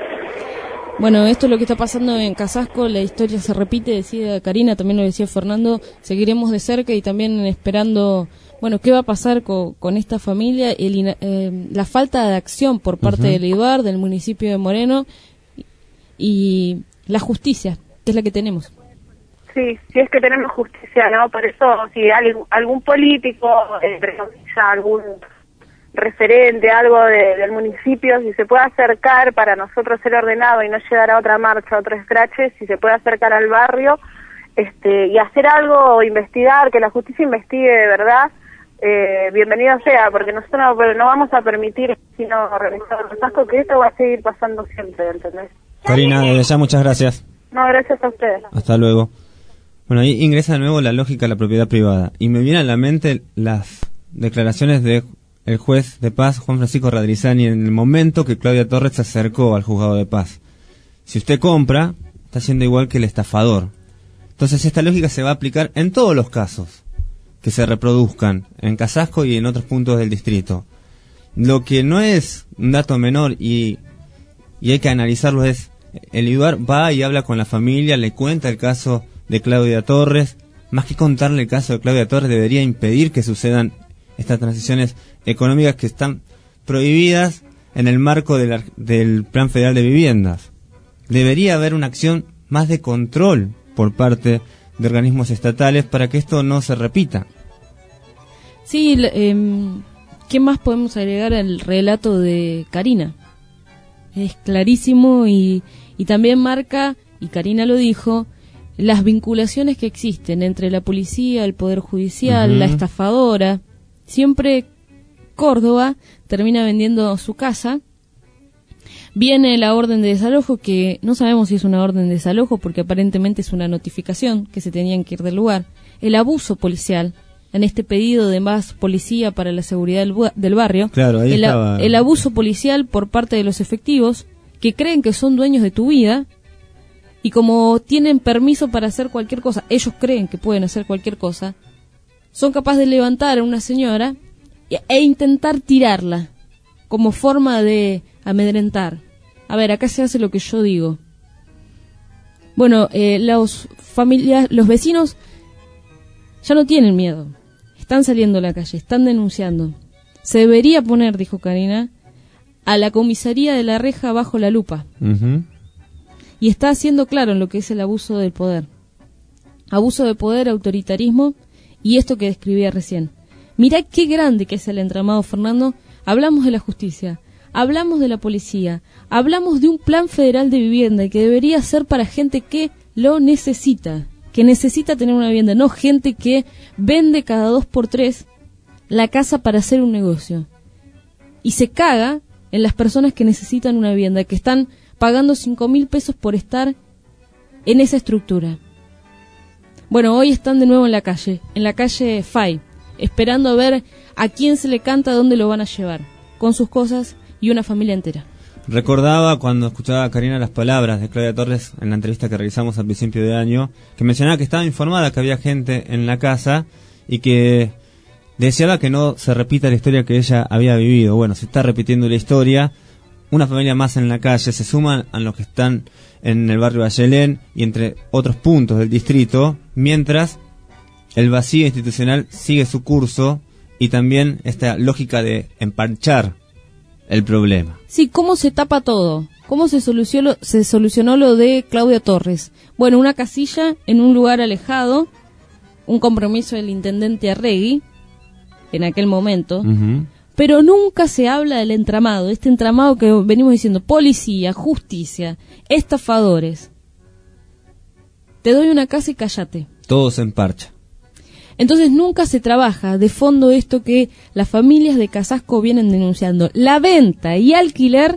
Bueno, esto es lo que está pasando en Casasco, la historia se repite, decía Karina, también lo decía Fernando, seguiremos de cerca y también esperando, bueno, qué va a pasar con, con esta familia, el, ina- eh, la falta de acción por parte Ujú. del IDUAR, del municipio de Moreno, y, y la justicia, que es la que tenemos. Sí, sí es que tenemos justicia, ¿no? Por eso, si hay algún político, eh, ya algún referente, algo de- del municipio, si se puede acercar para nosotros ser ordenado y no llegar a otra marcha, a otro escrache, si se puede acercar al barrio este, y hacer algo, o investigar, que la justicia investigue de verdad, eh, bienvenido sea, porque nosotros no, no vamos a permitir, sino realizar el Casasco, que esto va a seguir pasando siempre, ¿entendés? Karina, desde ya muchas gracias. No, gracias a ustedes. Hasta luego. Bueno, ahí ingresa de nuevo la lógica de la propiedad privada. Y me vienen a la mente las declaraciones de el juez de paz, Juan Francisco Radrizani, en el momento que Claudia Torres se acercó al juzgado de paz. Si usted compra, está haciendo igual que el estafador. Entonces esta lógica se va a aplicar en todos los casos que se reproduzcan en Casasco y en otros puntos del distrito. Lo que no es un dato menor y, y hay que analizarlo es, el IDUAR va y habla con la familia, le cuenta el caso de Claudia Torres. Más que contarle el caso de Claudia Torres, debería impedir que sucedan estas transiciones económicas que están prohibidas en el marco del, ar- del Plan Federal de Viviendas. Debería haber una acción más de control por parte de organismos estatales para que esto no se repita. Sí, l- em, ¿qué más podemos agregar al relato de Karina? Es clarísimo y, y también marca, y Karina lo dijo, las vinculaciones que existen entre la policía, el Poder Judicial, Ujú. la estafadora. Siempre Córdoba termina vendiendo su casa. Viene la orden de desalojo, que no sabemos si es una orden de desalojo porque aparentemente es una notificación que se tenían que ir del lugar. El abuso policial en este pedido de más policía para la seguridad del, bu- del barrio. Claro, ahí el, a- estaba. el abuso policial por parte de los efectivos que creen que son dueños de tu vida y como tienen permiso para hacer cualquier cosa, ellos creen que pueden hacer cualquier cosa, son capaces de levantar a una señora e, e intentar tirarla como forma de amedrentar. A ver, acá se hace lo que yo digo. Bueno, eh, los familias, los vecinos ya no tienen miedo. Están saliendo a la calle, están denunciando. Se debería poner, dijo Karina, a la comisaría de La Reja bajo la lupa. Ujú. Y está haciendo claro en lo que es el abuso del poder. Abuso de poder, autoritarismo y esto que describía recién. Mirá qué grande que es el entramado, Fernando. Hablamos de la justicia, hablamos de la policía, hablamos de un plan federal de vivienda que debería ser para gente que lo necesita, que necesita tener una vivienda, no gente que vende cada dos por tres la casa para hacer un negocio. Y se caga en las personas que necesitan una vivienda, que están pagando cinco mil pesos por estar en esa estructura. Bueno, hoy están de nuevo en la calle, en la calle Fay, esperando a ver a quién se le canta, dónde lo van a llevar, con sus cosas y una familia entera. Recordaba cuando escuchaba a Karina las palabras de Claudia Torres en la entrevista que realizamos al principio de año, que mencionaba que estaba informada que había gente en la casa y que deseaba que no se repita la historia que ella había vivido. Bueno, se está repitiendo la historia, una familia más en la calle, se suman a los que están en el barrio Bayelén y entre otros puntos del distrito, mientras el vacío institucional sigue su curso y también esta lógica de emparchar el problema. Sí, ¿cómo se tapa todo? ¿Cómo se solucionó, se solucionó lo de Claudia Torres? Bueno, una casilla en un lugar alejado, un compromiso del intendente Arregui en aquel momento, uh-huh. Pero nunca se habla del entramado, este entramado que venimos diciendo, policía, justicia, estafadores. Te doy una casa y cállate. Todo se emparcha. Entonces nunca se trabaja de fondo esto que las familias de Casasco vienen denunciando, la venta y alquiler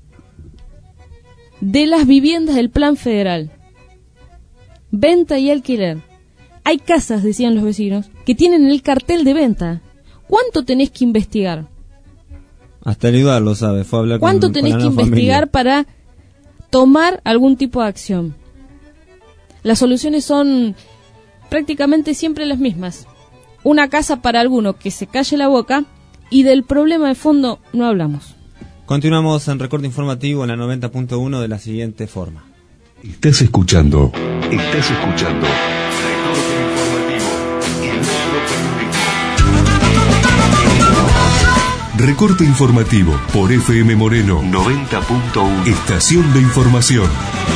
de las viviendas del Plan Federal. Venta y alquiler. Hay casas, decían los vecinos, que tienen el cartel de venta. ¿Cuánto tenés que investigar? Hasta el Eduardo lo sabe, fue a hablar con ¿Cuánto tenés con que investigar familia? Para tomar algún tipo de acción? Las soluciones son prácticamente siempre las mismas. Una casa para alguno que se calle la boca y del problema de fondo no hablamos. Continuamos en Recorte Informativo en la noventa punto uno de la siguiente forma. Estás escuchando, estás escuchando Recorte Informativo en nuestro Recorte Informativo por F M Moreno noventa punto uno. Estación de información.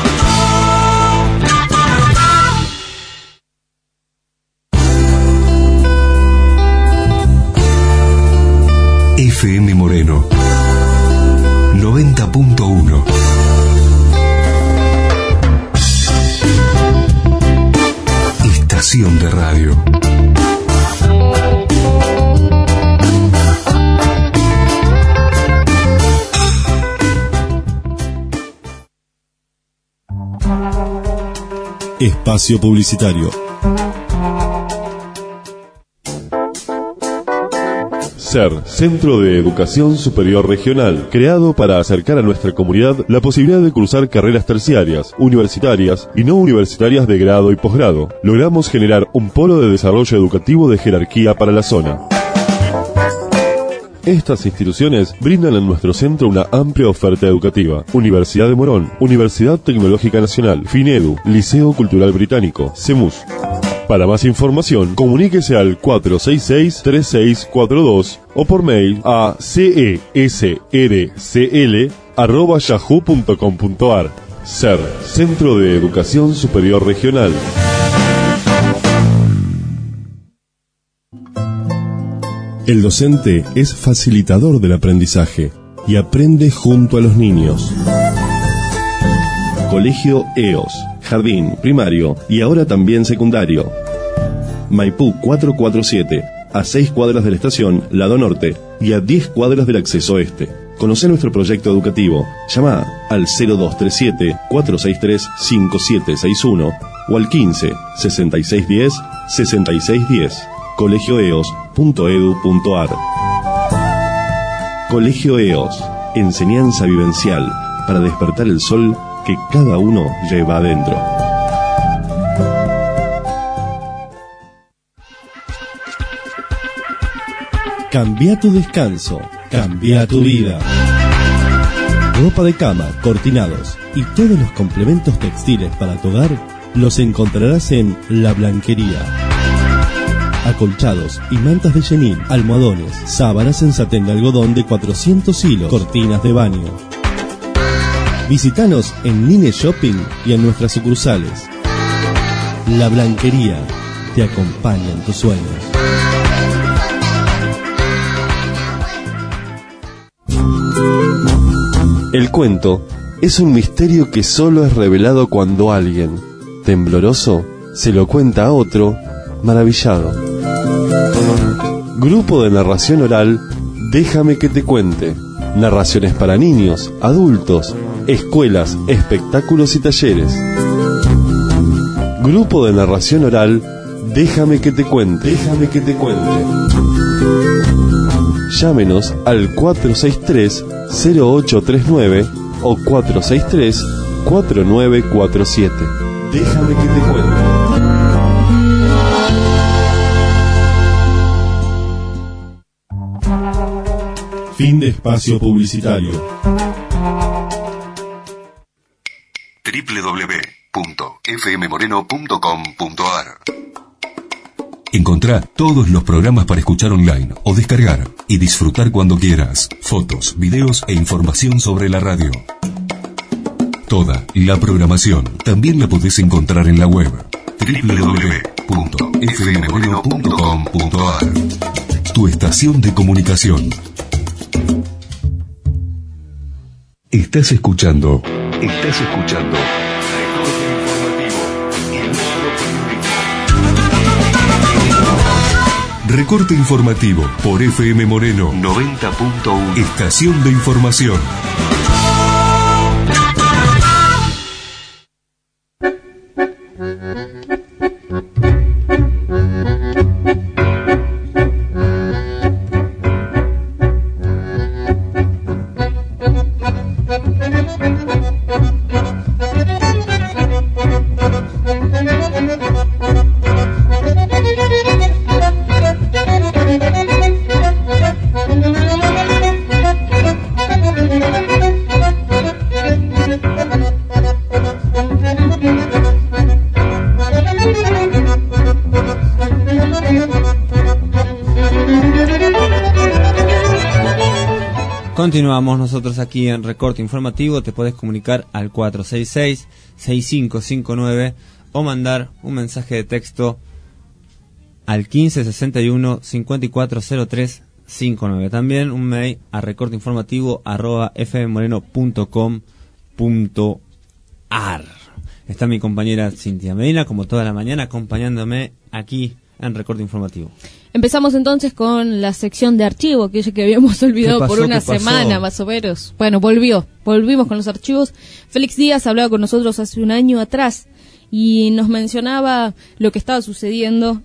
F M Moreno noventa punto uno. Estación de radio. Espacio publicitario. SER, Centro de Educación Superior Regional, creado para acercar a nuestra comunidad la posibilidad de cursar carreras terciarias, universitarias y no universitarias de grado y posgrado. Logramos generar un polo de desarrollo educativo de jerarquía para la zona. Estas instituciones brindan en nuestro centro una amplia oferta educativa. Universidad de Morón, Universidad Tecnológica Nacional, FINEDU, Liceo Cultural Británico, CEMUS. Para más información, comuníquese al cuatro seis seis, tres seis cuatro dos o por mail a cesrcl arroba yahoo punto com punto ar. SER, Centro de Educación Superior Regional. El docente es facilitador del aprendizaje y aprende junto a los niños. Colegio E O S, jardín, primario y ahora también secundario. Maipú cuatrocientos cuarenta y siete, a seis cuadras de la estación Lado Norte y a diez cuadras del acceso este. Conoce nuestro proyecto educativo. Llama al cero dos tres siete, cuatro seis tres, cinco siete seis uno o al quince, sesenta y seis diez, sesenta y seis diez. colegio e o s punto e d u punto a r. Colegio E O S, enseñanza vivencial para despertar el sol que cada uno lleva adentro. Cambia tu descanso, cambia tu vida. Ropa de cama, cortinados y todos los complementos textiles para tu hogar los encontrarás en La Blanquería. Acolchados y mantas de chenil, almohadones, sábanas en satén de algodón de cuatrocientos hilos, cortinas de baño. Visítanos en Nine Shopping y en nuestras sucursales. La Blanquería te acompaña en tus sueños. El cuento es un misterio que solo es revelado cuando alguien, tembloroso, se lo cuenta a otro, maravillado. Grupo de narración oral, Déjame que te cuente. Narraciones para niños, adultos, escuelas, espectáculos y talleres. Grupo de narración oral, Déjame que te cuente. Déjame que te cuente. Llámenos al cuatro seis tres, cero ocho tres nueve o cuatro seis tres, cuatro nueve cuatro siete. Déjame que te cuente. Fin de espacio publicitario. doble u doble u doble u punto f m moreno punto com punto a r. Encontrá todos los programas para escuchar online o descargar y disfrutar cuando quieras. Fotos, videos e información sobre la radio. Toda la programación también la podés encontrar en la web doble u doble u doble u punto f m moreno punto com punto a r. Tu estación de comunicación. Estás escuchando. Estás escuchando. Recorte informativo por F M Moreno noventa punto uno. Estación de información. Continuamos nosotros aquí en Recorte Informativo. Te podés comunicar al cuatro seis seis, seis cinco cinco nueve o mandar un mensaje de texto al quince sesenta y uno, cincuenta y cuatro cero tres cincuenta y nueve. También un mail a recorteinformativo arroba f m moreno punto com punto a r. Está mi compañera Cintia Medina, como toda la mañana, acompañándome aquí en Recorte Informativo. Empezamos entonces con la sección de archivo, aquella que habíamos olvidado pasó, por una semana más o menos. Bueno, volvió, volvimos con los archivos. Félix Díaz hablaba con nosotros hace un año atrás y nos mencionaba lo que estaba sucediendo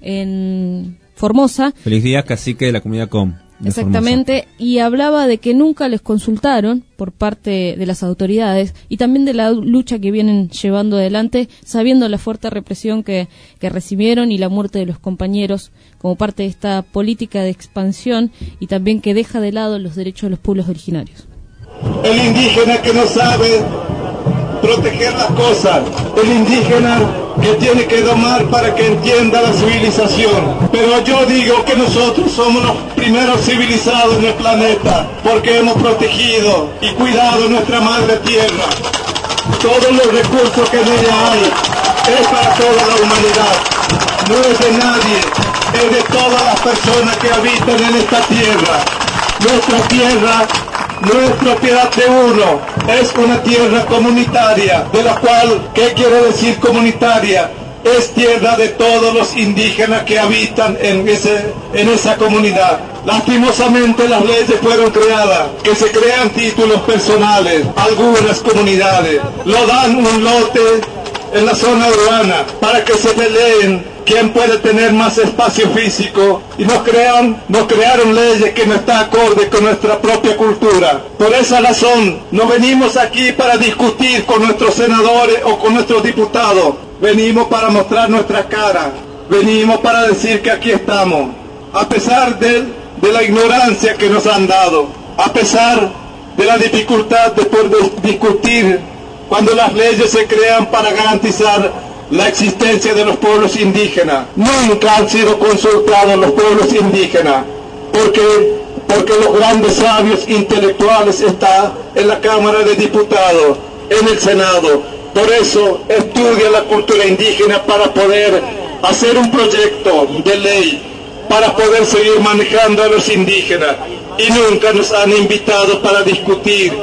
en Formosa. Félix Díaz, cacique de la comunidad Com. Exactamente, Formosa. Y hablaba de que nunca les consultaron por parte de las autoridades y también de la lucha que vienen llevando adelante, sabiendo la fuerte represión que, que recibieron y la muerte de los compañeros como parte de esta política de expansión y también que deja de lado los derechos de los pueblos originarios. El indígena que no sabe proteger las cosas, el indígena que tiene que domar para que entienda la civilización. Pero yo digo que nosotros somos los primeros civilizados en el planeta, porque hemos protegido y cuidado nuestra madre tierra. Todos los recursos que en ella hay es para toda la humanidad, no es de nadie, es de todas las personas que habitan en esta tierra. Nuestra tierra no es propiedad de uno, es una tierra comunitaria, de la cual, ¿qué quiere decir comunitaria? Es tierra de todos los indígenas que habitan en, ese, en esa comunidad. Lastimosamente las leyes fueron creadas, que se crean títulos personales, algunas comunidades, lo dan un lote en la zona urbana para que se peleen quién puede tener más espacio físico y nos crean, nos crearon leyes que no están acorde con nuestra propia cultura. Por esa razón no venimos aquí para discutir con nuestros senadores o con nuestros diputados, venimos para mostrar nuestra cara, venimos para decir que aquí estamos, a pesar de, de la ignorancia que nos han dado, a pesar de la dificultad de poder discutir cuando las leyes se crean para garantizar la existencia de los pueblos indígenas. Nunca han sido consultados los pueblos indígenas, porque, porque los grandes sabios intelectuales están en la Cámara de Diputados, en el Senado. Por eso estudia la cultura indígena para poder hacer un proyecto de ley, para poder seguir manejando a los indígenas. Y nunca nos han invitado para discutir.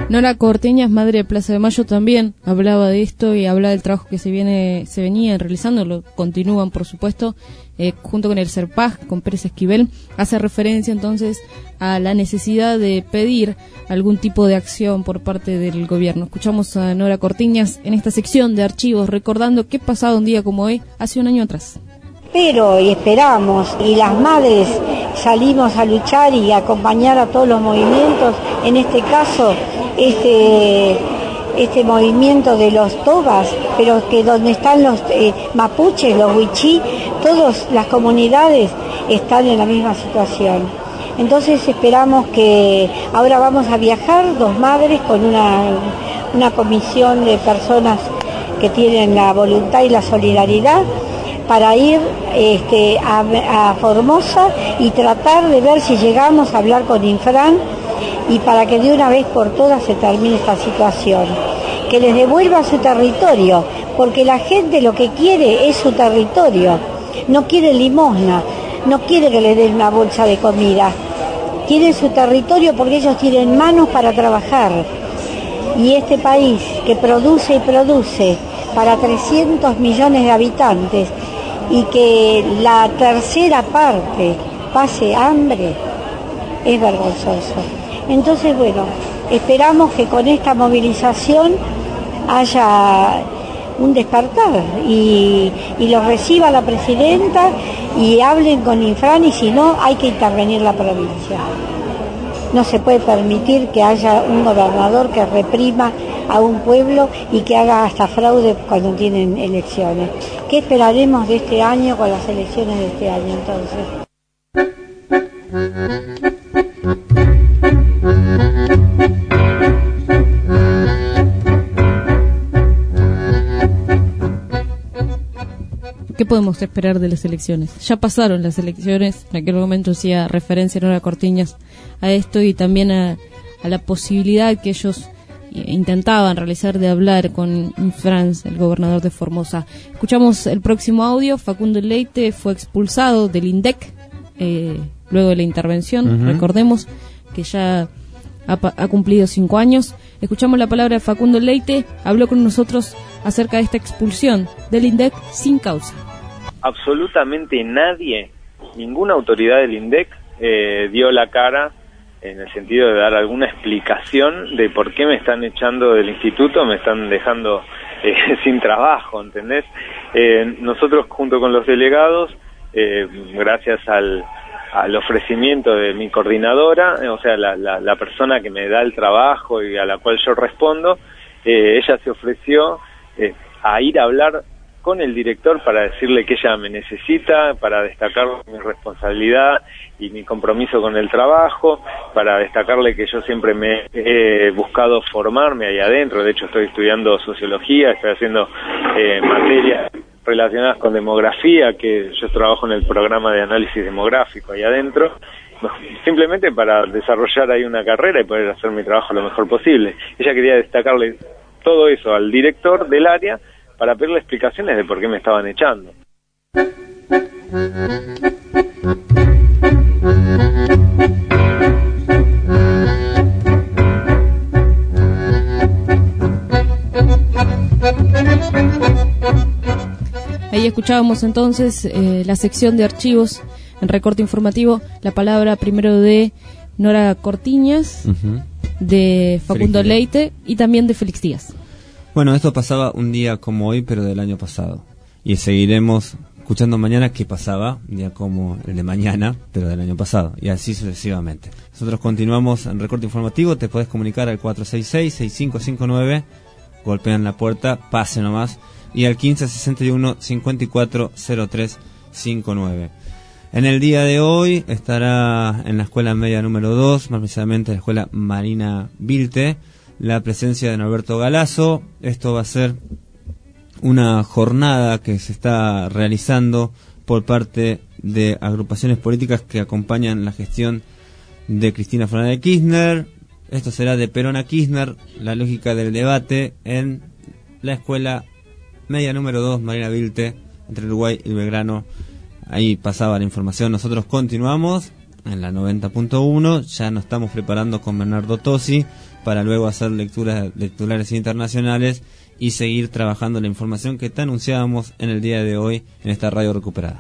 Nora Cortiñas, madre de Plaza de Mayo, también hablaba de esto y hablaba del trabajo que se viene se venía realizando, lo continúan por supuesto, eh, junto con el CERPAG, con Pérez Esquivel. Hace referencia entonces a la necesidad de pedir algún tipo de acción por parte del gobierno. Escuchamos a Nora Cortiñas en esta sección de archivos, recordando qué pasaba un día como hoy, hace un año atrás. Pero y esperamos, y las madres salimos a luchar y a acompañar a todos los movimientos, en este caso este este movimiento de los tobas, pero que donde están los eh, mapuches, los huichí, todas las comunidades están en la misma situación. Entonces esperamos que ahora vamos a viajar dos madres con una, una comisión de personas que tienen la voluntad y la solidaridad para ir este, a, a Formosa y tratar de ver si llegamos a hablar con Infran y para que de una vez por todas se termine esta situación, que les devuelva su territorio, porque la gente lo que quiere es su territorio, no quiere limosna, no quiere que le den una bolsa de comida, quiere su territorio porque ellos tienen manos para trabajar. Y este país que produce y produce para trescientos millones de habitantes y que la tercera parte pase hambre, es vergonzoso. Entonces, bueno, esperamos que con esta movilización haya un despertar y, y lo reciba la presidenta y hablen con Infran, y si no, hay que intervenir la provincia. No se puede permitir que haya un gobernador que reprima a un pueblo y que haga hasta fraude cuando tienen elecciones. ¿Qué esperaremos de este año con las elecciones de este año entonces? ¿Qué podemos esperar de las elecciones? Ya pasaron las elecciones, en aquel momento hacía referencia Nora Cortiñas a esto y también a, a la posibilidad que ellos intentaban realizar de hablar con Franz, el gobernador de Formosa. Escuchamos el próximo audio. Facundo Leite fue expulsado del INDEC eh, luego de la intervención. Uh-huh. Recordemos que ya ha, ha cumplido cinco años. Escuchamos la palabra de Facundo Leite. Habló con nosotros acerca de esta expulsión del INDEC sin causa. Absolutamente nadie, ninguna autoridad del INDEC eh, dio la cara en el sentido de dar alguna explicación de por qué me están echando del instituto, me están dejando eh, sin trabajo, ¿entendés? Eh, nosotros junto con los delegados, eh, gracias al, al ofrecimiento de mi coordinadora, eh, o sea, la, la, la persona que me da el trabajo y a la cual yo respondo, eh, ella se ofreció eh, a ir a hablar con el director para decirle que ella me necesita, para destacar mi responsabilidad y mi compromiso con el trabajo, para destacarle que yo siempre me he buscado formarme ahí adentro. De hecho, estoy estudiando sociología, estoy haciendo eh, materias relacionadas con demografía, que yo trabajo en el programa de análisis demográfico ahí adentro, simplemente para desarrollar ahí una carrera y poder hacer mi trabajo lo mejor posible. Ella quería destacarle todo eso al director del área para pedirle explicaciones de por qué me estaban echando. Ahí escuchábamos entonces eh, la sección de archivos en Recorte Informativo, la palabra primero de Nora Cortiñas, uh-huh. de Facundo Félix Leite y también de Félix Díaz. Bueno, esto pasaba un día como hoy, pero del año pasado. Y seguiremos escuchando mañana qué pasaba, un día como el de mañana, pero del año pasado. Y así sucesivamente. Nosotros continuamos en Recorte Informativo. Te podés comunicar al cuatro seis seis, seis cinco cinco nueve. Golpean la puerta, pase nomás. Y al quince sesenta y uno, cincuenta y cuatro cero tres cincuenta y nueve. En el día de hoy estará en la escuela media número dos, más precisamente la escuela Marina Vilte, la presencia de Norberto Galazo. Esto va a ser una jornada que se está realizando por parte de agrupaciones políticas que acompañan la gestión de Cristina Fernández de Kirchner. Esto será de Perón a Kirchner, la lógica del debate en la escuela media número dos, Marina Vilte, entre Uruguay y Belgrano. Ahí pasaba la información. Nosotros continuamos en la noventa punto uno, ya nos estamos preparando con Bernardo Tosi para luego hacer lecturas lecturares internacionales y seguir trabajando la información que te anunciábamos en el día de hoy en esta radio recuperada.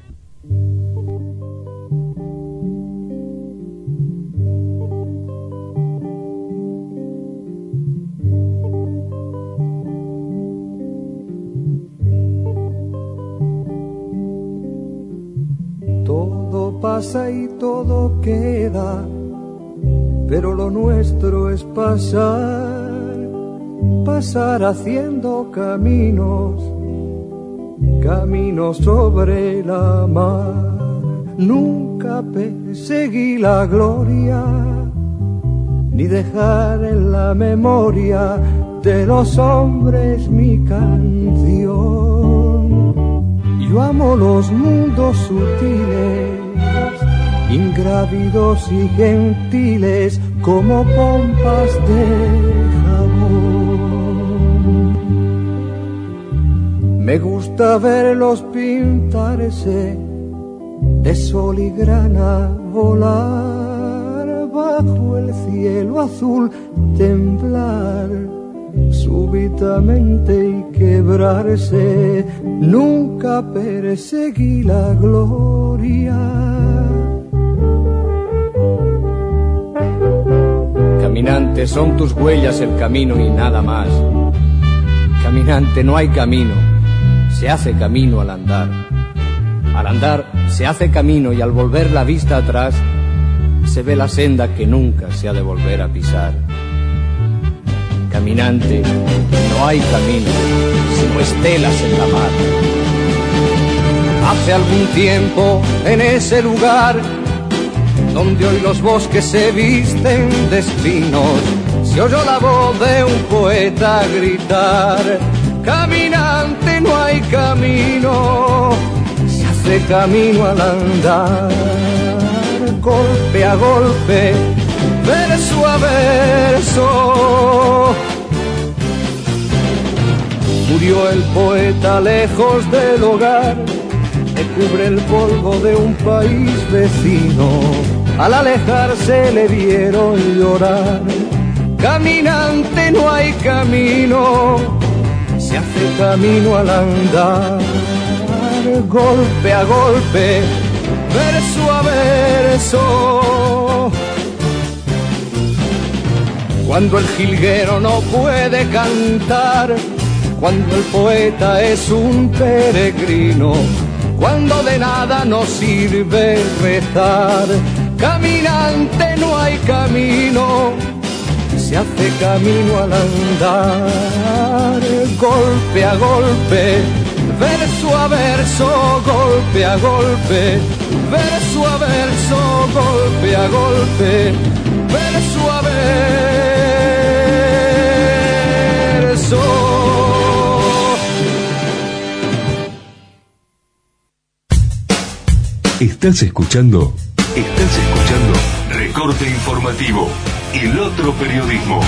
Todo pasa y todo queda, pero lo nuestro es pasar, pasar haciendo caminos, caminos sobre la mar. Nunca perseguí la gloria, ni dejar en la memoria de los hombres mi canción. Yo amo los mundos sutiles, ingrávidos y gentiles, como pompas de jabón. Me gusta verlos pintarse de sol y grana, volar bajo el cielo azul, temblar súbitamente y quebrarse. Nunca perseguí la gloria. Caminante, son tus huellas el camino y nada más. Caminante, no hay camino, se hace camino al andar. Al andar se hace camino y al volver la vista atrás se ve la senda que nunca se ha de volver a pisar. Caminante, no hay camino, sino estelas en la mar. Hace algún tiempo en ese lugar donde hoy los bosques se visten de espinos, se oyó la voz de un poeta gritar: caminante, no hay camino, se hace camino al andar. Golpe a golpe, verso a verso, murió el poeta lejos del hogar que cubre el polvo de un país vecino. Al alejarse le vieron llorar. Caminante, no hay camino, se hace camino al andar. Golpe a golpe, verso a verso. Cuando el jilguero no puede cantar, cuando el poeta es un peregrino, cuando de nada nos sirve rezar. Caminante, no hay camino, se hace camino al andar. Golpe a golpe, verso a verso, golpe a golpe, verso a verso, golpe a golpe, verso a verso. Estás escuchando, estás escuchando Recorte Informativo, el otro periodismo.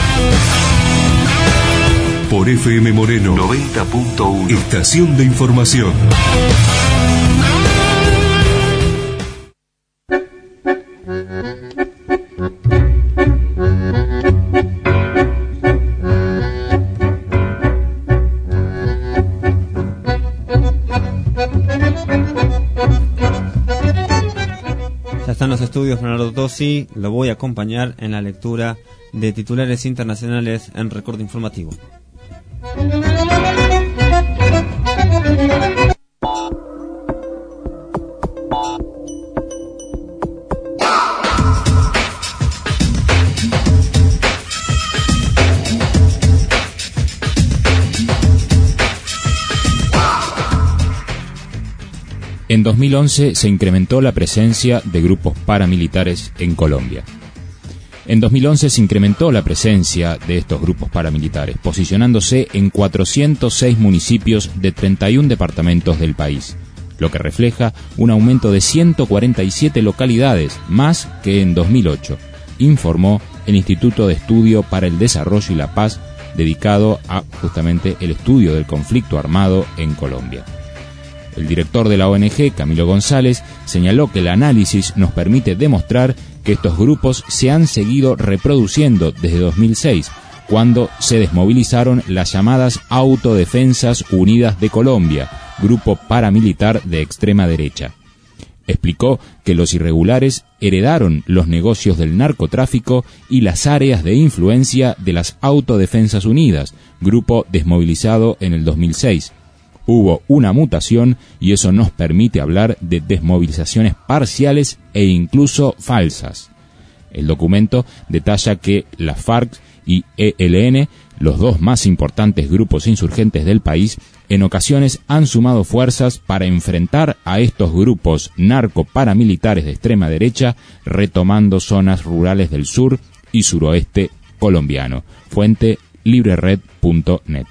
Por F M Moreno noventa punto uno, estación de información. En los estudios Leonardo Tosi, lo voy a acompañar en la lectura de titulares internacionales en Recorte Informativo. En dos mil once se incrementó la presencia de grupos paramilitares en Colombia. En dos mil once se incrementó la presencia de estos grupos paramilitares, posicionándose en cuatrocientos seis municipios de treinta y uno departamentos del país, lo que refleja un aumento de ciento cuarenta y siete localidades, más que en dos mil ocho, informó el Instituto de Estudio para el Desarrollo y la Paz, dedicado a justamente el estudio del conflicto armado en Colombia. El director de la O N G, Camilo González, señaló que el análisis nos permite demostrar que estos grupos se han seguido reproduciendo desde dos mil seis, cuando se desmovilizaron las llamadas Autodefensas Unidas de Colombia, grupo paramilitar de extrema derecha. Explicó que los irregulares heredaron los negocios del narcotráfico y las áreas de influencia de las Autodefensas Unidas, grupo desmovilizado en el dos mil seis. Hubo una mutación y eso nos permite hablar de desmovilizaciones parciales e incluso falsas. El documento detalla que las FARC y E L N, los dos más importantes grupos insurgentes del país, en ocasiones han sumado fuerzas para enfrentar a estos grupos narco-paramilitares de extrema derecha, retomando zonas rurales del sur y suroeste colombiano. Fuente librered punto net.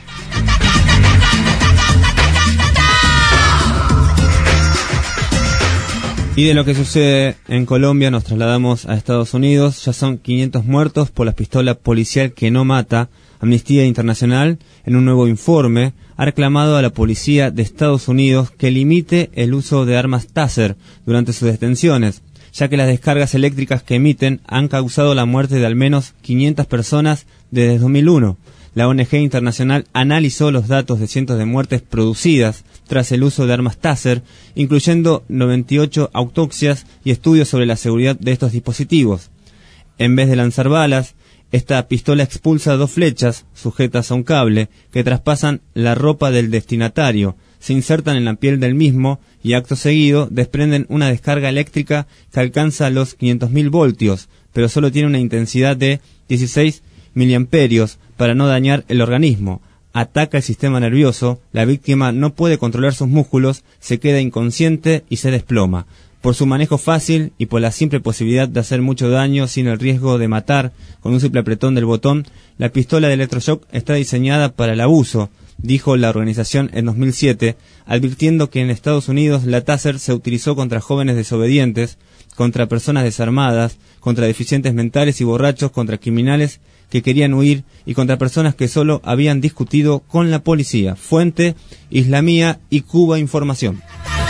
Y de lo que sucede en Colombia nos trasladamos a Estados Unidos. Ya son quinientos muertos por la pistola policial que no mata. Amnistía Internacional, en un nuevo informe, ha reclamado a la policía de Estados Unidos que limite el uso de armas Taser durante sus detenciones, ya que las descargas eléctricas que emiten han causado la muerte de al menos quinientas personas desde dos mil uno. La O N G internacional analizó los datos de cientos de muertes producidas tras el uso de armas Taser, incluyendo noventa y ocho autopsias y estudios sobre la seguridad de estos dispositivos. En vez de lanzar balas, esta pistola expulsa dos flechas sujetas a un cable que traspasan la ropa del destinatario, se insertan en la piel del mismo y acto seguido desprenden una descarga eléctrica que alcanza los quinientos mil voltios, pero solo tiene una intensidad de dieciséis miliamperios para no dañar el organismo. Ataca el sistema nervioso, la víctima no puede controlar sus músculos, se queda inconsciente y se desploma. Por su manejo fácil y por la simple posibilidad de hacer mucho daño sin el riesgo de matar con un simple apretón del botón, la pistola de electroshock está diseñada para el abuso, dijo la organización en dos mil siete, advirtiendo que en Estados Unidos la Taser se utilizó contra jóvenes desobedientes, contra personas desarmadas, contra deficientes mentales y borrachos, contra criminales que querían huir y contra personas que solo habían discutido con la policía. Fuente, Islamía y Cuba Información.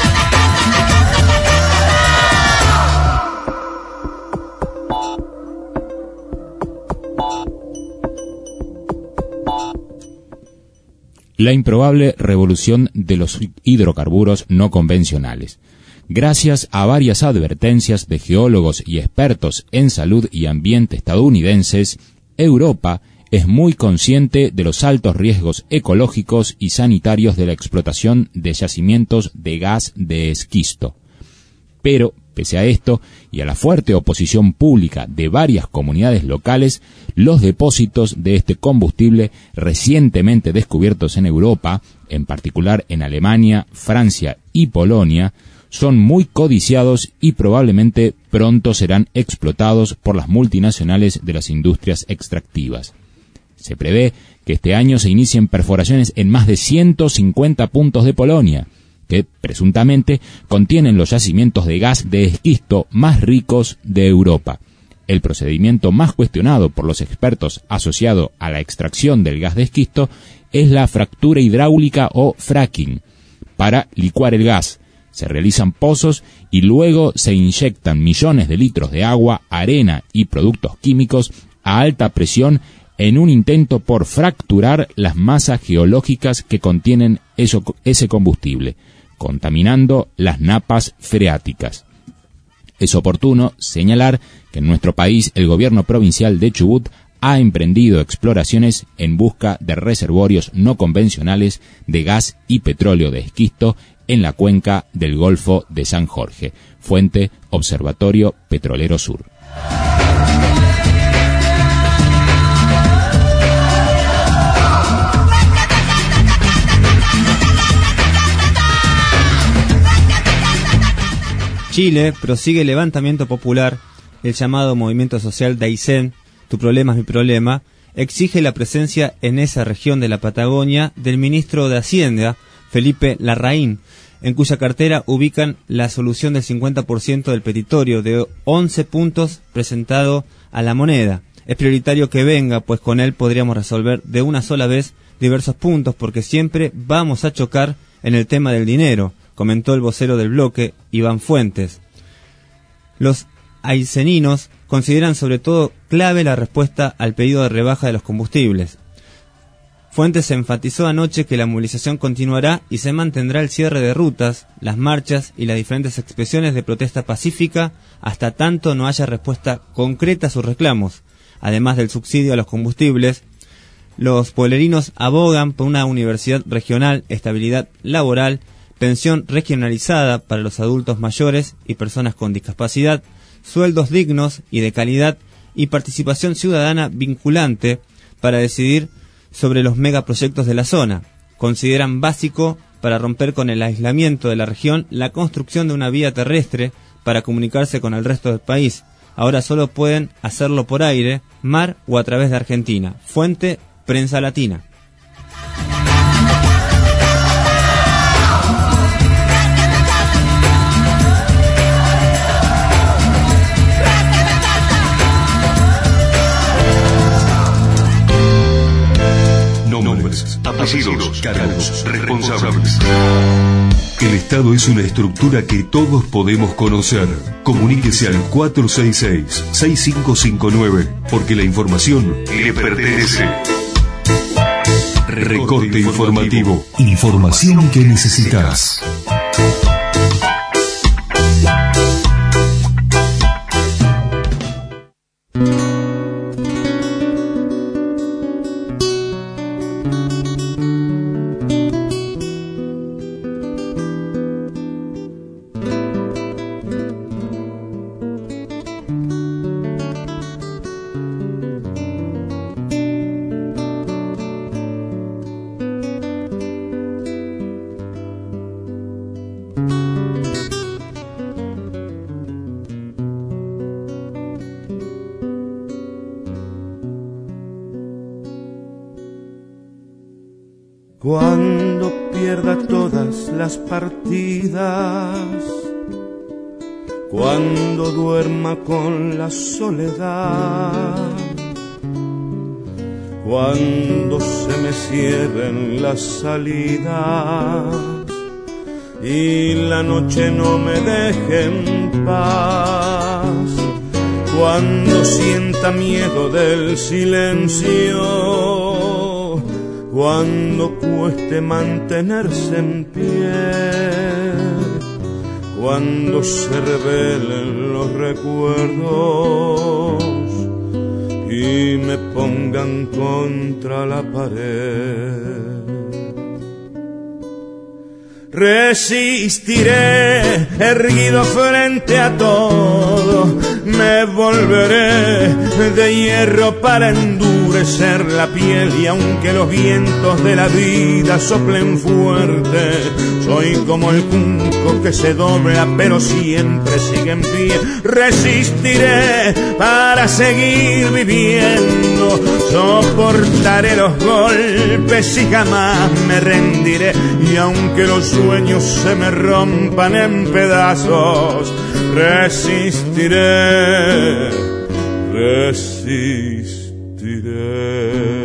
La improbable revolución de los hidrocarburos no convencionales. Gracias a varias advertencias de geólogos y expertos en salud y ambiente estadounidenses, Europa es muy consciente de los altos riesgos ecológicos y sanitarios de la explotación de yacimientos de gas de esquisto. Pero, pese a esto, y a la fuerte oposición pública de varias comunidades locales, los depósitos de este combustible recientemente descubiertos en Europa, en particular en Alemania, Francia y Polonia, son muy codiciados y probablemente pronto serán explotados por las multinacionales de las industrias extractivas. Se prevé que este año se inicien perforaciones en más de ciento cincuenta puntos de Polonia, que presuntamente contienen los yacimientos de gas de esquisto más ricos de Europa. El procedimiento más cuestionado por los expertos asociado a la extracción del gas de esquisto es la fractura hidráulica o fracking. Para licuar el gas, se realizan pozos y luego se inyectan millones de litros de agua, arena y productos químicos a alta presión en un intento por fracturar las masas geológicas que contienen eso, ese combustible, contaminando las napas freáticas. Es oportuno señalar que en nuestro país el gobierno provincial de Chubut ha emprendido exploraciones en busca de reservorios no convencionales de gas y petróleo de esquisto en la cuenca del Golfo de San Jorge. Fuente, Observatorio Petrolero Sur. Chile prosigue el levantamiento popular. El llamado movimiento social Daisen, Tu problema es mi problema, exige la presencia en esa región de la Patagonia del ministro de Hacienda, Felipe Larraín, en cuya cartera ubican la solución del cincuenta por ciento del petitorio de once puntos presentado a la moneda. Es prioritario que venga, pues con él podríamos resolver de una sola vez diversos puntos, porque siempre vamos a chocar en el tema del dinero, comentó el vocero del bloque, Iván Fuentes. Los aiceninos consideran sobre todo clave la respuesta al pedido de rebaja de los combustibles. Fuentes enfatizó anoche que la movilización continuará y se mantendrá el cierre de rutas, las marchas y las diferentes expresiones de protesta pacífica hasta tanto no haya respuesta concreta a sus reclamos. Además del subsidio a los combustibles, los pueblerinos abogan por una universidad regional, estabilidad laboral, pensión regionalizada para los adultos mayores y personas con discapacidad, sueldos dignos y de calidad y participación ciudadana vinculante para decidir sobre los megaproyectos de la zona. Consideran básico para romper con el aislamiento de la región la construcción de una vía terrestre para comunicarse con el resto del país. Ahora solo pueden hacerlo por aire, mar o a través de Argentina. Fuente: Prensa Latina. Nombres, apellidos, cargos, responsables. El Estado es una estructura que todos podemos conocer. Comuníquese al cuatro seis seis, seis cinco cinco nueve, porque la información le pertenece. Recorte informativo. Información que necesitas. Cuando pierda todas las partidas, cuando duerma con la soledad, cuando se me cierren las salidas y la noche no me deje en paz, cuando sienta miedo del silencio, cuando cueste mantenerse en pie, cuando se rebelen los recuerdos y me pongan contra la pared. Resistiré erguido frente a todo, me volveré de hierro para endurecer la piel, y aunque los vientos de la vida soplen fuerte, soy como el junco que se dobla pero siempre sigue en pie. Resistiré para seguir viviendo, soportaré los golpes y jamás me rendiré, y aunque los sueños se me rompan en pedazos, resistiré, resistiré.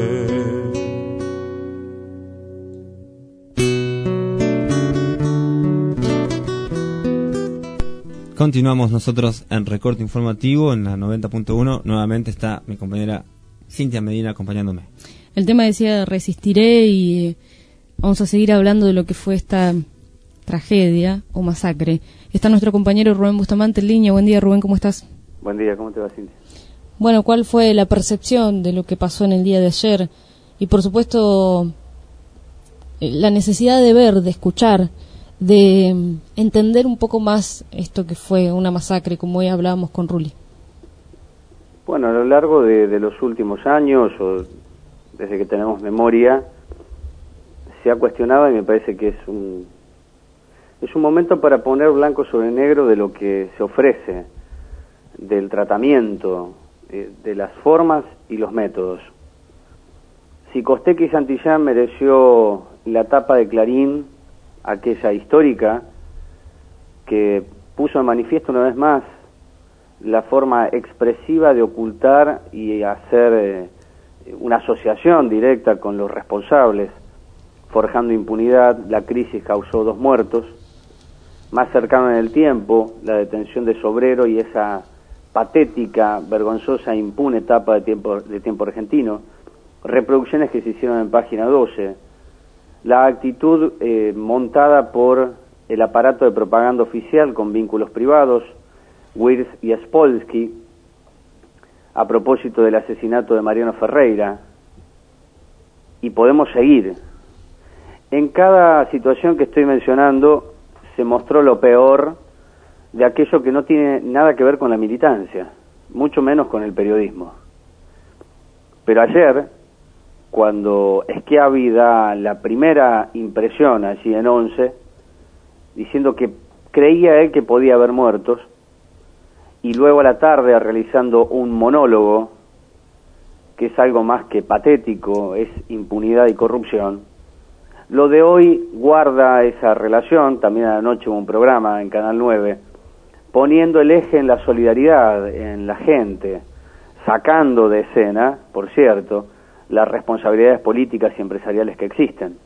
Continuamos nosotros en Recorte Informativo en la noventa punto uno. Nuevamente está mi compañera Cintia Medina acompañándome. El tema decía resistiré y vamos a seguir hablando de lo que fue esta tragedia o masacre. Está nuestro compañero Rubén Bustamante en línea. Buen día, Rubén, ¿cómo estás? Buen día, ¿cómo te va, Cintia? Bueno, ¿cuál fue la percepción de lo que pasó en el día de ayer? Y por supuesto, la necesidad de ver, de escuchar, de entender un poco más esto que fue una masacre, como hoy hablábamos con Ruli. Bueno, a lo largo de, de los últimos años, o desde que tenemos memoria, se ha cuestionado, y me parece que es un es un momento para poner blanco sobre negro de lo que se ofrece, del tratamiento, de, de las formas y los métodos. Si Costequi y Santillán mereció la tapa de Clarín, aquella histórica, que puso en manifiesto una vez más la forma expresiva de ocultar y hacer eh, una asociación directa con los responsables, forjando impunidad, la crisis causó dos muertos. más cercano en el tiempo, la detención de Sobrero y esa patética, vergonzosa, impune etapa de tiempo, de tiempo argentino, reproducciones que se hicieron en página doce, la actitud eh, montada por el aparato de propaganda oficial con vínculos privados, Wirtz y Spolsky, a propósito del asesinato de Mariano Ferreira, y podemos seguir. En cada situación que estoy mencionando se mostró lo peor de aquello que no tiene nada que ver con la militancia, mucho menos con el periodismo. Pero ayer, cuando Schiavi da la primera impresión allí en once, diciendo que creía él que podía haber muertos, y luego a la tarde realizando un monólogo, que es algo más que patético, es impunidad y corrupción, lo de hoy guarda esa relación. También a la noche hubo un programa en Canal nueve, poniendo el eje en la solidaridad, en la gente, sacando de escena, por cierto, las responsabilidades políticas y empresariales que existen.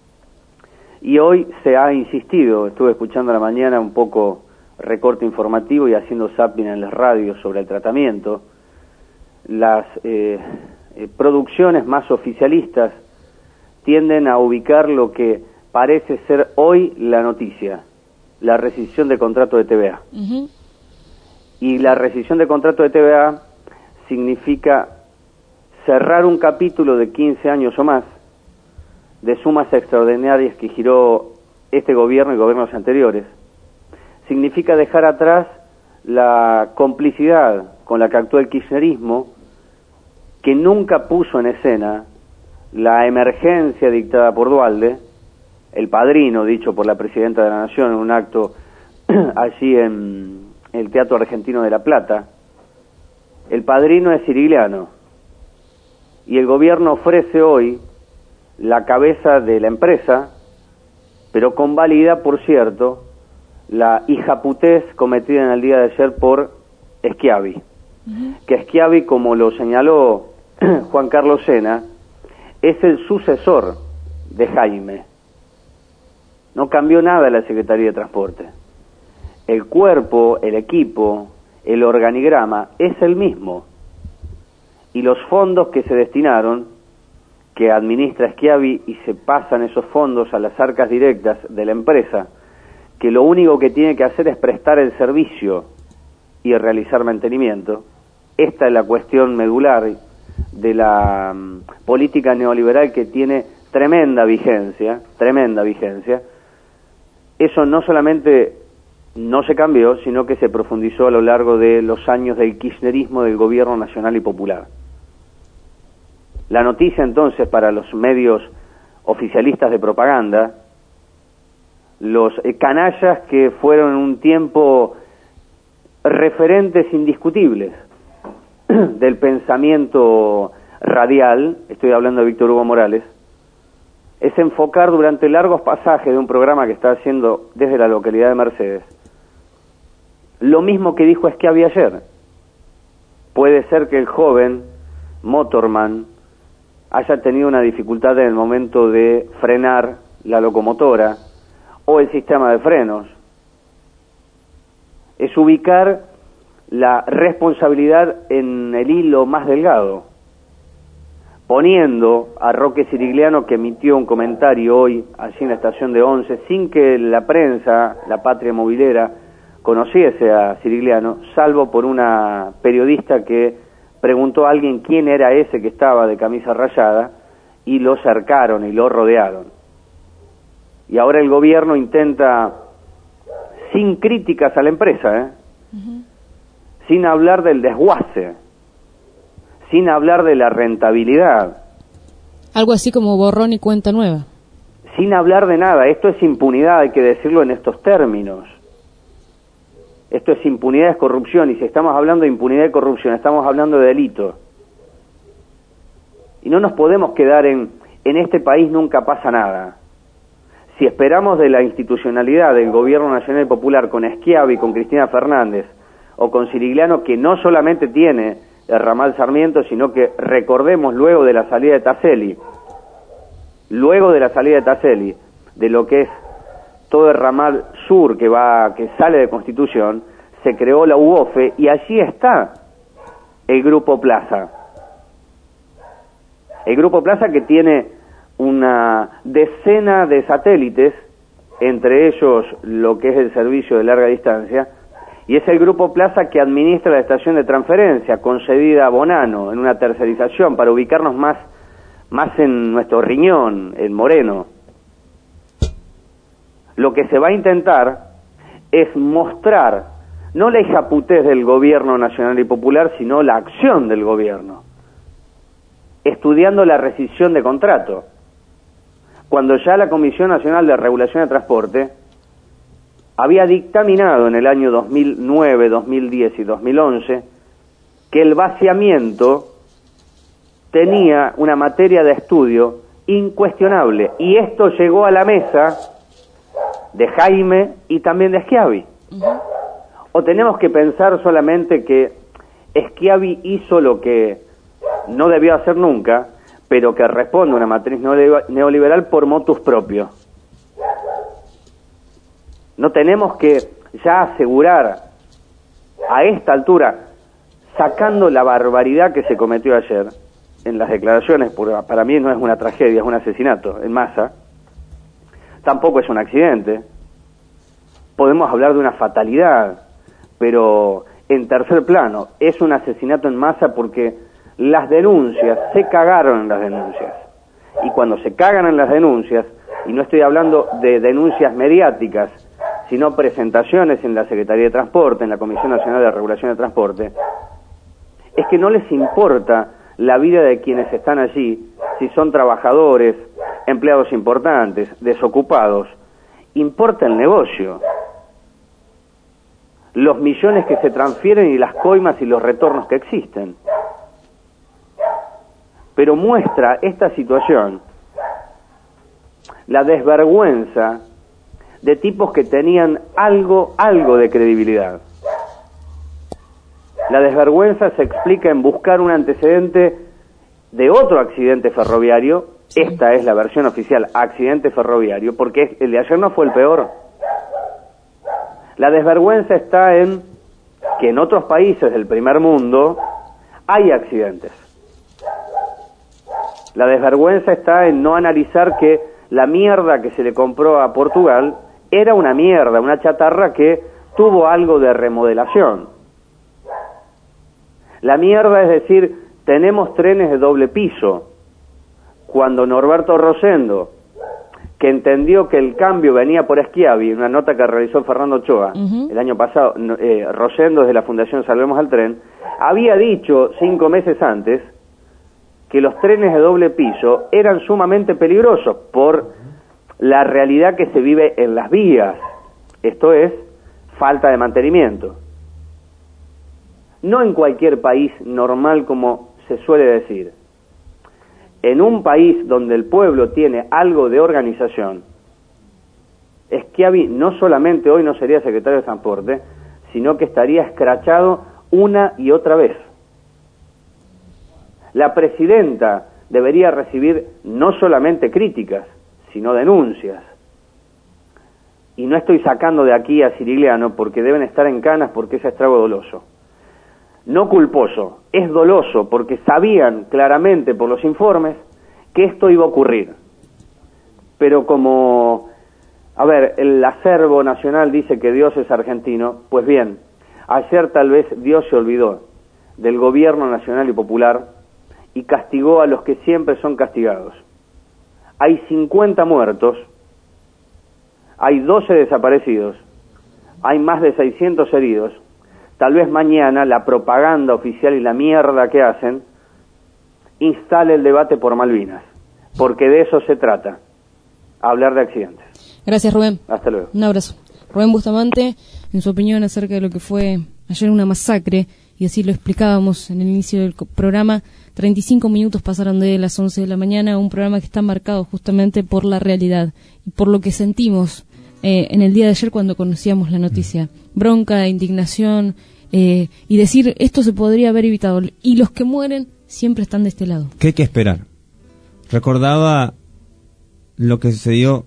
Y hoy se ha insistido, estuve escuchando a la mañana un poco recorte informativo y haciendo zapping en las radios sobre el tratamiento, las eh, eh, producciones más oficialistas tienden a ubicar lo que parece ser hoy la noticia, la rescisión de contrato de T V A. Uh-huh. Y la rescisión de contrato de T V A significa cerrar un capítulo de quince años o más de sumas extraordinarias que giró este gobierno y gobiernos anteriores. Significa dejar atrás la complicidad con la que actuó el kirchnerismo, que nunca puso en escena la emergencia dictada por Duhalde, el padrino dicho por la presidenta de la Nación en un acto allí en el Teatro Argentino de La Plata. El padrino es Sirigliano, y el gobierno ofrece hoy la cabeza de la empresa, pero convalida, por cierto, la hijaputez cometida en el día de ayer por Schiavi. Uh-huh. Que Schiavi, como lo señaló Juan Carlos Sena, es el sucesor de Jaime. No cambió nada la Secretaría de Transporte. El cuerpo, el equipo, el organigrama es el mismo. Y los fondos que se destinaron, que administra Schiavi, y se pasan esos fondos a las arcas directas de la empresa, que lo único que tiene que hacer es prestar el servicio y realizar mantenimiento. Esta es la cuestión medular de la um, política neoliberal, que tiene tremenda vigencia, tremenda vigencia. Eso no solamente no se cambió, sino que se profundizó a lo largo de los años del kirchnerismo del gobierno nacional y popular. La noticia entonces para los medios oficialistas de propaganda, los eh, canallas que fueron en un tiempo referentes indiscutibles del pensamiento radial, estoy hablando de Víctor Hugo Morales, es enfocar durante largos pasajes de un programa que está haciendo desde la localidad de Mercedes lo mismo que dijo Schiavi ayer. Puede ser que el joven Motorman haya tenido una dificultad en el momento de frenar la locomotora o el sistema de frenos. Es ubicar la responsabilidad en el hilo más delgado, poniendo a Roque Sirigliano, que emitió un comentario hoy allí en la estación de once, sin que la prensa, la patria movilera, conociese a Sirigliano, salvo por una periodista que preguntó a alguien quién era ese que estaba de camisa rayada, y lo cercaron y lo rodearon. Y ahora el gobierno intenta, sin críticas a la empresa, ¿eh? Uh-huh. sin hablar del desguace, sin hablar de la rentabilidad. Algo así como borrón y cuenta nueva. Sin hablar de nada. Esto es impunidad, hay que decirlo en estos términos. Esto es impunidad, es corrupción, y si estamos hablando de impunidad y corrupción, estamos hablando de delito. Y no nos podemos quedar en, en este país nunca pasa nada. Si esperamos de la institucionalidad del gobierno nacional y popular con Schiavi, con Cristina Fernández, o con Sirigliano, que no solamente tiene el ramal Sarmiento, sino que recordemos luego de la salida de Tacelli, luego de la salida de Tacelli, de lo que es todo el ramal sur que va, que sale de Constitución, se creó la U O F E y allí está el Grupo Plaza. El Grupo Plaza que tiene una decena de satélites, entre ellos lo que es el servicio de larga distancia, y es el Grupo Plaza que administra la estación de transferencia concedida a Bonano en una tercerización para ubicarnos más, más en nuestro riñón, en Moreno. Lo que se va a intentar es mostrar no la hijaputez del gobierno nacional y popular, sino la acción del gobierno, estudiando la rescisión de contrato, cuando ya la Comisión Nacional de Regulación de Transporte había dictaminado en el año dos mil nueve, dos mil diez y dos mil once que el vaciamiento tenía una materia de estudio incuestionable, y esto llegó a la mesa de Jaime y también de Schiavi. Uh-huh. ¿O tenemos que pensar solamente que Schiavi hizo lo que no debió hacer nunca, pero que responde a una matriz neoliberal por motus propio? No tenemos que ya asegurar a esta altura, sacando la barbaridad que se cometió ayer en las declaraciones, porque para mí no es una tragedia, es un asesinato en masa, tampoco es un accidente, podemos hablar de una fatalidad, pero en tercer plano es un asesinato en masa porque las denuncias, se cagaron en las denuncias, y cuando se cagan en las denuncias, y no estoy hablando de denuncias mediáticas, sino presentaciones en la Secretaría de Transporte, en la Comisión Nacional de Regulación de Transporte, es que no les importa la vida de quienes están allí, si son trabajadores, empleados importantes, desocupados, importa el negocio, los millones que se transfieren y las coimas y los retornos que existen. Pero muestra esta situación la desvergüenza de tipos que tenían algo, algo de credibilidad. La desvergüenza se explica en buscar un antecedente de otro accidente ferroviario. Esta es la versión oficial, accidente ferroviario, porque el de ayer no fue el peor. La desvergüenza está en que en otros países del primer mundo hay accidentes. La desvergüenza está en no analizar que la mierda que se le compró a Portugal era una mierda, una chatarra que tuvo algo de remodelación. La mierda es decir, tenemos trenes de doble piso, cuando Norberto Rosendo, que entendió que el cambio venía por Schiavi, una nota que realizó Fernando Ochoa uh-huh. el año pasado, eh, Rosendo desde la Fundación Salvemos al Tren, había dicho cinco meses antes que los trenes de doble piso eran sumamente peligrosos por la realidad que se vive en las vías, esto es, falta de mantenimiento. No en cualquier país normal como se suele decir. En un país donde el pueblo tiene algo de organización, Schiavi no solamente hoy no sería secretario de Transporte, sino que estaría escrachado una y otra vez. La presidenta debería recibir no solamente críticas, sino denuncias. Y no estoy sacando de aquí a Cirigliano porque deben estar en canas porque es estrago doloso. No culposo, es doloso porque sabían claramente por los informes que esto iba a ocurrir. Pero como, a ver, el acervo nacional dice que Dios es argentino, pues bien, ayer tal vez Dios se olvidó del gobierno nacional y popular y castigó a los que siempre son castigados. Hay cincuenta muertos, hay doce desaparecidos, hay más de seiscientos heridos. Tal vez mañana la propaganda oficial y la mierda que hacen instale el debate por Malvinas, porque de eso se trata, hablar de accidentes. Gracias, Rubén. Hasta luego. Un abrazo. Rubén Bustamante, en su opinión acerca de lo que fue ayer una masacre, y así lo explicábamos en el inicio del programa, treinta y cinco minutos pasaron de las once de la mañana, un programa que está marcado justamente por la realidad y por lo que sentimos eh, en el día de ayer cuando conocíamos la noticia. Bronca, indignación, eh, y decir, esto se podría haber evitado, y los que mueren siempre están de este lado. ¿Qué hay que esperar? Recordaba lo que sucedió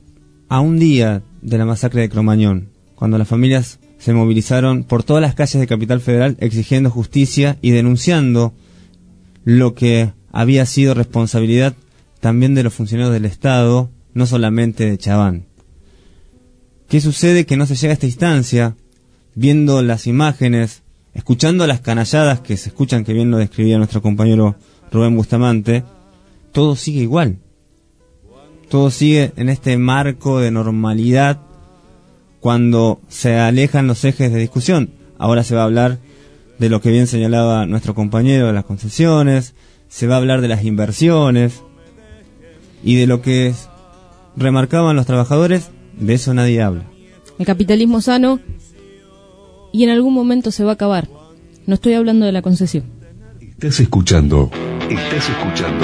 a un día de la masacre de Cromañón, cuando las familias se movilizaron por todas las calles de Capital Federal exigiendo justicia y denunciando lo que había sido responsabilidad también de los funcionarios del Estado, no solamente de Chaván. ¿Qué sucede? Que no se llega a esta instancia, viendo las imágenes, escuchando las canalladas que se escuchan, que bien lo describía nuestro compañero Rubén Bustamante, todo sigue igual. Todo sigue en este marco de normalidad cuando se alejan los ejes de discusión. Ahora se va a hablar de lo que bien señalaba nuestro compañero, de las concesiones, se va a hablar de las inversiones y de lo que remarcaban los trabajadores, de eso nadie habla. El capitalismo sano, y en algún momento se va a acabar. No estoy hablando de la concesión. Estás escuchando, estás escuchando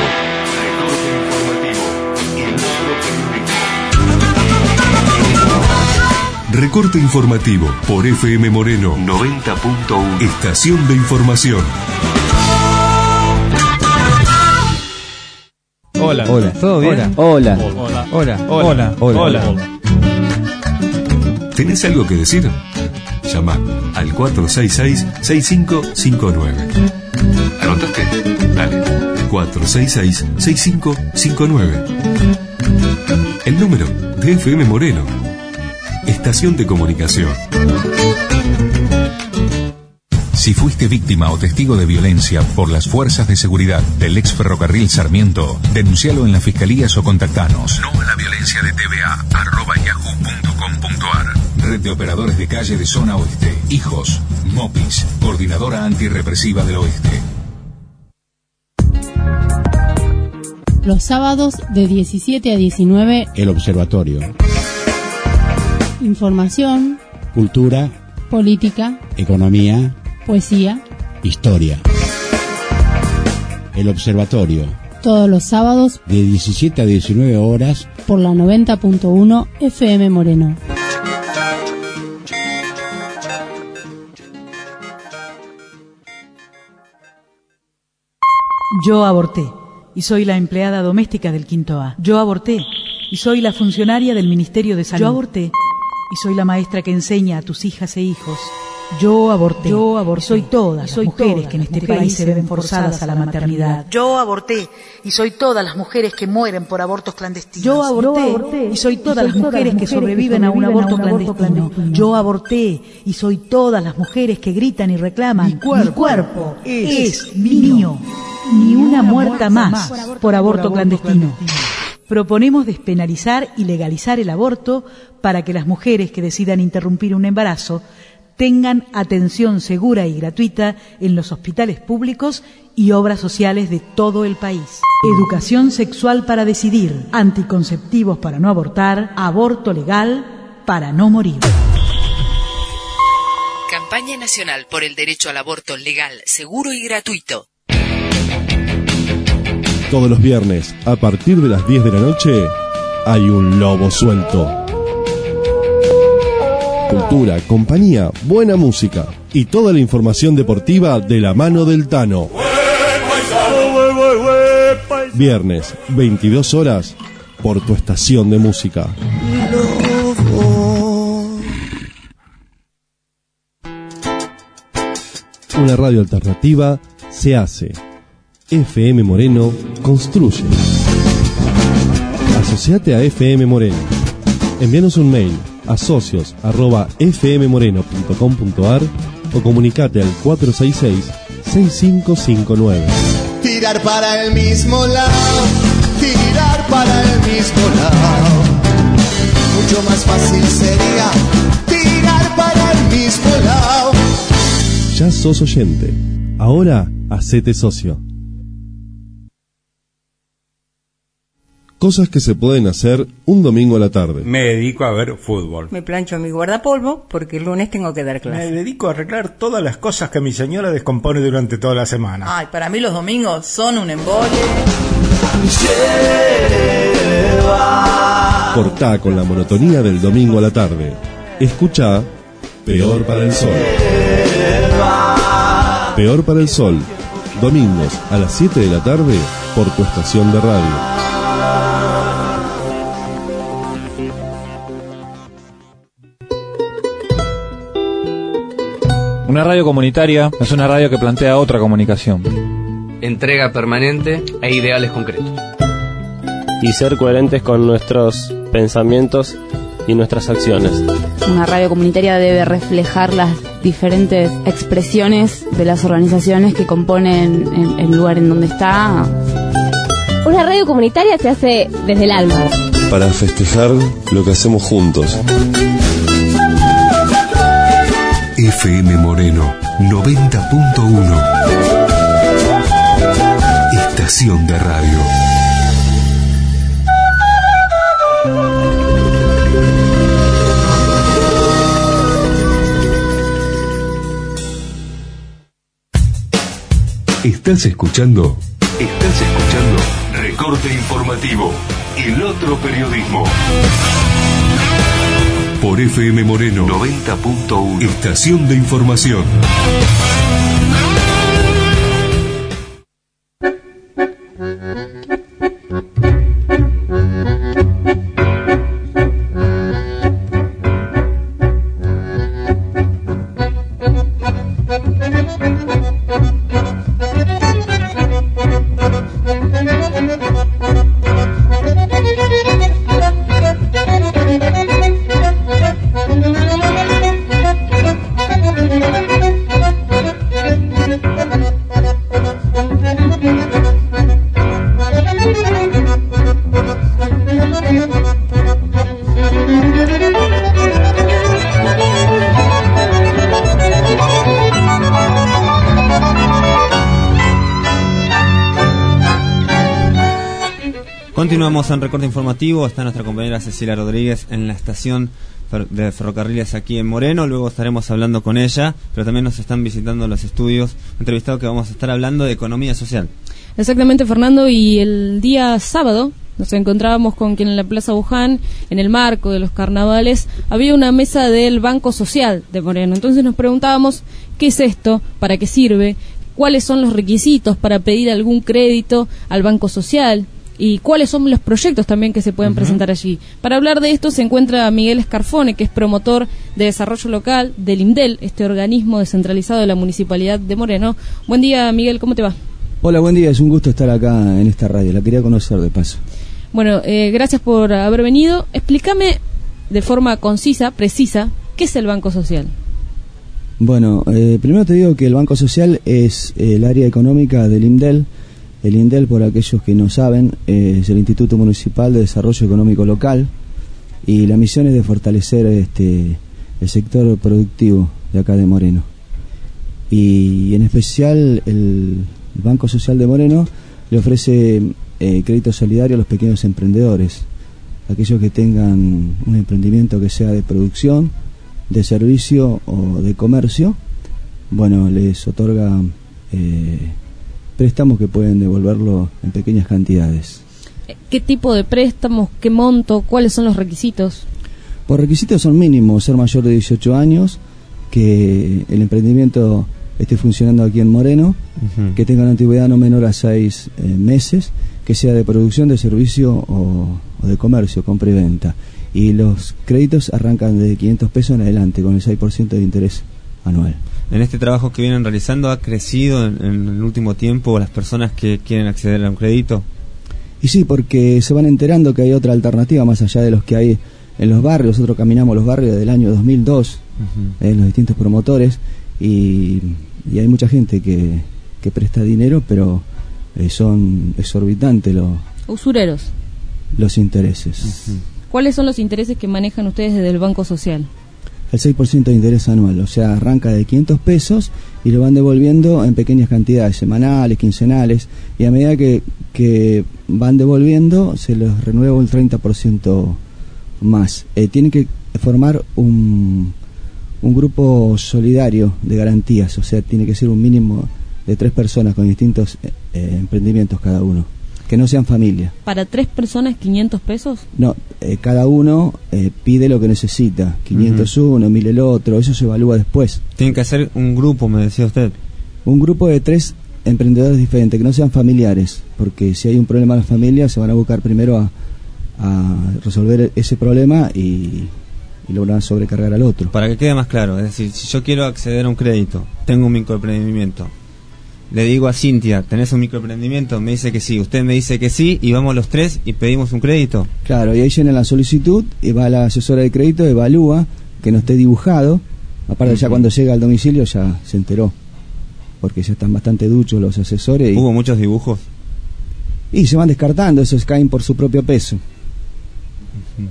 Recorte Informativo por F M Moreno noventa punto uno. Estación de información. Hola. Hola. ¿Todo bien? Hola. Hola. Hola. Hola. Hola. Hola. ¿Tenés algo que decir? Llama al cuatro seis seis, seis cinco cinco nueve. ¿Anotaste? Dale. cuatro seis seis, seis cinco cinco nueve. El número de F M Moreno. Estación de comunicación. Si fuiste víctima o testigo de violencia por las fuerzas de seguridad del ex ferrocarril Sarmiento, denuncialo en las fiscalías o contactanos. No a la violencia de T V A, arroba yahoo punto com punto ar. Red de Operadores de Calle de Zona Oeste. Hijos, Mopis, Coordinadora Antirrepresiva del Oeste. Los sábados de diecisiete a diecinueve, El Observatorio. Información, Cultura, política, economía, poesía, historia. El Observatorio. Todos los sábados de diecisiete a diecinueve horas por la noventa punto uno F M Moreno. Yo aborté y soy la empleada doméstica del Quinto A. Yo aborté y soy la funcionaria del Ministerio de Salud. Yo aborté y soy la maestra que enseña a tus hijas e hijos. Yo aborté. Yo aborté. Y soy todas las mujeres que en este país se ven forzadas a la maternidad. Yo aborté y soy todas las mujeres que mueren por abortos clandestinos. Yo aborté y soy todas las mujeres que sobreviven a un aborto clandestino. Yo aborté y soy todas las mujeres que gritan y reclaman: mi cuerpo, mi cuerpo es mío. Ni una muerta más por aborto clandestino. Proponemos despenalizar y legalizar el aborto para que las mujeres que decidan interrumpir un embarazo tengan atención segura y gratuita en los hospitales públicos y obras sociales de todo el país. Educación sexual para decidir, anticonceptivos para no abortar, aborto legal para no morir. Campaña Nacional por el Derecho al Aborto Legal, Seguro y Gratuito. Todos los viernes, a partir de las diez de la noche, hay un lobo suelto. Cultura, compañía, buena música y toda la información deportiva de la mano del Tano. Viernes, veintidós horas, por tu estación de música. Una radio alternativa se hace. F M Moreno construye. Asociate a F M Moreno. Envíanos un mail a socios arroba f m moreno punto com punto ar o comunicate al cuatro seis seis, seis cinco cinco nueve. Tirar para el mismo lado, tirar para el mismo lado. Mucho más fácil sería tirar para el mismo lado. Ya sos oyente. Ahora hacete socio. Cosas que se pueden hacer un domingo a la tarde. Me dedico a ver fútbol. Me plancho mi guardapolvo porque el lunes tengo que dar clase. Me dedico a arreglar todas las cosas que mi señora descompone durante toda la semana. Ay, para mí los domingos son un embole. Cortá con la monotonía del domingo a la tarde. Escuchá Peor para el Sol. Peor para el Sol. Domingos a las siete de la tarde por tu estación de radio. Una radio comunitaria es una radio que plantea otra comunicación. Entrega permanente e ideales concretos. Y ser coherentes con nuestros pensamientos y nuestras acciones. Una radio comunitaria debe reflejar las diferentes expresiones de las organizaciones que componen el, el lugar en donde está. Una radio comunitaria se hace desde el alma. Para festejar lo que hacemos juntos. F M Moreno noventa punto uno. Estación de radio. Estás escuchando, estás escuchando Recorte Informativo, el otro periodismo. Por F M Moreno noventa punto uno. Estación de información. Continuamos en Recorte Informativo. Está nuestra compañera Cecilia Rodríguez en la estación de ferrocarriles aquí en Moreno. Luego estaremos hablando con ella, pero también nos están visitando los estudios entrevistados que vamos a estar hablando de economía social. Exactamente, Fernando, y el día sábado nos encontrábamos con quien en la Plaza Buján, en el marco de los carnavales, había una mesa del Banco Social de Moreno. Entonces nos preguntábamos qué es esto, para qué sirve, cuáles son los requisitos para pedir algún crédito al Banco Social y cuáles son los proyectos también que se pueden uh-huh. presentar allí. Para hablar de esto se encuentra Miguel Escarfone, que es promotor de desarrollo local del IMDEL, este organismo descentralizado de la Municipalidad de Moreno. Buen día, Miguel, ¿cómo te va? Hola, buen día, es un gusto estar acá en esta radio, la quería conocer de paso. Bueno, eh, gracias por haber venido. Explícame de forma concisa, precisa, ¿qué es el Banco Social? Bueno, eh, primero te digo que el Banco Social es eh, el área económica del IMDEL. El IMDEL, por aquellos que no saben, eh, es el Instituto Municipal de Desarrollo Económico Local, y la misión es de fortalecer este el sector productivo de acá de Moreno. Y, y en especial el, el Banco Social de Moreno le ofrece eh, crédito solidario a los pequeños emprendedores, aquellos que tengan un emprendimiento que sea de producción, de servicio o de comercio. Bueno, les otorga eh, préstamos que pueden devolverlo en pequeñas cantidades. ¿Qué tipo de préstamos? ¿Qué monto? ¿Cuáles son los requisitos? Los requisitos son mínimos: ser mayor de dieciocho años, que el emprendimiento esté funcionando aquí en Moreno, uh-huh. que tenga una antigüedad no menor a seis eh, meses, que sea de producción, de servicio o, o de comercio, compra y venta. Y los créditos arrancan de quinientos pesos en adelante, con el seis por ciento de interés anual. En este trabajo que vienen realizando, ¿ha crecido en, en el último tiempo las personas que quieren acceder a un crédito? Y sí, porque se van enterando que hay otra alternativa más allá de los que hay en los barrios. Nosotros caminamos los barrios desde el año dos mil dos, uh-huh. en los distintos promotores, y, y hay mucha gente que, que presta dinero, pero eh, son exorbitantes los... Usureros. Los intereses. Uh-huh. ¿Cuáles son los intereses que manejan ustedes desde el Banco Social? El seis por ciento de interés anual, o sea, arranca de quinientos pesos y lo van devolviendo en pequeñas cantidades, semanales, quincenales, y a medida que, que van devolviendo se los renueva un treinta por ciento más. Eh, tienen que formar un, un grupo solidario de garantías, o sea, tiene que ser un mínimo de tres personas con distintos eh, emprendimientos cada uno, que no sean familia. ¿Para tres personas quinientos pesos? No, eh, cada uno eh, pide lo que necesita, quinientos uno, uh-huh. mil el otro, eso se evalúa después. Tienen que hacer un grupo, me decía usted. Un grupo de tres emprendedores diferentes, que no sean familiares, porque si hay un problema en la familia se van a buscar primero a, a resolver ese problema y, y lo van a sobrecargar al otro. Para que quede más claro, es decir, si yo quiero acceder a un crédito, tengo un microemprendimiento, le digo a Cintia, ¿tenés un microemprendimiento? Me dice que sí, usted me dice que sí, y vamos los tres y pedimos un crédito. Claro, y ahí llena la solicitud, y va la asesora de crédito, evalúa que no esté dibujado, aparte uh-huh. ya cuando llega al domicilio ya se enteró, porque ya están bastante duchos los asesores. Y, ¿hubo muchos dibujos? Y se van descartando, esos caen por su propio peso. Uh-huh.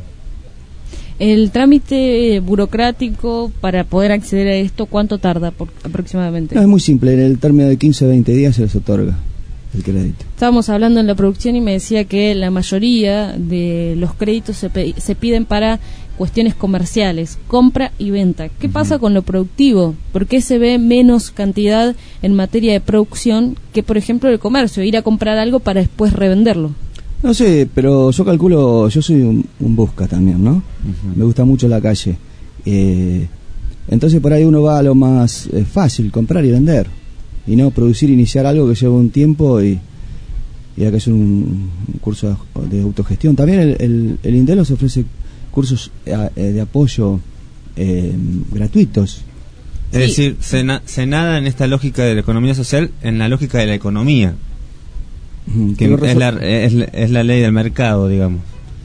El trámite burocrático para poder acceder a esto, ¿cuánto tarda por, aproximadamente? No, es muy simple, en el término de quince a veinte días se les otorga el crédito. Estábamos hablando en la producción y me decía que la mayoría de los créditos se, pe- se piden para cuestiones comerciales, compra y venta. ¿Qué uh-huh. pasa con lo productivo? ¿Por qué se ve menos cantidad en materia de producción que, por ejemplo, el comercio? Ir a comprar algo para después revenderlo. No sé, pero yo calculo, yo soy un, un busca también, ¿no? Uh-huh. Me gusta mucho la calle. Eh, entonces por ahí uno va a lo más eh, fácil, comprar y vender. Y no producir, iniciar algo que lleva un tiempo y, y hay que hacer un, un curso de, de autogestión. También el, el, el INDEL nos ofrece cursos eh, de apoyo eh, gratuitos. Es sí. decir, se, na- se nada en esta lógica de la economía social, en la lógica de la economía. Que es la, es, la, es la ley del mercado, digamos.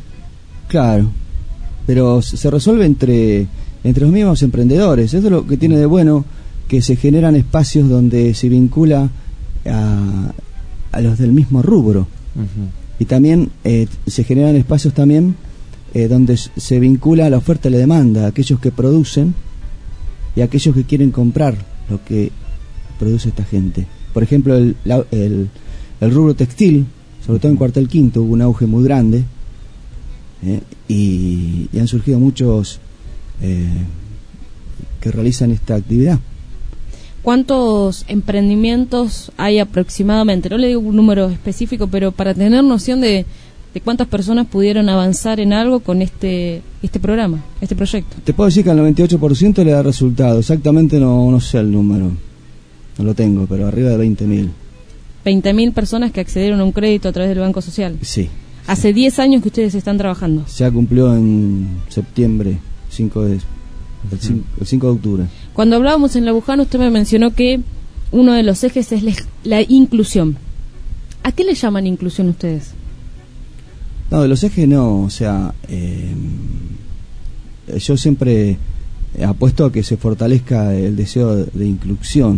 Claro, pero se resuelve entre entre los mismos emprendedores. Eso es lo que tiene de bueno, que se generan espacios donde se vincula a, a los del mismo rubro. Uh-huh. Y también eh, se generan espacios también eh, donde se vincula a la oferta y la demanda, aquellos que producen y aquellos que quieren comprar lo que produce esta gente. Por ejemplo, el, la, el El rubro textil, sobre todo en Cuartel Quinto, hubo un auge muy grande eh, y, y han surgido muchos eh, que realizan esta actividad. ¿Cuántos emprendimientos hay aproximadamente? No le digo un número específico, pero para tener noción de, de cuántas personas pudieron avanzar en algo con este este programa, este proyecto. Te puedo decir que al noventa y ocho por ciento le da resultado. Exactamente no, no sé el número, no lo tengo, pero arriba de veinte mil. veinte mil personas que accedieron a un crédito a través del Banco Social. Sí. Hace sí. diez años que ustedes están trabajando. Ya cumplió en septiembre, cinco de, el, cinco, el cinco de octubre. Cuando hablábamos en La Bujana, usted me mencionó que uno de los ejes es la, la inclusión. ¿A qué le llaman inclusión ustedes? No, de los ejes no, o sea, eh, yo siempre apuesto a que se fortalezca el deseo de, de inclusión.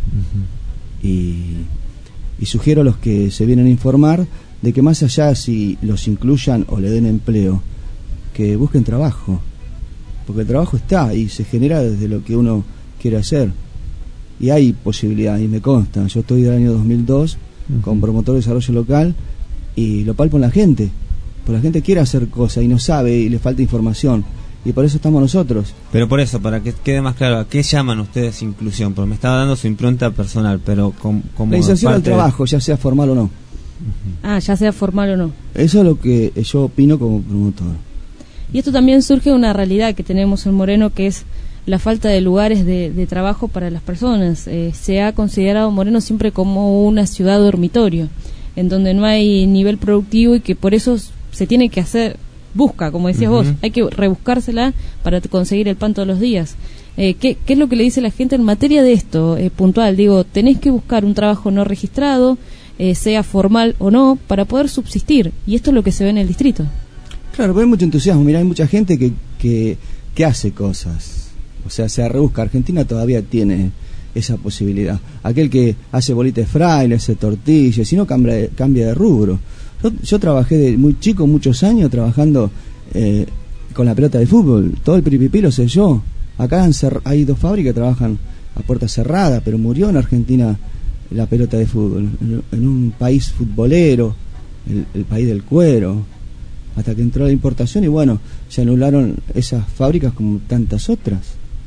Uh-huh. Y... y sugiero a los que se vienen a informar de que más allá si los incluyan o le den empleo, que busquen trabajo, porque el trabajo está y se genera desde lo que uno quiere hacer y hay posibilidad, y me consta. Yo estoy del año dos mil dos uh-huh. con promotor de desarrollo local y lo palpo en la gente, porque la gente quiere hacer cosas y no sabe y le falta información. Y por eso estamos nosotros. Pero por eso, para que quede más claro, ¿a qué llaman ustedes inclusión? Porque me estaba dando su impronta personal, pero com, como... La inserción al trabajo, de... ya sea formal o no. Uh-huh. Ah, ya sea formal o no. Eso es lo que yo opino como promotor. Y esto también surge de una realidad que tenemos en Moreno, que es la falta de lugares de, de trabajo para las personas. Eh, se ha considerado Moreno siempre como una ciudad dormitorio, en donde no hay nivel productivo y que por eso se tiene que hacer... busca, como decías uh-huh. vos, hay que rebuscársela para conseguir el pan todos los días. Eh, ¿qué, ¿Qué es lo que le dice la gente en materia de esto, eh, puntual? Digo, tenés que buscar un trabajo no registrado, eh, sea formal o no, para poder subsistir, y esto es lo que se ve en el distrito. Claro, pero hay mucho entusiasmo. Mirá, hay mucha gente que, que, que hace cosas, o sea, se rebusca. Argentina todavía tiene esa posibilidad. Aquel que hace bolitas de fraile, hace tortillas, si no cambia de, cambia de rubro. Yo, yo trabajé de muy chico, muchos años, trabajando eh, con la pelota de fútbol. Todo el piripipí lo sé yo. Acá en Cer- hay dos fábricas que trabajan a puerta cerrada, pero murió en Argentina la pelota de fútbol. En, en un país futbolero, el, el país del cuero, hasta que entró la importación y bueno, se anularon esas fábricas como tantas otras.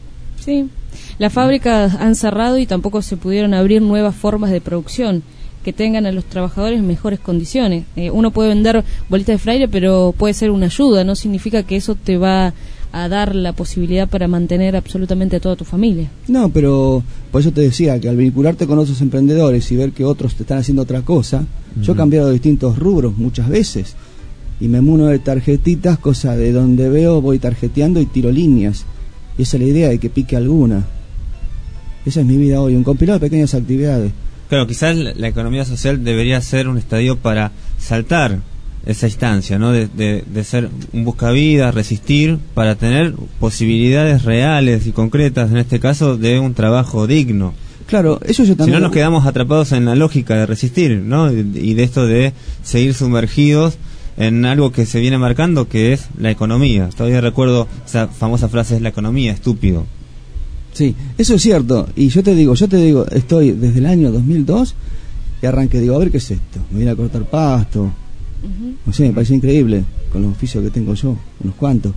Sí, las fábricas han cerrado y tampoco se pudieron abrir nuevas formas de producción que tengan a los trabajadores en mejores condiciones. Eh, uno puede vender bolitas de fraile, pero puede ser una ayuda, no significa que eso te va a dar la posibilidad para mantener absolutamente a toda tu familia. No, pero por eso te decía que al vincularte con otros emprendedores y ver que otros te están haciendo otra cosa, uh-huh. yo he cambiado de distintos rubros muchas veces y me muno de tarjetitas, cosa de donde veo voy tarjeteando y tiro líneas. Y esa es la idea, de que pique alguna. Esa es mi vida hoy, un compilado de pequeñas actividades. Claro, quizás la economía social debería ser un estadio para saltar esa instancia, ¿no? De, de, de ser un buscavidas, resistir, para tener posibilidades reales y concretas, en este caso, de un trabajo digno. Claro, eso yo también... Si no nos quedamos atrapados en la lógica de resistir, ¿no? Y de esto de seguir sumergidos en algo que se viene marcando, que es la economía. Todavía recuerdo esa famosa frase, es la economía, estúpido. Sí, eso es cierto. Y yo te digo, yo te digo, estoy desde el año dos mil dos y arranqué, digo, a ver qué es esto. Me vine a cortar pasto. Uh-huh. O sea, me parece increíble con los oficios que tengo yo, unos cuantos.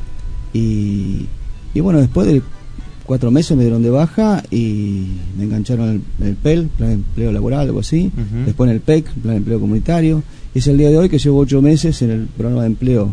Y, y bueno, después de cuatro meses me dieron de baja y me engancharon en el, el P E L, Plan de Empleo Laboral, algo así. Uh-huh. Después en el P E C, Plan de Empleo Comunitario. Y es el día de hoy que llevo ocho meses en el programa de empleo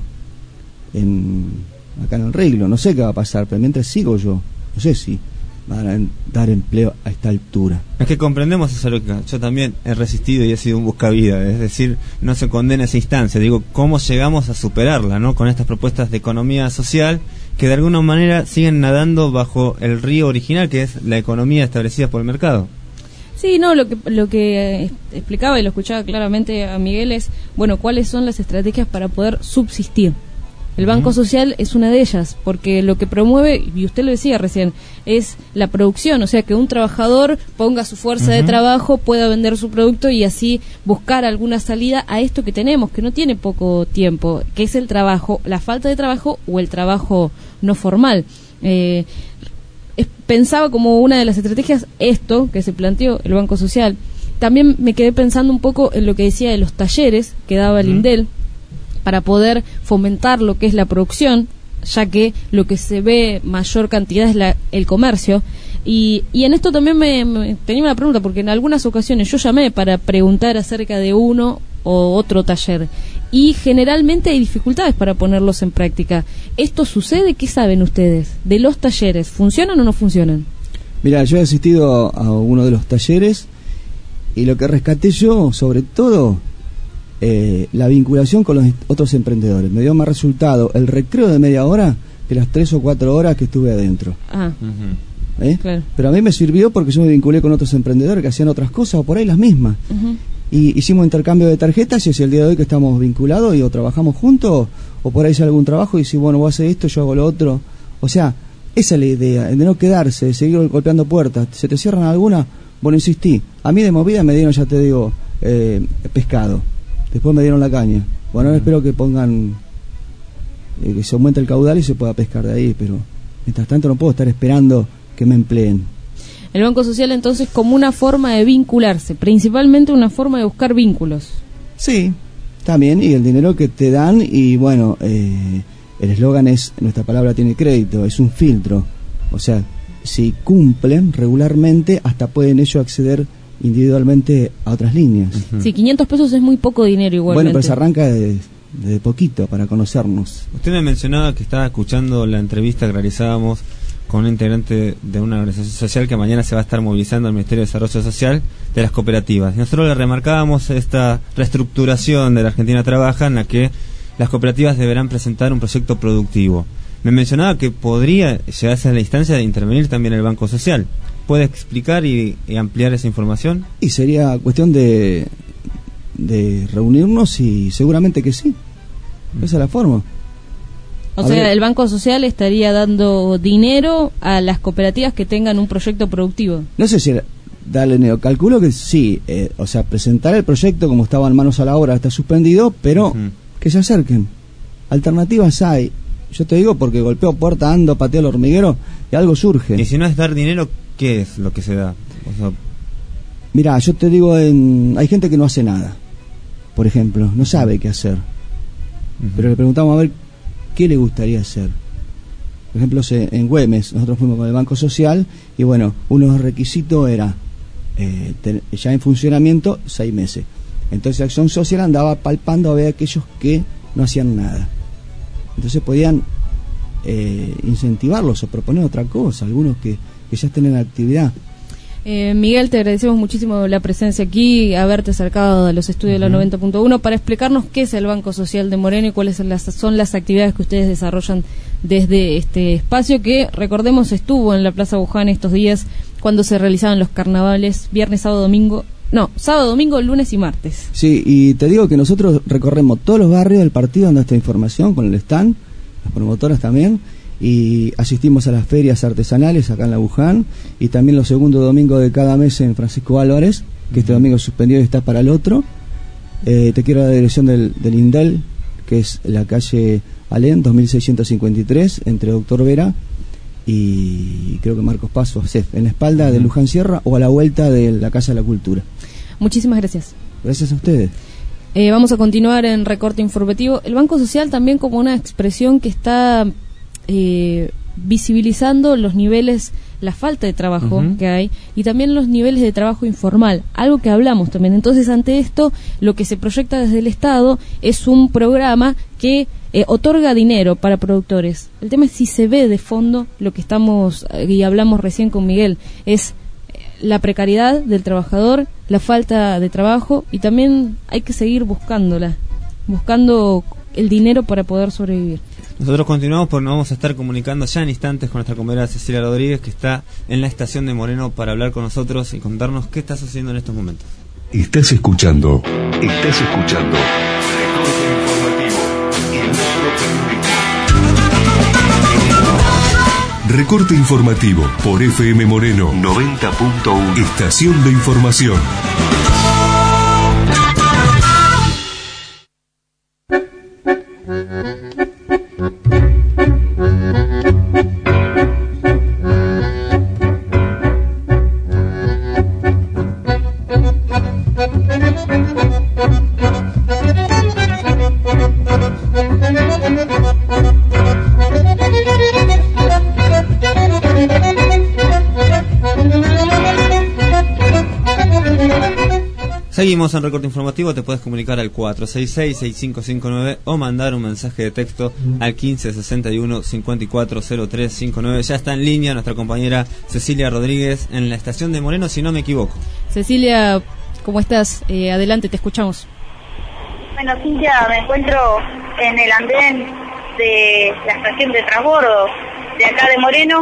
en, acá en el Reglo. No sé qué va a pasar, pero mientras sigo yo, no sé si van a dar empleo a esta altura. Es que comprendemos esa lógica. Yo también he resistido y he sido un buscavidas, es decir, no se condena esa instancia. Digo, ¿cómo llegamos a superarla, no? Con estas propuestas de economía social que de alguna manera siguen nadando bajo el río original, que es la economía establecida por el mercado. Sí, no, lo que lo que explicaba y lo escuchaba claramente a Miguel es, bueno, cuáles son las estrategias para poder subsistir. El Banco Social es una de ellas, porque lo que promueve, y usted lo decía recién, es la producción, o sea, que un trabajador ponga su fuerza uh-huh. de trabajo, pueda vender su producto y así buscar alguna salida a esto que tenemos, que no tiene poco tiempo, que es el trabajo, la falta de trabajo o el trabajo no formal. Eh, es, pensaba como una de las estrategias esto que se planteó el Banco Social. También me quedé pensando un poco en lo que decía de los talleres que daba el uh-huh. INDEL, para poder fomentar lo que es la producción, ya que lo que se ve mayor cantidad es la, el comercio. Y, y en esto también me, me tenía una pregunta, porque en algunas ocasiones yo llamé para preguntar acerca de uno o otro taller, y generalmente hay dificultades para ponerlos en práctica. ¿Esto sucede? ¿Qué saben ustedes de los talleres? ¿Funcionan o no funcionan? Mira, yo he asistido a uno de los talleres, y lo que rescaté yo, sobre todo... Eh, la vinculación con los otros emprendedores. Me dio más resultado el recreo de media hora que las tres o cuatro horas que estuve adentro. Ah, uh-huh. ¿Eh? Claro. Pero a mí me sirvió porque yo me vinculé con otros emprendedores que hacían otras cosas o por ahí las mismas. Uh-huh. Y hicimos intercambio de tarjetas, y es el día de hoy que estamos vinculados y o trabajamos juntos o por ahí hice algún trabajo y si bueno, vos haces esto, yo hago lo otro. O sea, esa es la idea, de no quedarse, de seguir golpeando puertas. ¿Se te cierran algunas? Bueno, insistí. A mí de movida me dieron, ya te digo, eh, pescado. Después me dieron la caña. Bueno, ahora espero que pongan, eh, que se aumente el caudal y se pueda pescar de ahí, pero mientras tanto no puedo estar esperando que me empleen. El Banco Social entonces como una forma de vincularse, principalmente una forma de buscar vínculos. Sí, también, y el dinero que te dan, y bueno, eh, el eslogan es, nuestra palabra tiene crédito, es un filtro. O sea, si cumplen regularmente, hasta pueden ellos acceder individualmente a otras líneas. Uh-huh. Sí, quinientos pesos es muy poco dinero igualmente. Bueno, pero se arranca de, de poquito para conocernos. Usted me mencionaba que estaba escuchando la entrevista que realizábamos con un integrante de una organización social que mañana se va a estar movilizando al Ministerio de Desarrollo Social, de las cooperativas. Y nosotros le remarcábamos esta reestructuración de la Argentina Trabaja, en la que las cooperativas deberán presentar un proyecto productivo. Me mencionaba que podría llegarse a la instancia de intervenir también el Banco Social. ¿Puede explicar y, y ampliar esa información? Y sería cuestión de, de reunirnos y seguramente que sí. Mm. Esa es la forma. O a sea, ver, el Banco Social estaría dando dinero a las cooperativas que tengan un proyecto productivo. No sé si darle dinero. Calculo que sí. Eh, o sea, presentar el proyecto como estaban manos a la obra está suspendido, pero uh-huh. que se acerquen. Alternativas hay. Yo te digo porque golpeo puerta, ando, pateo el hormiguero y algo surge. Y si no es dar dinero, ¿qué es lo que se da? O sea... Mira, yo te digo, en... hay gente que no hace nada, por ejemplo, no sabe qué hacer. Uh-huh. Pero le preguntamos a ver qué le gustaría hacer. Por ejemplo, en Güemes, nosotros fuimos con el Banco Social y bueno, uno de los requisitos era eh, ten... ya en funcionamiento seis meses. Entonces Acción Social andaba palpando a ver a aquellos que no hacían nada. Entonces podían eh, incentivarlos o proponer otra cosa, algunos que, que ya estén en actividad. Eh, Miguel, te agradecemos muchísimo la presencia aquí, haberte acercado a los estudios de la noventa punto uno para explicarnos qué es el Banco Social de Moreno y cuáles son las, son las actividades que ustedes desarrollan desde este espacio que, recordemos, estuvo en la Plaza Buján estos días cuando se realizaban los carnavales, viernes, sábado, domingo, no, sábado, domingo, lunes y martes. Sí, y te digo que nosotros recorremos todos los barrios del partido dando esta información con el stand, las promotoras también, y asistimos a las ferias artesanales acá en la Buján y también los segundos domingos de cada mes en Francisco Álvarez, que este domingo suspendido y está para el otro. Eh, te quiero dar la dirección del, del INDEL, que es la calle Alén, dos mil seiscientos cincuenta y tres, entre Doctor Vera y creo que Marcos Paso, en la espalda de Luján Sierra o a la vuelta de la Casa de la Cultura. Muchísimas gracias. Gracias a ustedes. Eh, vamos a continuar en Recorte Informativo. El Banco Social también como una expresión que está eh, visibilizando los niveles, la falta de trabajo uh-huh. que hay y también los niveles de trabajo informal, algo que hablamos también. Entonces, ante esto, lo que se proyecta desde el Estado es un programa que eh, otorga dinero para productores. El tema es si se ve de fondo lo que estamos, eh, y hablamos recién con Miguel, es la precariedad del trabajador, la falta de trabajo, y también hay que seguir buscándola, buscando el dinero para poder sobrevivir. Nosotros continuamos porque nos vamos a estar comunicando ya en instantes con nuestra compañera Cecilia Rodríguez, que está en la estación de Moreno para hablar con nosotros y contarnos qué está sucediendo en estos momentos. Estás escuchando, estás escuchando Recorte Informativo y nuestro periodismo. Recorte Informativo por F M Moreno noventa punto uno. Estación de Información. Seguimos en Recorte Informativo. Te puedes comunicar al cuatro seis seis, seis cinco cinco nueve o mandar un mensaje de texto al quince sesenta y uno, cincuenta y cuatro cero tres cincuenta y nueve. Ya está en línea nuestra compañera Cecilia Rodríguez en la estación de Moreno, si no me equivoco. Cecilia, ¿cómo estás? Eh, adelante, te escuchamos. Bueno, Cintia, me encuentro en el andén de la estación de transbordo de acá de Moreno,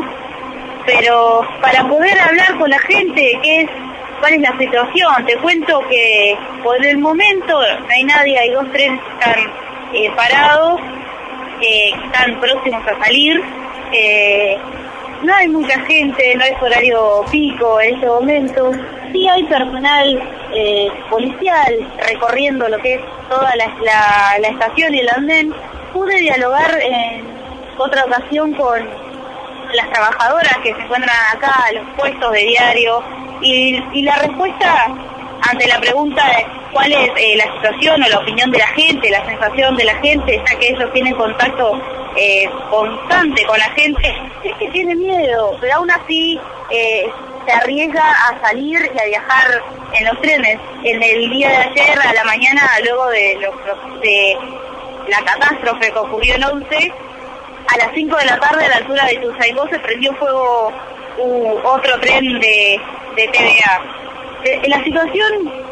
pero para poder hablar con la gente, que es ¿cuál es la situación? Te cuento que por el momento no hay nadie, hay dos trenes que están eh, parados, eh, que están próximos a salir. Eh, no hay mucha gente, no es horario pico en este momento. Sí hay personal eh, policial recorriendo lo que es toda la, la, la estación y el andén. Pude dialogar en otra ocasión con las trabajadoras que se encuentran acá, los puestos de diario, y, y la respuesta ante la pregunta de cuál es eh, la situación o la opinión de la gente, la sensación de la gente, ya que ellos tienen contacto eh, constante con la gente, es que tiene miedo, pero aún así eh, se arriesga a salir y a viajar en los trenes. En el día de ayer, a la mañana, luego de, lo, de la catástrofe que ocurrió en Once, a las cinco de la tarde, a la altura de Ituzaingó, se prendió fuego uh, otro tren de, de T V A. Eh, la situación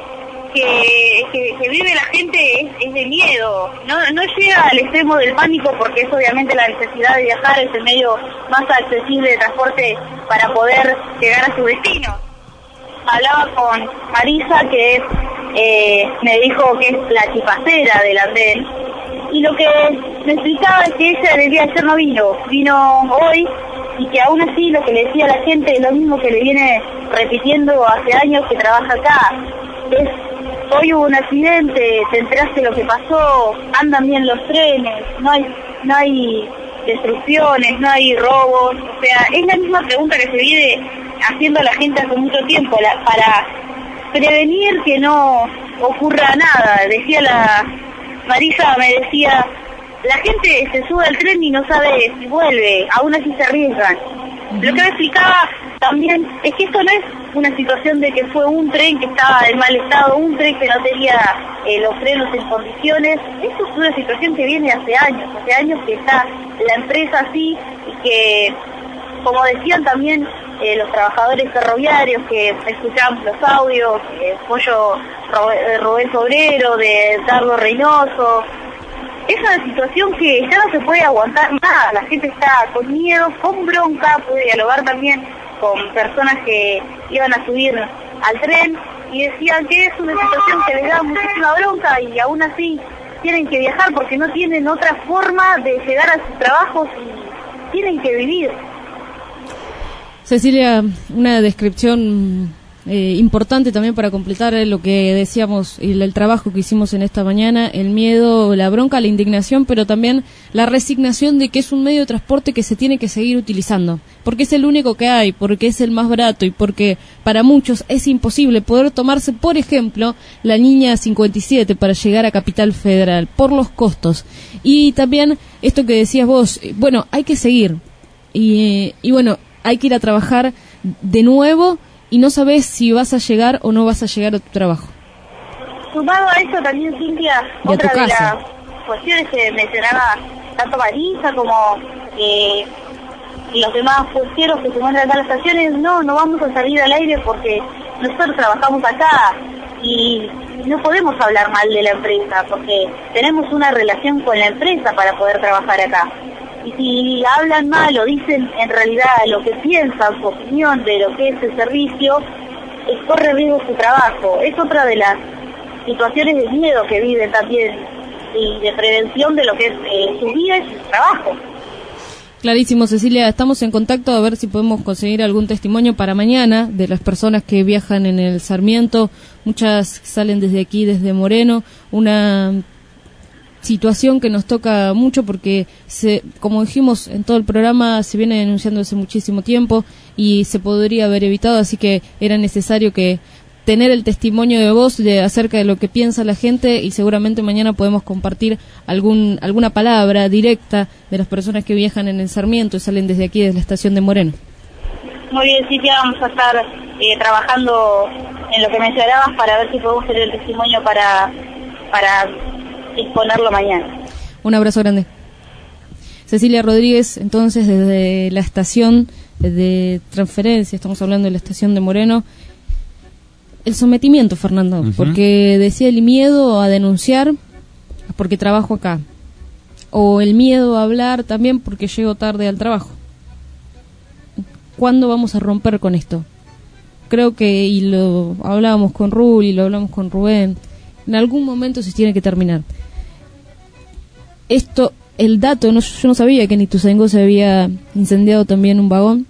que, que, que vive la gente es, es de miedo. No, no llega al extremo del pánico, porque es obviamente la necesidad de viajar, es el medio más accesible de transporte para poder llegar a su destino. Hablaba con Marisa, que es, eh, me dijo que es la chipacera del andén, y lo que me explicaba es que ella el día de ayer no vino, vino hoy, y que aún así lo que le decía a la gente es lo mismo que le viene repitiendo hace años que trabaja acá. Es, hoy hubo un accidente, te enteraste lo que pasó, andan bien los trenes, no hay, no hay destrucciones, no hay robos, o sea, es la misma pregunta que se viene haciendo la gente hace mucho tiempo, la, para prevenir que no ocurra nada. Decía la Marisa, me decía, la gente se sube al tren y no sabe si vuelve, aún así se arriesgan. Uh-huh. Lo que me explicaba también es que esto no es una situación de que fue un tren que estaba en mal estado, un tren que no tenía eh, los frenos en condiciones. Esto es una situación que viene hace años, hace años que está la empresa así, y que como decían también eh, los trabajadores ferroviarios que escuchamos los audios, eh, Pollo Rubén Sobrero, de Dardo Reynoso, es una situación que ya no se puede aguantar más. La gente está con miedo, con bronca, pude dialogar también con personas que iban a subir al tren y decían que es una situación que les da muchísima bronca y aún así tienen que viajar porque no tienen otra forma de llegar a sus trabajos y tienen que vivir. Cecilia, una descripción eh, importante también para completar eh, lo que decíamos y el, el trabajo que hicimos en esta mañana, el miedo, la bronca, la indignación, pero también la resignación de que es un medio de transporte que se tiene que seguir utilizando, porque es el único que hay, porque es el más barato y porque para muchos es imposible poder tomarse, por ejemplo, la línea cincuenta y siete para llegar a Capital Federal, por los costos. Y también esto que decías vos, bueno, hay que seguir y, y bueno, hay que ir a trabajar de nuevo y no sabes si vas a llegar o no vas a llegar a tu trabajo. Sumado a eso también, Cintia, y otra a tu de casa. las cuestiones que mencionaba tanto Marisa como eh, los demás posteros que se encuentran acá en las estaciones, no, no vamos a salir al aire porque nosotros trabajamos acá y no podemos hablar mal de la empresa porque tenemos una relación con la empresa para poder trabajar acá. Y si hablan mal o dicen en realidad lo que piensan, su opinión de lo que es el servicio, es, corre riesgo su trabajo. Es otra de las situaciones de miedo que viven también y de prevención de lo que es eh, su vida y su trabajo. Clarísimo, Cecilia, estamos en contacto a ver si podemos conseguir algún testimonio para mañana de las personas que viajan en el Sarmiento. Muchas salen desde aquí, desde Moreno, una situación que nos toca mucho porque, se, como dijimos en todo el programa, se viene denunciando hace muchísimo tiempo y se podría haber evitado, así que era necesario que tener el testimonio de voz de acerca de lo que piensa la gente y seguramente mañana podemos compartir algún alguna palabra directa de las personas que viajan en el Sarmiento y salen desde aquí, desde la estación de Moreno. Muy bien, Silvia, vamos a estar eh, trabajando en lo que mencionabas para ver si podemos tener el testimonio para para exponerlo mañana. Un abrazo grande. Cecilia Rodríguez, entonces, desde la estación de transferencia, estamos hablando de la estación de Moreno. El sometimiento, Fernando, uh-huh. porque decía el miedo a denunciar porque trabajo acá, o el miedo a hablar también porque llego tarde al trabajo. ¿Cuándo vamos a romper con esto? Creo que, y lo hablábamos con Rul y lo hablamos con Rubén, en algún momento se tiene que terminar. Esto, el dato, no, yo no sabía que en Ituzaingó se había incendiado también un vagón.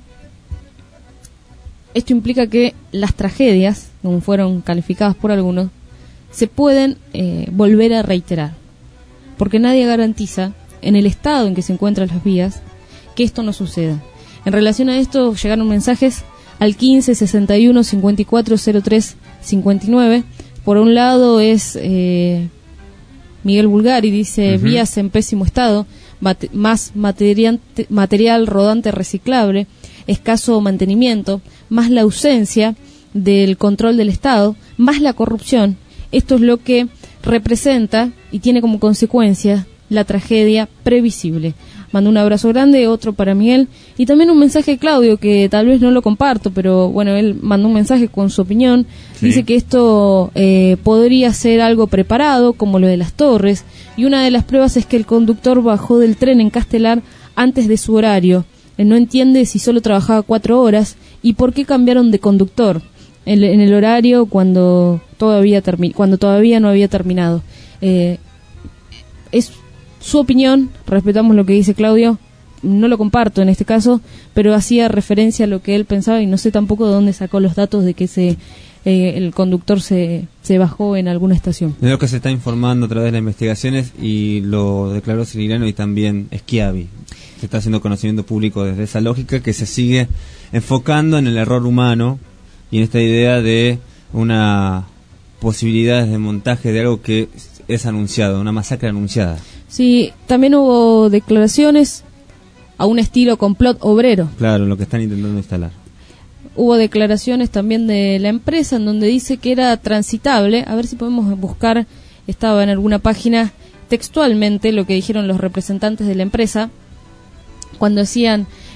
Esto implica que las tragedias, como fueron calificadas por algunos, se pueden eh, volver a reiterar. Porque nadie garantiza, en el estado en que se encuentran las vías, que esto no suceda. En relación a esto, llegaron mensajes al quince sesenta y uno cincuenta y cuatro cero tres cincuenta y nueve. Por un lado es eh, Miguel Bulgari, dice, uh-huh. vías en pésimo estado, mate- más material, material rodante reciclable, escaso mantenimiento, más la ausencia del control del Estado, más la corrupción. Esto es lo que representa y tiene como consecuencia la tragedia previsible. Mando un abrazo grande, otro para Miguel, y también un mensaje de Claudio, que tal vez no lo comparto, pero bueno, él mandó un mensaje con su opinión. Sí. Dice que esto eh, podría ser algo preparado, como lo de las torres, y una de las pruebas es que el conductor bajó del tren en Castelar antes de su horario. Él no entiende si solo trabajaba cuatro horas y por qué cambiaron de conductor en, en el horario cuando todavía termi- cuando todavía no había terminado. Eh, es su opinión, respetamos lo que dice Claudio, no lo comparto en este caso, pero hacía referencia a lo que él pensaba y no sé tampoco de dónde sacó los datos de que se eh, el conductor se, se bajó en alguna estación. Es lo que se está informando a través de las investigaciones y lo declaró Cirilano y también Schiavi. Se está haciendo conocimiento público desde esa lógica que se sigue enfocando en el error humano y en esta idea de una posibilidad de montaje de algo que es anunciado, una masacre anunciada. Sí, también hubo declaraciones a un estilo complot obrero. Claro, lo que están intentando instalar. Hubo declaraciones también de la empresa en donde dice que era transitable. A ver si podemos buscar, estaba en alguna página textualmente lo que dijeron los representantes de la empresa cuando decían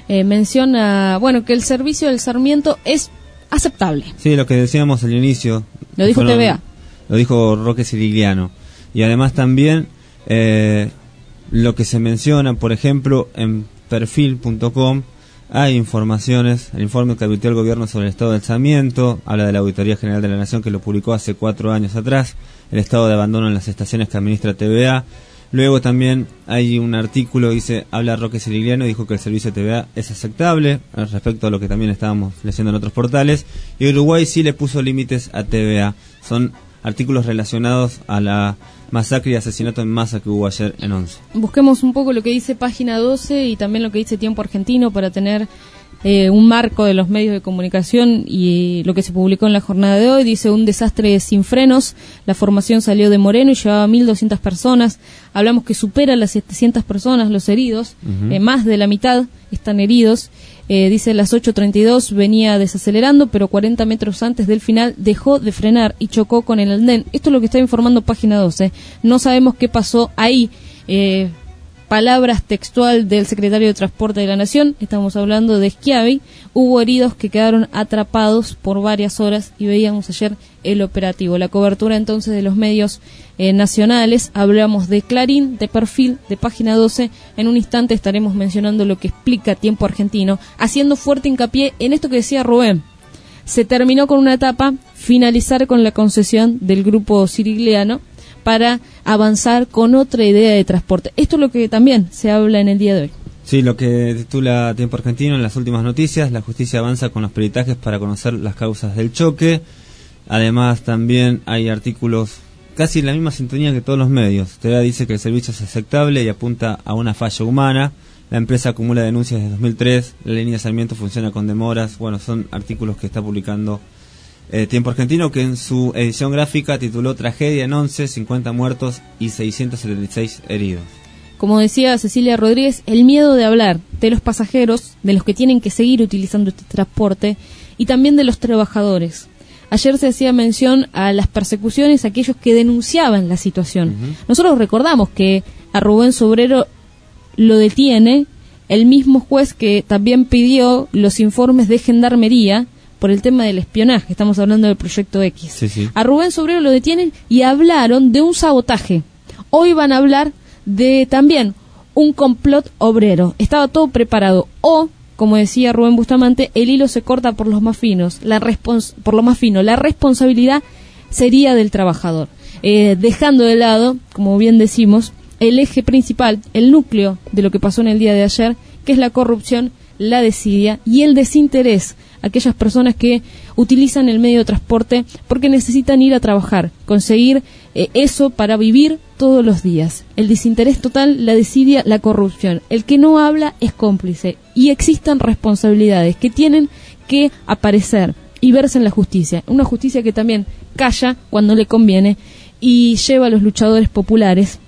eh, menciona, bueno, que el servicio del Sarmiento es aceptable. Sí, lo que decíamos al inicio. Lo dijo T V A. Lo dijo Roque Sirigliano. Y además también eh, lo que se menciona, por ejemplo, en perfil punto com hay informaciones, el informe que advirtió el gobierno sobre el estado del Sarmiento, habla de la Auditoría General de la Nación que lo publicó hace cuatro años atrás, el estado de abandono en las estaciones que administra T V A. Luego también hay un artículo, dice, habla Roque Sirigliano, dijo que el servicio de T V A es aceptable, respecto a lo que también estábamos leyendo en otros portales, y Uruguay sí le puso límites a T V A. Son artículos relacionados a la masacre y asesinato en masa que hubo ayer en Once. Busquemos un poco lo que dice Página doce y también lo que dice Tiempo Argentino para tener eh, un marco de los medios de comunicación y lo que se publicó en la jornada de hoy. Dice: un desastre sin frenos, la formación salió de Moreno y llevaba mil doscientas personas. Hablamos que supera las setecientas personas los heridos, uh-huh. eh, más de la mitad están heridos. Eh, dice, las ocho treinta y dos venía desacelerando, pero cuarenta metros antes del final dejó de frenar y chocó con el andén. Esto es lo que está informando Página doce. No sabemos qué pasó ahí. Eh, palabras textual del secretario de Transporte de la Nación, estamos hablando de Schiavi. Hubo heridos que quedaron atrapados por varias horas y veíamos ayer el operativo. La cobertura entonces de los medios eh, nacionales, hablamos de Clarín, de Perfil, de Página doce. En un instante estaremos mencionando lo que explica Tiempo Argentino, haciendo fuerte hincapié en esto que decía Rubén. Se terminó con una etapa, finalizar con la concesión del grupo Sirigliano para avanzar con otra idea de transporte. Esto es lo que también se habla en el día de hoy. Sí, lo que titula Tiempo Argentino en las últimas noticias: la justicia avanza con los peritajes para conocer las causas del choque. Además también hay artículos casi en la misma sintonía que todos los medios. T V A dice que el servicio es aceptable y apunta a una falla humana. La empresa acumula denuncias desde dos mil tres, la línea de Sarmiento funciona con demoras. Bueno, son artículos que está publicando Eh, Tiempo Argentino, que en su edición gráfica tituló Tragedia en Once, cincuenta muertos y seiscientos setenta y seis heridos. Como decía Cecilia Rodríguez, el miedo de hablar de los pasajeros, de los que tienen que seguir utilizando este transporte, y también de los trabajadores. Ayer se hacía mención a las persecuciones a aquellos que denunciaban la situación. Uh-huh. Nosotros recordamos que a Rubén Sobrero lo detiene el mismo juez que también pidió los informes de Gendarmería por el tema del espionaje. Estamos hablando del Proyecto X. Sí, sí. A Rubén Sobrero lo detienen y hablaron de un sabotaje. Hoy van a hablar de también un complot obrero. Estaba todo preparado. O, como decía Rubén Bustamante, el hilo se corta por los más finos. La respons- por lo más fino. La responsabilidad sería del trabajador. Eh, dejando de lado, como bien decimos, el eje principal, el núcleo de lo que pasó en el día de ayer, que es la corrupción, la desidia y el desinterés. Aquellas personas que utilizan el medio de transporte porque necesitan ir a trabajar, conseguir eh, eso para vivir todos los días. El desinterés total, la desidia, la corrupción. El que no habla es cómplice y existen responsabilidades que tienen que aparecer y verse en la justicia. Una justicia que también calla cuando le conviene y lleva a los luchadores populares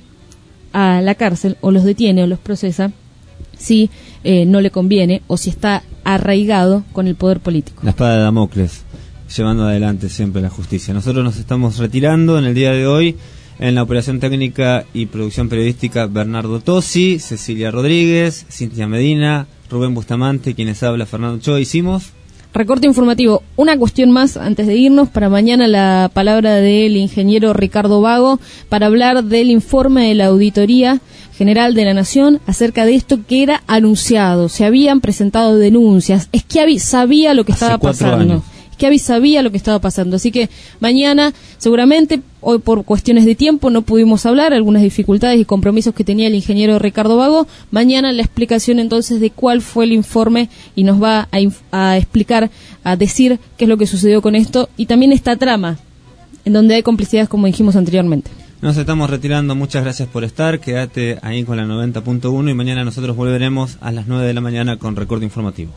a la cárcel o los detiene o los procesa si eh, no le conviene o si está arraigado con el poder político. La espada de Damocles, llevando adelante siempre la justicia. Nosotros nos estamos retirando en el día de hoy. En la operación técnica y producción periodística, Bernardo Tosi, Cecilia Rodríguez, Cintia Medina, Rubén Bustamante, quienes habla Fernando Cho. Hicimos recorte informativo. Una cuestión más antes de irnos. Para mañana la palabra del ingeniero Ricardo Vago para hablar del informe de la Auditoría General de la Nación acerca de esto que era anunciado. Se habían presentado denuncias. Schiavi sabía lo que Hace estaba pasando. Años. Schiavi sabía lo que estaba pasando. Así que mañana, seguramente, hoy por cuestiones de tiempo no pudimos hablar, algunas dificultades y compromisos que tenía el ingeniero Ricardo Vago. Mañana la explicación entonces de cuál fue el informe y nos va a, inf- a explicar, a decir qué es lo que sucedió con esto y también esta trama en donde hay complicidades, como dijimos anteriormente. Nos estamos retirando, muchas gracias por estar, quédate ahí con la noventa punto uno y mañana nosotros volveremos a las nueve de la mañana con Recorte Informativo.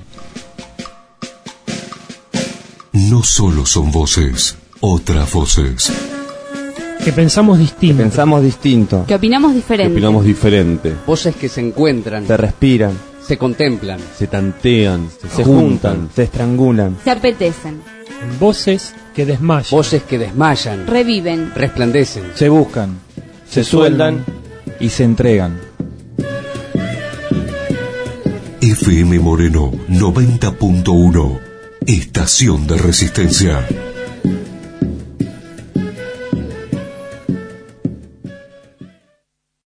No solo son voces, otras voces. Que pensamos distinto. Que pensamos distinto. Que opinamos diferente. Que opinamos diferente. Voces que se encuentran. Se respiran. Se contemplan. Se tantean. Se, se juntan, juntan. Se estrangulan. Se apetecen. Voces que desmayan. Voces que desmayan. Reviven. Resplandecen. Se buscan. Se, se sueldan y se entregan. F M Moreno noventa punto uno. Estación de Resistencia.